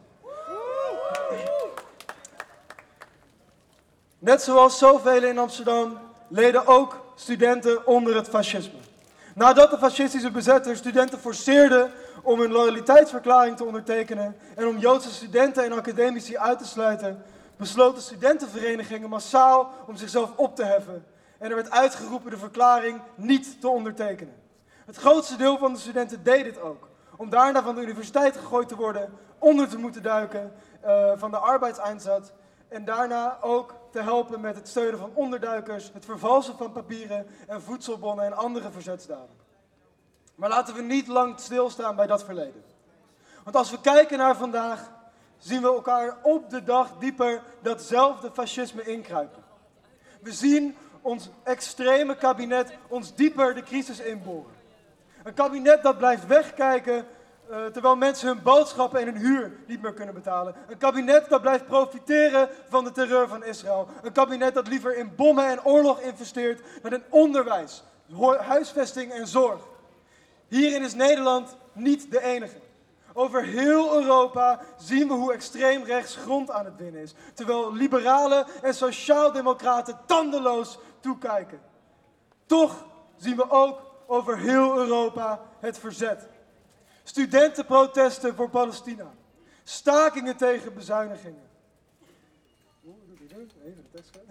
Net zoals zoveel in Amsterdam leden ook studenten onder het fascisme. Nadat de fascistische bezetters studenten forceerden om hun loyaliteitsverklaring te ondertekenen en om Joodse studenten en academici uit te sluiten, besloten studentenverenigingen massaal om zichzelf op te heffen. En er werd uitgeroepen de verklaring niet te ondertekenen. Het grootste deel van de studenten deed dit ook. Om daarna van de universiteit gegooid te worden, onder te moeten duiken van de arbeidseinsatz. En daarna ook te helpen met het steunen van onderduikers, het vervalsen van papieren en voedselbonnen en andere verzetsdaden. Maar laten we niet lang stilstaan bij dat verleden. Want als we kijken naar vandaag, zien we elkaar op de dag dieper datzelfde fascisme inkruipen. We zien ons extreme kabinet ons dieper de crisis inboren. Een kabinet dat blijft wegkijken terwijl mensen hun boodschappen en hun huur niet meer kunnen betalen. Een kabinet dat blijft profiteren van de terreur van Israël. Een kabinet dat liever in bommen en oorlog investeert dan in onderwijs, huisvesting en zorg. Hierin is Nederland niet de enige. Over heel Europa zien we hoe extreem rechts grond aan het winnen is. Terwijl liberalen en sociaaldemocraten tandeloos toekijken. Toch zien we ook over heel Europa het verzet. Studentenprotesten voor Palestina. Stakingen tegen bezuinigingen. Even de tekst.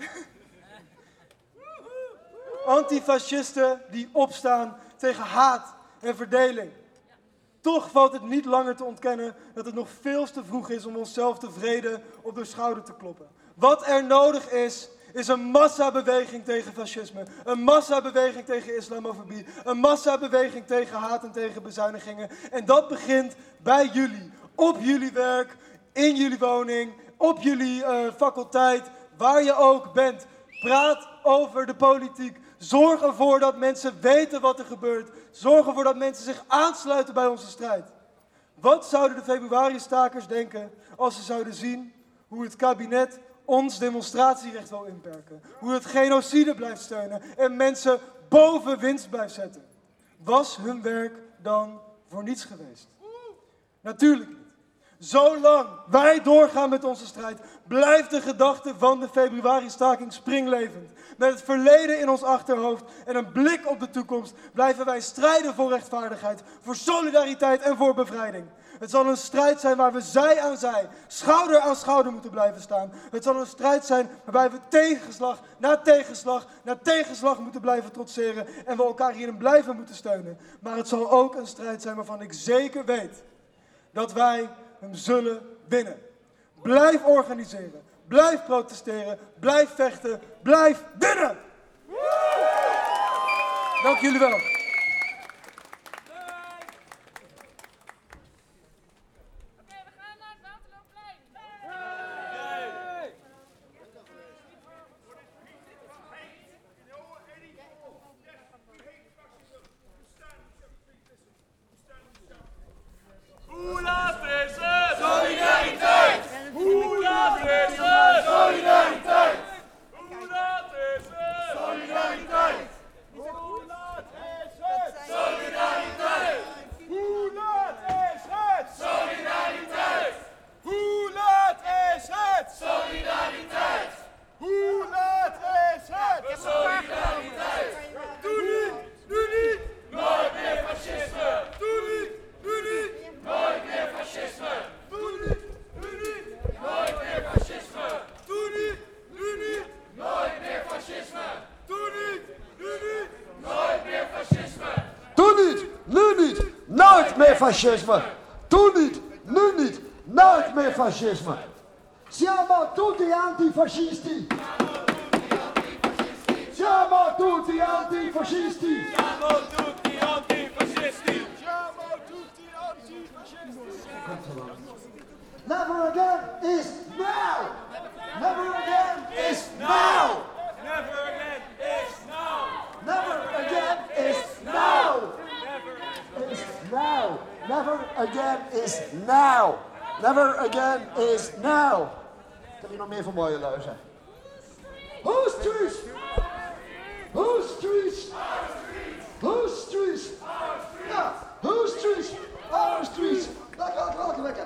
Antifascisten die opstaan tegen haat en verdeling. Toch valt het niet langer te ontkennen dat het nog veel te vroeg is om onszelf tevreden op de schouder te kloppen. Wat er nodig is een massabeweging tegen fascisme, een massabeweging tegen islamofobie, een massabeweging tegen haat en tegen bezuinigingen. En dat begint bij jullie, op jullie werk, in jullie woning, op jullie faculteit, waar je ook bent. Praat over de politiek. Zorg ervoor dat mensen weten wat er gebeurt. Zorg ervoor dat mensen zich aansluiten bij onze strijd. Wat zouden de februari-stakers denken als ze zouden zien hoe het kabinet ons demonstratierecht wil inperken. Hoe het genocide blijft steunen en mensen boven winst blijft zetten. Was hun werk dan voor niets geweest? Natuurlijk niet. Zolang wij doorgaan met onze strijd, blijft de gedachte van de februari-staking springlevend. Met het verleden in ons achterhoofd en een blik op de toekomst blijven wij strijden voor rechtvaardigheid, voor solidariteit en voor bevrijding. Het zal een strijd zijn waar we zij aan zij, schouder aan schouder moeten blijven staan. Het zal een strijd zijn waarbij we tegenslag na tegenslag na tegenslag moeten blijven trotseren en we elkaar hierin blijven moeten steunen. Maar het zal ook een strijd zijn waarvan ik zeker weet dat wij hem zullen winnen. Blijf organiseren, blijf protesteren, blijf vechten, blijf winnen! Dank jullie wel. Hoe laat is het? Solidariteit! Hoe laat is het? Solidariteit! Hoe laat is het? Solidariteit! Hoe laat is het? Solidariteit! Hoe laat is het? Solidariteit! Hoe laat is het? Solidariteit! Hoe laat is het? Solidariteit! Doe niet! Doe niet! Nooit meer fascisme! Doe niet! Doe niet! Nooit meer fascisme! Doe niet! Doe niet! Nooit meer fascisme! Doe niet! Doe niet! Nooit meer fascisme! Doe niet! Doe niet! Nooit meer fascisme! Doe niet, nu niet, nooit meer fascisme. Doe niet, nu niet, nooit meer fascisme. Siamo tutti antifascisti. Siamo tutti antifascisti. Siamo tutti antifascisti! Never again is now. Never again is now. Never again is now! Never again is now. Is now. Never again is now. Never again is now. Ik heb hier nog meer van mooie leuzen. Whose streets? Whose streets? Whose streets? Ja, whose streets? Our streets. Welke wekker?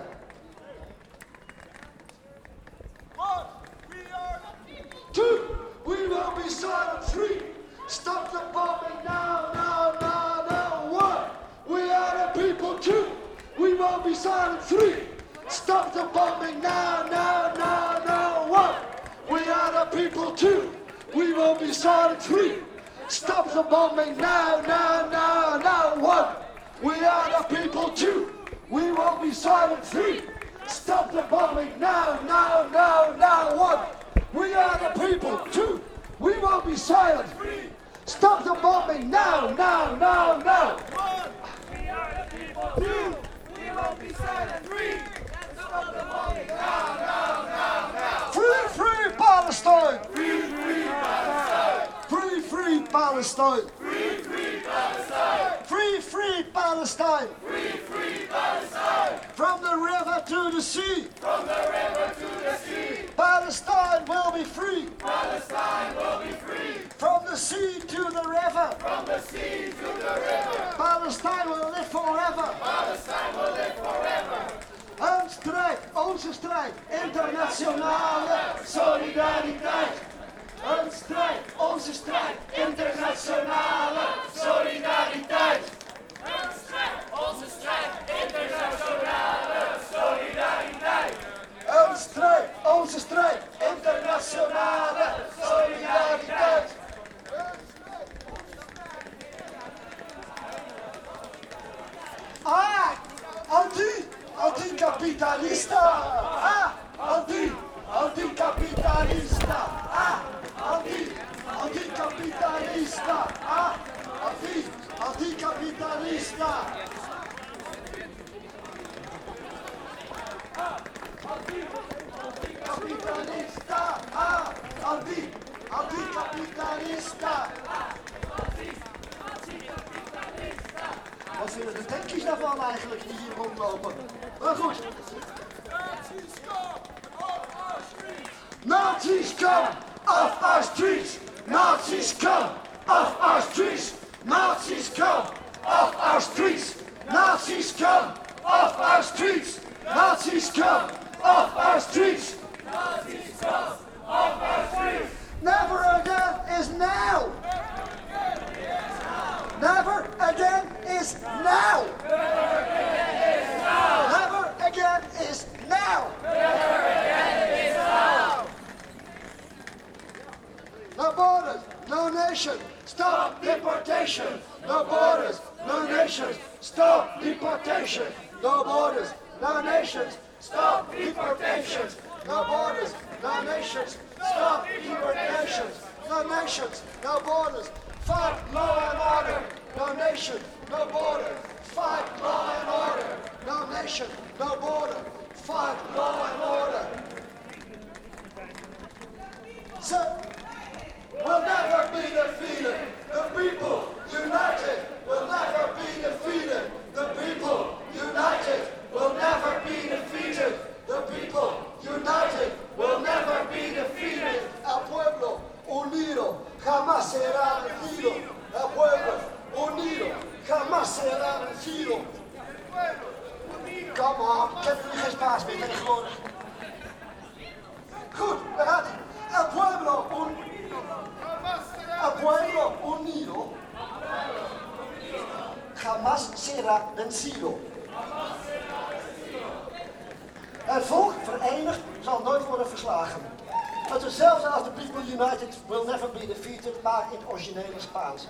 Two, we will be silent. Three, stop the bombing now, now, now, now. One, we are the people. Two, we will be silent. Three, stop the bombing now, now, now, now. One, we are the people. Two, we will be silent. Three, stop the bombing now, now, now, now. One, we are the people. Two, we will be silent. Three, stop the bombing now, now, now, now. One, we are the people. Two, we won't be silent. Stop the bombing now, now, now, now. We are the people. Two, we won't be silent. Three, stop the bombing now, now, now, now. Free, free Palestine. Free, free Palestine. Free, free Palestine. Free, free Palestine. Free, free Palestine. Free, free Palestine. From the river to the sea. From the river to the sea. Palestine will be free. Palestine will be free. From the sea to the river. From the sea to the river. Palestine will live forever. Palestine will live forever. Een strijd, onze strijd, internationale solidariteit. Een strijd, onze strijd, internationale solidariteit. Een strijd, onze strijd, internationale solidariteit. Een strijd, onze strijd, internationale solidariteit. Ah, anticapitalista. Ah, anticapitalista. Ah, anticapitalista. Ah, anticapitalista. Anticapitalista. Ah, anticapitalista. Wat vinden de tankjes daarvan eigenlijk die hier rondlopen? Maar goed. No Nazis come off our streets. Nazis come off our streets. Nazis come off our streets. Nazis come off our streets. Nazis come off our streets. Nazis come off our streets. Never again is now. Never again is now. Never again is now. No borders, no nation, stop deportation. No borders, no nations, stop deportation. No borders, no nations, stop deportations. No borders, no nations, stop deportations. No nations, no borders, fight law and order. No nation, no border, fight law and order. No nation, no border, fight law and order. So, we'll never be defeated. The people united will never be defeated. The people united will never be defeated. The people united will never be defeated. El pueblo unido jamás será vencido. El pueblo unido jamás será vencido. Come on, ik heb nu geen Spaans meer tegenwoordig. Goed, daar gaat hij. El pueblo unido jamás será vencido. Het volk verenigd zal nooit worden verslagen. Het is hetzelfde als de People United will never be defeated, maar in het originele Spaans.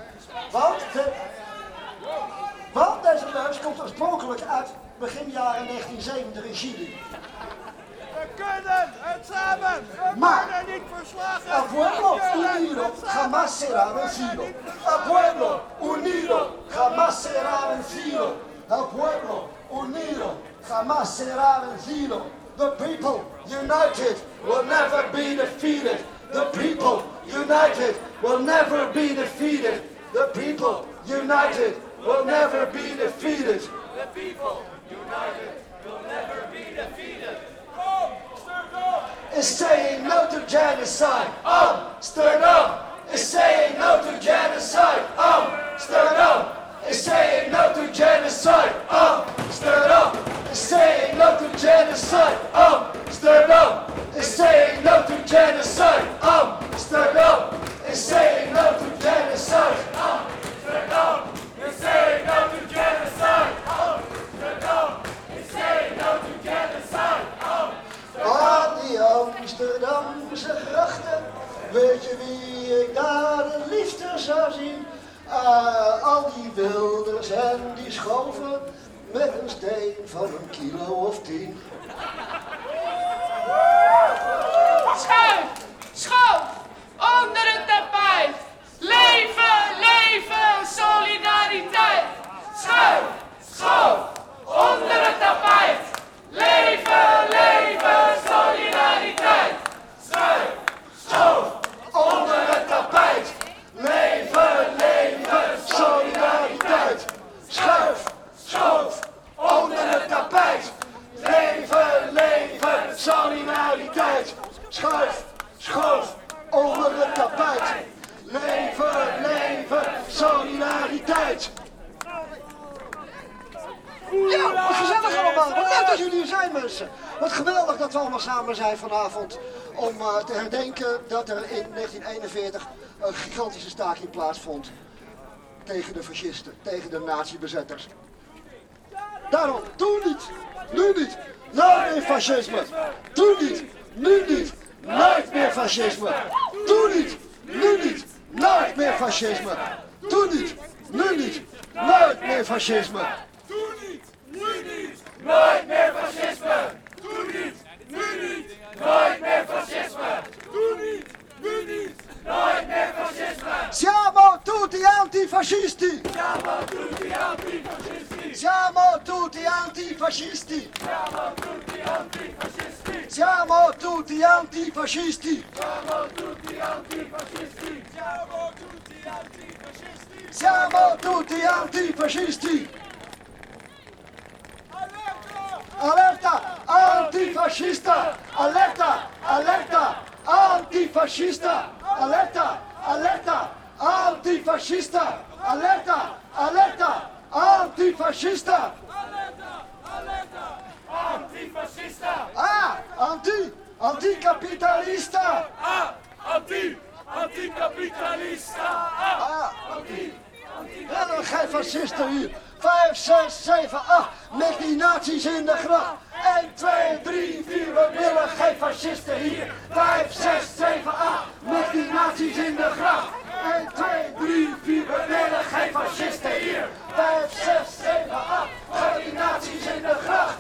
Want deze leus komt oorspronkelijk uit begin jaren 1970 in Chili. We kunnen het samen! We worden niet verslagen! El pueblo unido jamás será vencido. El pueblo unido jamás será vencido. El pueblo unido jamás será vencido. The people united will never be defeated. The people united will never be defeated. The people united will never be defeated. The people united will never be defeated. Is saying no to genocide. Amsterdam is saying no to genocide. Amsterdam is saying no to genocide. Amsterdam is saying no to genocide. Amsterdam is saying no to genocide. Amsterdam is saying no to genocide. Amsterdam is saying no to genocide. Amsterdam is saying no to genocide. Aan die Amsterdamse grachten, weet je wie ik daar de liefste zou zien? Al die wilders en die schoven met een steen van 1 kilo of 10. Schuif, schoof, onder het tapijt. Leven, leven, solidariteit. Schuif, schoof, onder het tapijt. Leven, leven, solidariteit. Schuif, schoof, onder het tapijt. Leven, leven, solidariteit. Schuif, schoof, onder het tapijt. Leven, leven, solidariteit. Schuif, schoof, onder het tapijt. Leven, leven, solidariteit. Ja, wat gezellig allemaal. Wat leuk dat jullie hier zijn, mensen. Wat geweldig dat we allemaal samen zijn vanavond om te herdenken dat er in 1941 een gigantische staking plaatsvond tegen de fascisten, tegen de nazi-bezetters. Daarom, toen niet, nu niet, nooit meer fascisme. Toen niet, nu niet, nooit meer fascisme. Toen niet, nu niet, nooit meer fascisme. Toen niet, nu niet, nooit meer fascisme. Doe niet, nu niet, nooit meer fascisme. Doe niet, nu niet, nooit meer fascisme. Doe niet, nu niet, nooit meer fascisme. Siamo tutti antifascisti. Siamo tutti antifascisti. Siamo tutti antifascisti. Siamo tutti antifascisti. Siamo tutti antifascisti. Siamo tutti antifascisti. Siamo tutti antifascisti. Siamo tutti antifascisti. Allerta! Alerta, antifascista! Alerta, alerta, Antifascista, alerta, alerta, antifascista, alerta, alerta, antifascista. Antifascista! Anticapitalista! Anticapitalista! Willen geen fascisten hier. 5, 6, 7, 8, met die nazi's in de gracht. 1, 2, 3, 4, we willen geen fascisten hier. 5, 6, 7, 8, met die nazi's in de gracht. 1, 2, 3, 4, we willen geen fascisten hier. 5, 6, 7, 8, met die nazi's in de gracht.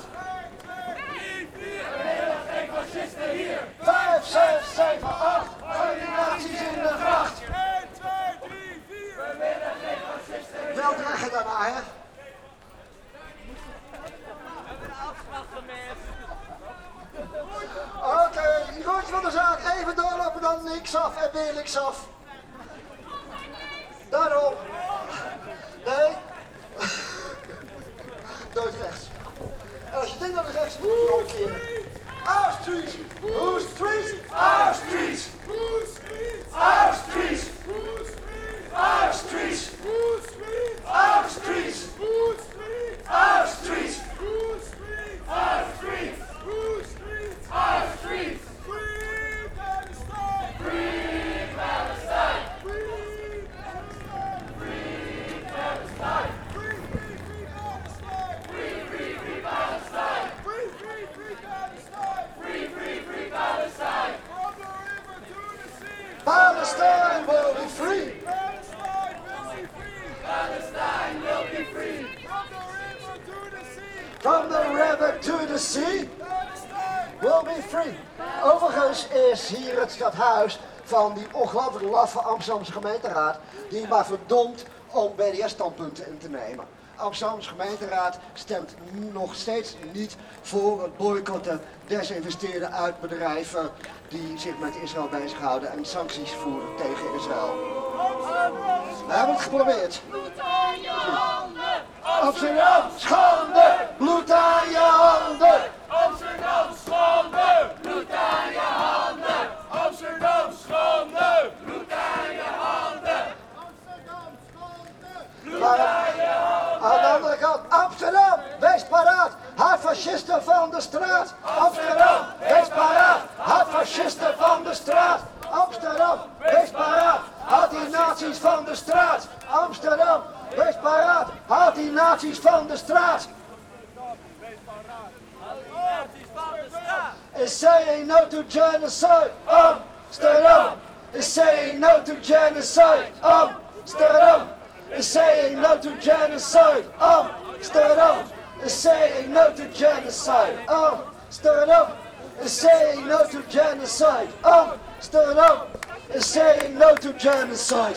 5, 6, 7, 8, met die nazi's in de gracht. 1, 2, 3, 4, we willen geen fascisten hier. Wel draag je daarna, hè? Oké, goed van de zaak. Even doorlopen, dan linksaf en weer linksaf. Daarom. Nee. Nooit rechts. En als je denkt dat het rechts moet, je omkeren. Our streets! Whose streets? Our streets! Whose streets? Our streets! Whose streets? Our streets! Whose streets? Our streets! Whose streets? Our streets! Whose streets? Our streets! Whose streets? Our streets! Free Palestine! Free Palestine! Free Palestine! Free Palestine! Free Palestine! Free Palestine! Free Palestine! Free Palestine! From the river to the sea! Palestine will be free! Palestine will be free! Palestine will be free! From the river to the sea! Will be free. Overigens is hier het stadhuis van die ongelooflijk laffe Amsterdamse gemeenteraad die maar verdomd om BDS-standpunten in te nemen. Amsterdamse gemeenteraad stemt nog steeds niet voor het boycotten, desinvesteren uit bedrijven die zich met Israël bezighouden en sancties voeren tegen Israël. We hebben het geprobeerd. Amsterdam, schande, bloed aan je handen. Amsterdam, schande, bloed aan je handen. Amsterdam, schande, bloed aan je handen. Amsterdam, schande, bloed aan je handen. Aan de andere kant, Amsterdam, wees paraat. Haat fascisten van de straat. Amsterdam, wees paraat. Haat fascisten van de straat. Amsterdam, wees paraat. Haat die nazi's van de straat. Amsterdam, wees paraat. Haat die nazi's van de straat. Is saying no to genocide. Amsterdam is saying no to genocide. Amsterdam is saying no to genocide. Amsterdam is saying no to genocide. Amsterdam is saying no to genocide. Amsterdam is saying no to genocide.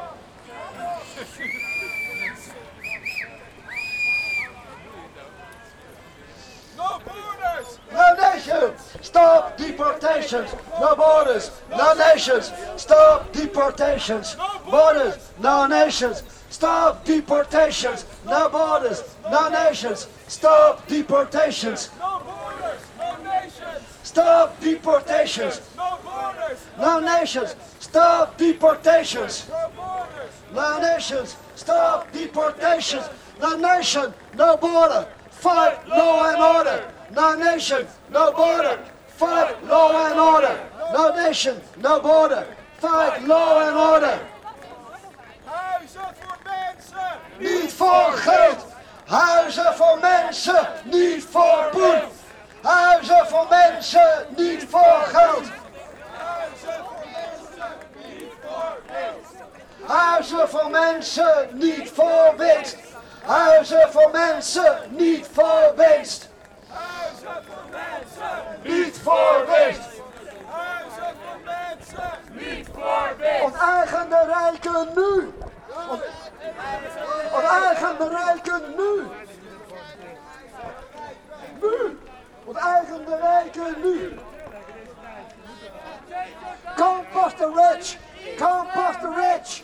No borders! No nation! Stop deportations! No borders! No nations! Stop deportations! Borders! No nations! Stop deportations! No borders! No nations! Stop deportations! No borders! No nations! Stop deportations! No borders! No nations! Stop deportations! No borders! No nations! Stop deportations! No nation! No border! Fight law and order! No nation! No border! Fight law and order! No nation! No border! Fight law and order! Huizen voor mensen! Niet voor geld! Huizen voor mensen! Niet voor poen! Huizen voor mensen! Niet voor geld! Huizen voor mensen! Niet voor winst! Huizen voor mensen! Niet voor winst! Huizen voor mensen! Niet voor winst! Huizen voor mensen! Niet voor winst! Onteigen de rijken nu! Onteigen de rijken nu! Nu! Onteigen de rijken nu! Come past the rich! Come past the rich!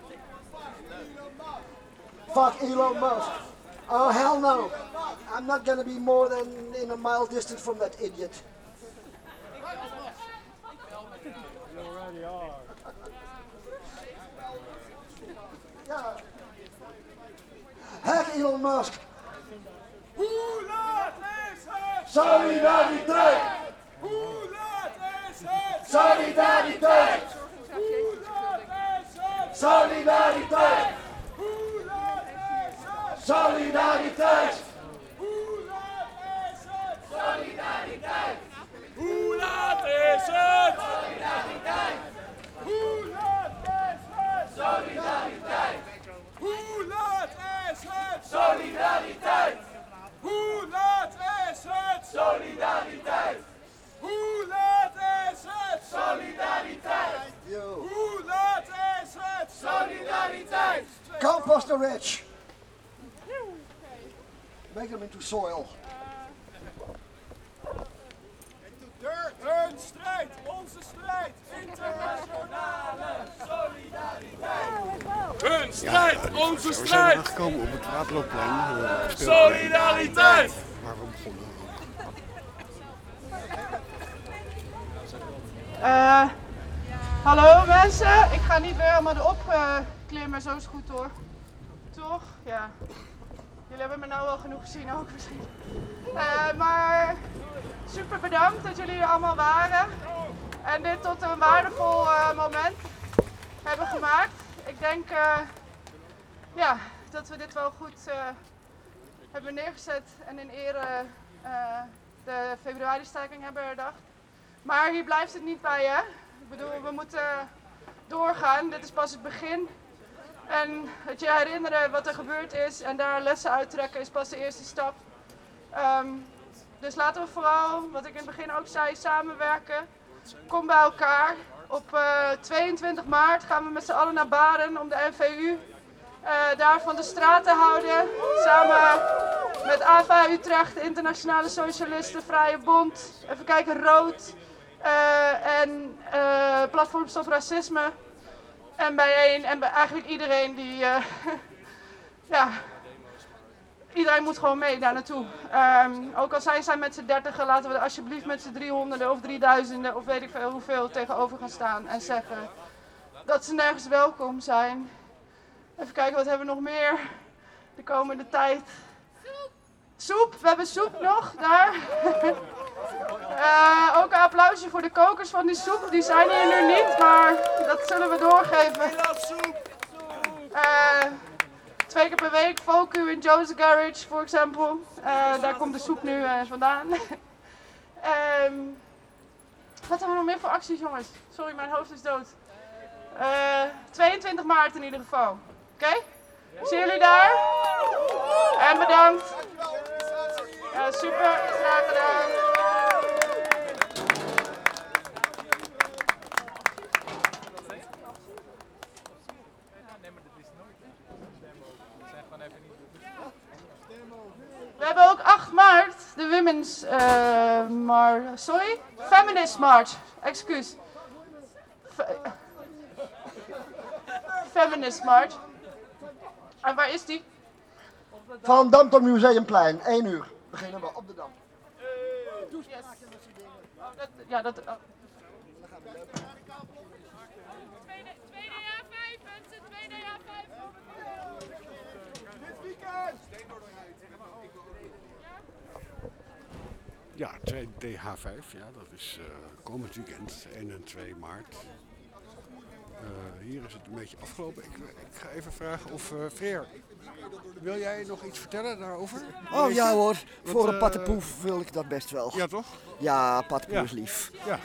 Fuck Elon Musk! Oh hell no! I'm not gonna be more than in a mile distance from that idiot. Ja. Hack Elon Musk. Hoe laat is het? Solidariteit. Hoe laat is het? Solidariteit. Hoe laat is het? Solidariteit. Hoe laat is het? Solidariteit. Hoe laat is het? Solidariteit. Hoe laat is het? Solidariteit. Hoe laat is het? Solidariteit. Hoe laat is het? Solidariteit. Hoe laat is het? Solidariteit. Hoe laat is het? Solidariteit. Hoe laat is het? Solidariteit. Compost the rich. Make them into soil. Hun strijd, onze strijd, internationale solidariteit. Hun strijd, onze We zijn strijd. aangekomen op het Waterloopplein. Solidariteit. Waar we begonnen. Hallo mensen, ik ga niet weer helemaal erop klimmen, zo is het goed hoor. Toch? Ja. Jullie hebben me nou wel genoeg gezien ook misschien. Maar super bedankt dat jullie er allemaal waren en dit tot een waardevol moment hebben gemaakt. Ik denk ja, dat we dit wel goed hebben neergezet en in ere de februari-staking hebben herdacht. Maar hier blijft het niet bij, hè? Ik bedoel, we moeten doorgaan. Dit is pas het begin. En het je herinneren wat er gebeurd is en daar lessen uittrekken is pas de eerste stap. Dus laten we vooral, wat ik in het begin ook zei, samenwerken. Kom bij elkaar. Op 22 maart gaan we met z'n allen naar Baren om de NVU daar van de straat te houden. Samen met AVA Utrecht, de Internationale Socialisten, Vrije Bond, even kijken, Rood en Platform Stop Racisme. En bijeen en bij eigenlijk iedereen die, ja, iedereen moet gewoon mee daar naartoe. Ook al zijn zij met z'n 30, laten we er alsjeblieft met z'n 300 of 3000 of weet ik veel hoeveel tegenover gaan staan en zeggen dat ze nergens welkom zijn. Even kijken, wat hebben we nog meer de komende tijd? Soep, we hebben soep nog, daar. Ook een applausje voor de kokers van die soep. Die zijn hier nu niet, maar dat zullen we doorgeven. 2 keer per week, Voku in Joe's Garage, voor example. Daar komt de soep nu vandaan. Wat hebben we nog meer voor acties, jongens? Sorry, mijn hoofd is dood. 22 maart in ieder geval. Oké? Zien jullie daar? En bedankt. Ja, super, graag gedaan. We hebben ook 8 maart de Women's Feminist March. Excuus. Feminist March. En waar is die? Van Dam tot Museumplein, 1 uur. Beginnen we op de Dam. Ja, dat... Ja, 2DH5, ja, dat is komend weekend, 1 en 2 maart. Hier is het een beetje afgelopen. Ik ga even vragen of Freer, wil jij nog iets vertellen daarover? Oh ja hoor, voor een pattenpoef wil ik dat best wel. Ja toch? Ja, pattenpoef is lief. Ja.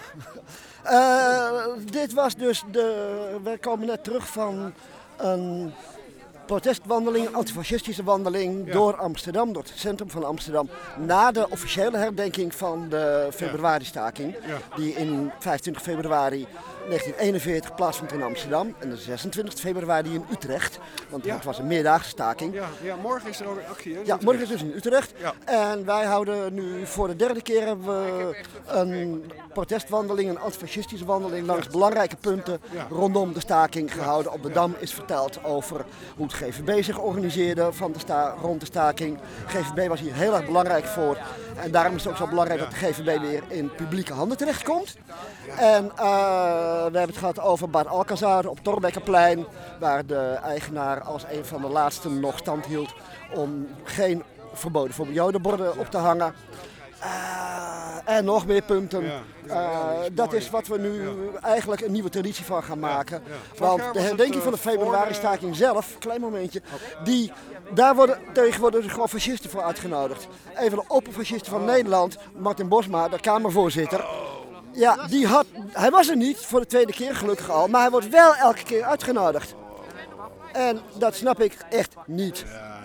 Dit was dus we komen net terug van een protestwandeling, een antifascistische wandeling door Amsterdam, door het centrum van Amsterdam, na de officiële herdenking van de februari-staking, die in 25 februari 1941 plaatsvond in Amsterdam en de 26 februari in Utrecht, want het was een meerdaagse staking. Ja, morgen is er ook een actie, hè? Ja, morgen is dus in Utrecht. Ja. En wij houden nu voor de 3e keer hebben we een protestwandeling, een antifascistische wandeling langs belangrijke punten rondom de staking gehouden. Op de Dam is verteld over hoe het GVB zich organiseerde rond de staking. GVB was hier heel erg belangrijk voor. En daarom is het ook zo belangrijk dat de GVB weer in publieke handen terechtkomt. En we hebben het gehad over Bad Alcazar op Thorbeckerplein, waar de eigenaar als een van de laatste nog stand hield om geen verboden voor jodenborden op te hangen. En nog meer punten. Dat is wat we nu eigenlijk een nieuwe traditie van gaan maken. Want de herdenking van de februari-staking zelf, klein momentje, daar worden tegenwoordig gewoon fascisten voor uitgenodigd. Een van de opperfascisten van Nederland, Martin Bosma, de Kamervoorzitter. Ja, hij was er niet voor de tweede keer gelukkig al, maar hij wordt wel elke keer uitgenodigd. En dat snap ik echt niet.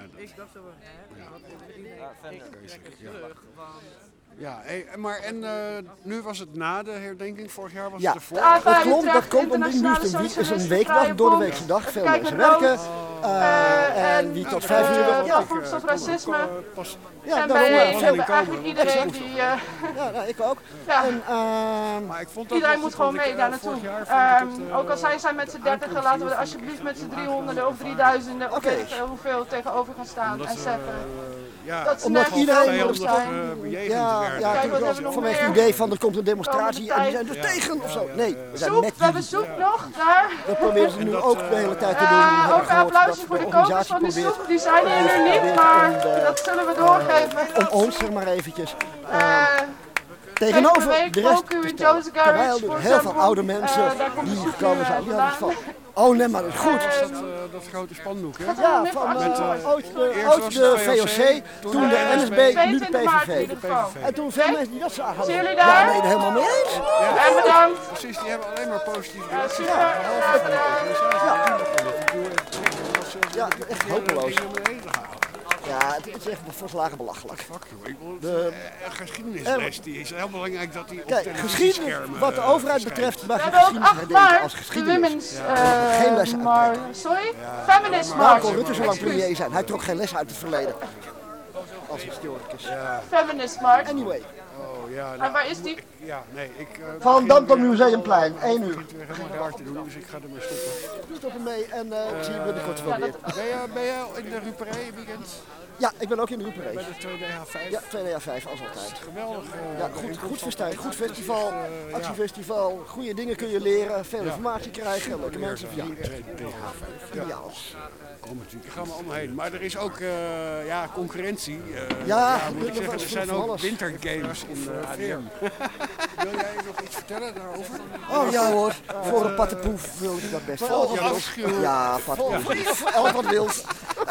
Ja, maar nu was het na de herdenking, vorig jaar was ja, het ervoor? Dat komt omdat nu is een weekdag, door de weekse dag, veel mensen werken. En wie tot 5 uur werkt. Ja, voedselstop racisme. Ja, daarom eigenlijk iedereen die... Ja, ik ook. Ja. Maar ik vond iedereen moet gewoon mee daar naartoe. Ook al zijn zij met z'n 30, laten we er alsjeblieft met z'n 300 of 3000 of weet ik veel hoeveel tegenover gaan staan en zetten. Ja, omdat iedereen wil zijn. Vanwege het idee van er komt een demonstratie en die zijn er tegen of zo. Nee, we zijn met we hebben soep nog daar. Dat proberen ze nu ook de hele tijd te doen. Ook een applausje voor de kokers van die soep. Die zijn hier nu niet, maar dat zullen we doorgeven. Om ons zeg maar eventjes. Tegenover de rest terwijl er heel veel oude mensen die hier gekomen zijn. Oh nee, maar dat is goed. Dat grote spandoek, hè? Ja, van ooit de VOC, toen de NSB, nu de PVV. En toen veel mensen die dat zagen. Zien jullie daar? Ja, nee, helemaal mee eens. En bedankt. Precies, die hebben alleen maar positieve reacties. Ja, echt hopeloos. Ja, het is echt verslagen belachelijk. De geschiedenisles die is heel belangrijk dat die op geschiedenis, wat de overheid betreft, mag je geschiedenis herdenken als geschiedenis. Geen les uit. Sorry? Feminist March. Kon Rutte zo lang premier zijn. Hij trok geen les uit het verleden. Als historicus. Feminist March. Anyway. Oh ja. En waar is die? Van Dam tot Museumplein, 1 uur. Het weer helemaal raar te doen, dus ik ga er maar stoppen. Doe stoppen mee en ik zie je binnenkort wel weer. Ben jij in de Ruperij weekend? Ja, ik ben ook in de Ruperij. Bij de 2DH5? Ja, 2DH5 als altijd. Geweldig. Ja, goed festijn, goed festival, actiefestival, goede dingen kun je leren, veel informatie krijgen, leuke mensen. Ja, 2DH5. Ja. Ik ga er allemaal heen. Maar er is ook concurrentie. Moet ik zeggen, er zijn ook wintergames in de ADM. Wil jij nog iets vertellen daarover? Oh ja hoor, voor een pattenpoef wil ik dat best. Ja, pattenpoef. Elk wat wilt.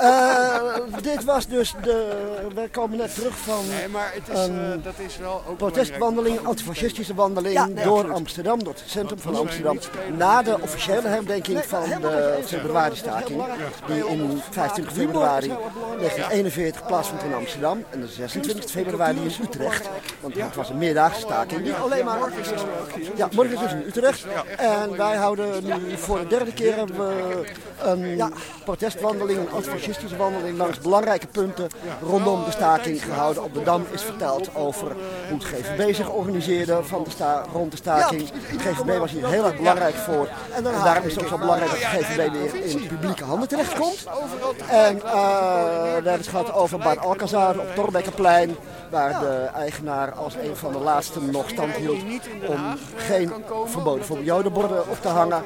Dit was dus we komen net terug van dat is wel ook protestwandeling, antifascistische wandeling door Amsterdam, door het centrum van Amsterdam. Na de officiële herdenking van de februari-staking, die in 25 februari 1941 plaatsvond in Amsterdam en de 26 februari in Utrecht. Want het was een meerdaagse staking. Niet alleen maar. Ja, morgen is dus in Utrecht. En wij houden nu voor de derde keer hebben we een protestwandeling, een antifascistische wandeling langs belangrijke punten rondom de staking gehouden. Op de Dam is verteld over hoe het GVB zich organiseerde rond de staking. Het GVB was hier heel erg belangrijk voor. En daarom is het ook zo belangrijk dat de GVB weer in publieke handen terechtkomt. En we hebben het gehad over Bad Alcazar op Thorbeckerplein, waar de eigenaar als een van de laatste nog stand hield om geen verboden voor jodenborden op te hangen.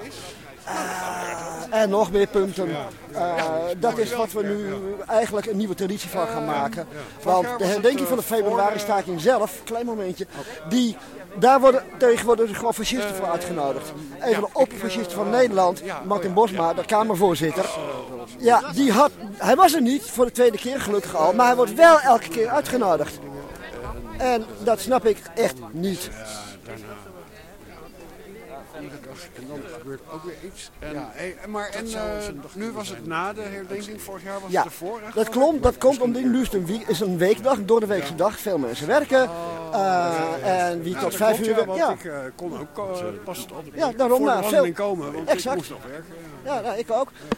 En nog meer punten. Dat is wat we nu eigenlijk een nieuwe traditie van gaan maken. Want de herdenking van de februari-staking zelf, klein momentje, daar worden tegenwoordig gewoon fascisten voor uitgenodigd. Een van de opperfascisten van Nederland, Martin Bosma, de Kamervoorzitter. Ja, hij was er niet voor de tweede keer gelukkig al, maar hij wordt wel elke keer uitgenodigd. En dat snap ik echt niet. En dan gebeurt ook weer iets. Nu was het na de herdenking, vorig jaar was het ervoor? Dat komt omdat nu is een weekdag, door de weekse dag, veel mensen werken. En wie tot 5 uur werkt. Ja, ik kon ook pas ja, daarom voor de veel komen, want ik moest nog werken. Ja, ik ook.